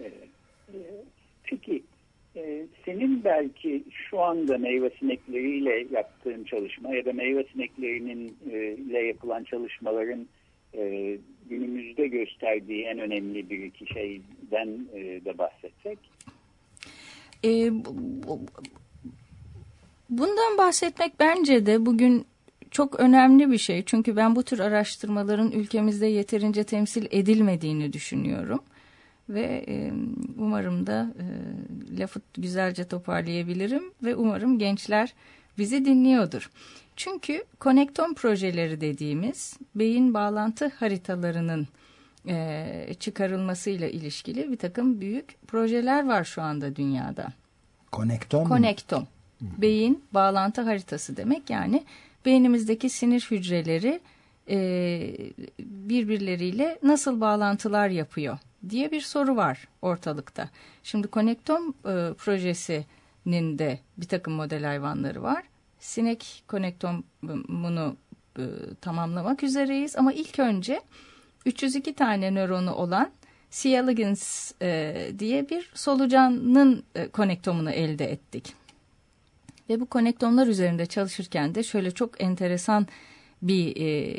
Peki senin belki şu anda meyve sinekleriyle yaptığın çalışma ya da meyve sineklerinin ile yapılan çalışmaların günümüzde gösterdiği en önemli bir iki şeyden de bahsetsek. E, bu, bu, bundan bahsetmek bence de bugün çok önemli bir şey. Çünkü ben bu tür araştırmaların ülkemizde yeterince temsil edilmediğini düşünüyorum. Ve e, umarım da e, lafı güzelce toparlayabilirim ve umarım gençler bizi dinliyordur. Çünkü konektom projeleri dediğimiz beyin bağlantı haritalarının e, çıkarılmasıyla ilişkili bir takım büyük projeler var şu anda dünyada. Konektom mu? Konektom. Beyin bağlantı haritası demek, yani beynimizdeki sinir hücreleri e, birbirleriyle nasıl bağlantılar yapıyor diye bir soru var ortalıkta. Şimdi Konektom e, projesinin de bir takım model hayvanları var. Sinek konektomunu e, tamamlamak üzereyiz ama ilk önce üç yüz iki tane nöronu olan C. elegans e, diye bir solucanın e, konektomunu elde ettik. Ve bu konektomlar üzerinde çalışırken de şöyle çok enteresan bir e,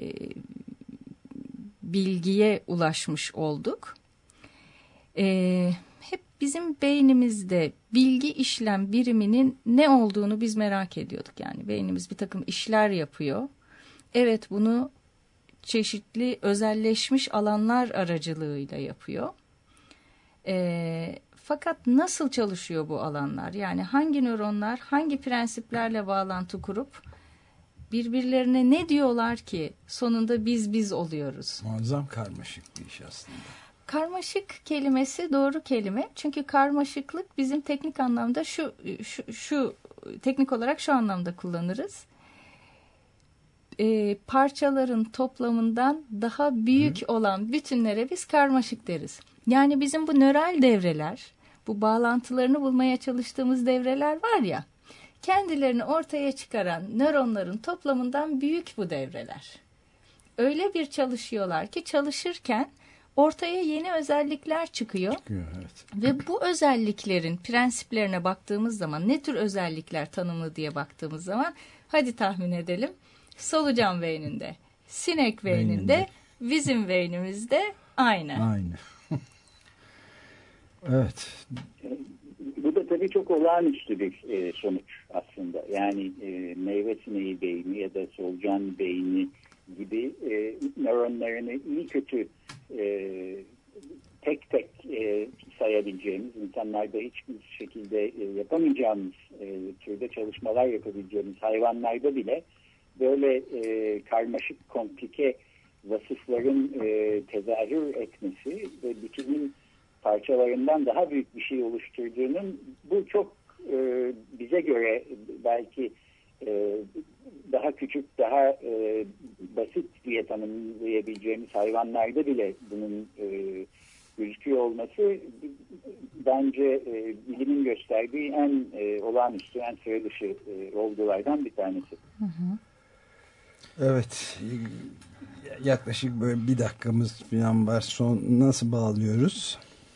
bilgiye ulaşmış olduk. E, hep bizim beynimizde bilgi işlem biriminin ne olduğunu biz merak ediyorduk. Yani beynimiz bir takım işler yapıyor. Evet, bunu çeşitli özelleşmiş alanlar aracılığıyla yapıyor. E, fakat nasıl çalışıyor bu alanlar? Yani hangi nöronlar hangi prensiplerle bağlantı kurup birbirlerine ne diyorlar ki sonunda biz biz oluyoruz? Muazzam karmaşık bir iş aslında. Karmaşık kelimesi doğru kelime. Çünkü karmaşıklık bizim teknik anlamda şu şu, şu teknik olarak şu anlamda kullanırız. E, parçaların toplamından daha büyük Hı. olan bütünlere biz karmaşık deriz. Yani bizim bu nöral devreler, bu bağlantılarını bulmaya çalıştığımız devreler var ya, kendilerini ortaya çıkaran nöronların toplamından büyük bu devreler. Öyle bir çalışıyorlar ki çalışırken ortaya yeni özellikler çıkıyor. Çıkıyor, evet. Ve bu özelliklerin prensiplerine baktığımız zaman, ne tür özellikler tanımlı diye baktığımız zaman, hadi tahmin edelim. Solucan beyninde, sinek beyninde, beyninde. Bizim beynimizde aynı. Aynı. Evet. Bu da tabii çok olağanüstü bir e, sonuç aslında. Yani e, meyve sineği beyni ya da solucan beyni gibi e, nöronlarını iyi kötü e, tek tek e, sayabileceğimiz, insanlarda hiçbir şekilde e, yapamayacağımız e, türde çalışmalar yapabileceğimiz hayvanlarda bile böyle e, karmaşık, komplike vasıfların e, tezahür etmesi ve bütünün parçalarından daha büyük bir şey oluşturduğunun, bu çok e, bize göre belki e, daha küçük, daha e, basit diye tanımlayabileceğimiz hayvanlarda bile bunun e, gözüküyor olması bence e, bilimin gösterdiği en e, olağanüstü, en sıra dışı e, olgulardan bir tanesi. Hı hı. Evet, yaklaşık böyle bir dakikamız falan var. Son nasıl bağlıyoruz?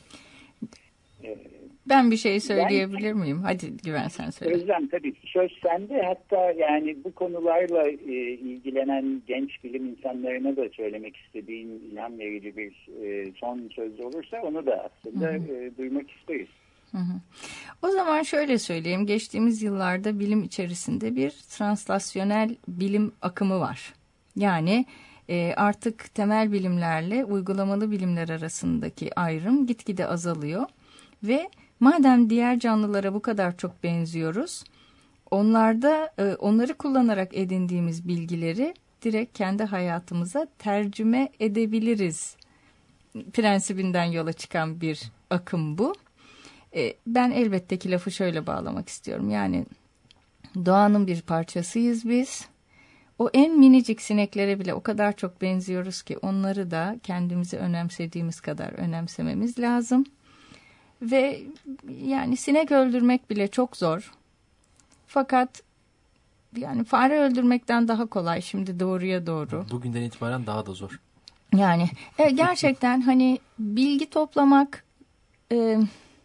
Ben bir şey söyleyebilir ben, miyim? Hadi Güven, sen söyle. Özlem, tabii söz sende. Hatta yani bu konularla e, ilgilenen genç bilim insanlarına da söylemek istediğin ilham verici bir e, son söz olursa onu da aslında hı hı. E, duymak isteriz. Hı hı. O zaman şöyle söyleyeyim. Geçtiğimiz yıllarda bilim içerisinde bir translasyonel bilim akımı var. Yani e, artık temel bilimlerle uygulamalı bilimler arasındaki ayrım gitgide azalıyor. Ve madem diğer canlılara bu kadar çok benziyoruz, onlarda e, onları kullanarak edindiğimiz bilgileri direkt kendi hayatımıza tercüme edebiliriz prensibinden yola çıkan bir akım bu. E, ben elbette ki lafı şöyle bağlamak istiyorum. Yani doğanın bir parçasıyız biz. O en minicik sineklere bile o kadar çok benziyoruz ki onları da kendimizi önemsediğimiz kadar önemsememiz lazım. Ve yani sinek öldürmek bile çok zor. Fakat yani fare öldürmekten daha kolay şimdi doğruya doğru. Bugünden itibaren daha da zor. Yani e, gerçekten hani bilgi toplamak e,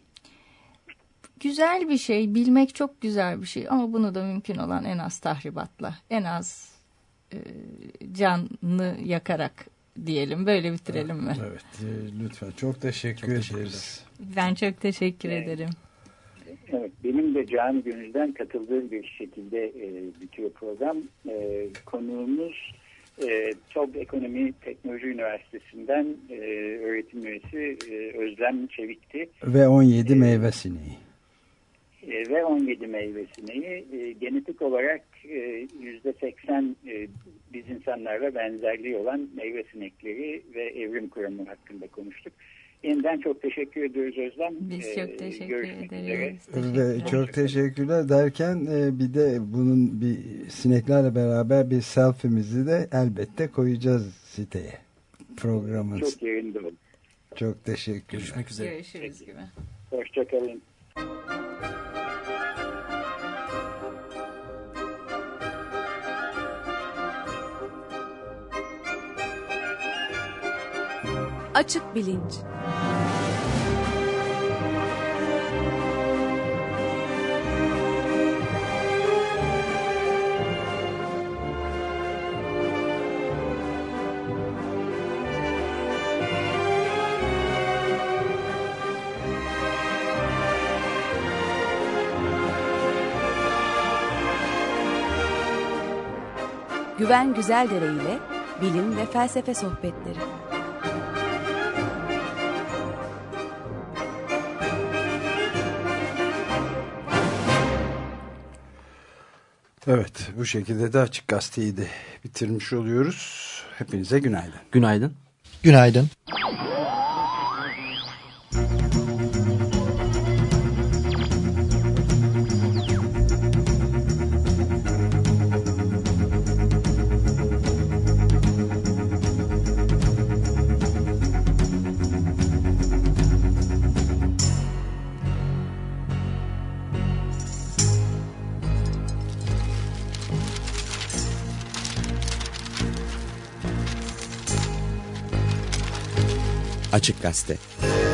güzel bir şey, bilmek çok güzel bir şey ama bunu da mümkün olan en az tahribatla, en az e, canını yakarak diyelim. Böyle bitirelim mi? Evet, e, lütfen. Çok teşekkür çok ederiz. Ben çok teşekkür evet. ederim. Evet, benim de canı gönülden katıldığım bir şekilde e, bitiyor program. E, konuğumuz e, TOB Ekonomi Teknoloji Üniversitesi'nden e, öğretim üyesi e, Özlem Çevik'ti. Ve on yedi e, meyve sineği. E, ve on yedi meyve sineği. E, genetik olarak e, yüzde seksen e, biz insanlarla benzerliği olan meyve sinekleri ve evrim kuramı hakkında konuştuk. Yeniden çok teşekkür ediyoruz Özlem. Biz Ee, çok teşekkür görüşmek ederiz. üzere. Ve çok teşekkürler derken e, bir de bunun bir sineklerle beraber bir selfie'mizi de elbette koyacağız siteye. Programın. Çok yerinde olun. Çok teşekkürler. Görüşmek üzere. Görüşürüz gibi. Hoşçakalın. Açık bilinç. Güven Güzeldere ile bilim ve felsefe sohbetleri. Evet, bu şekilde de Açık Gazete'yi de bitirmiş oluyoruz. Hepinize günaydın. Günaydın. Günaydın. Açık Gazete.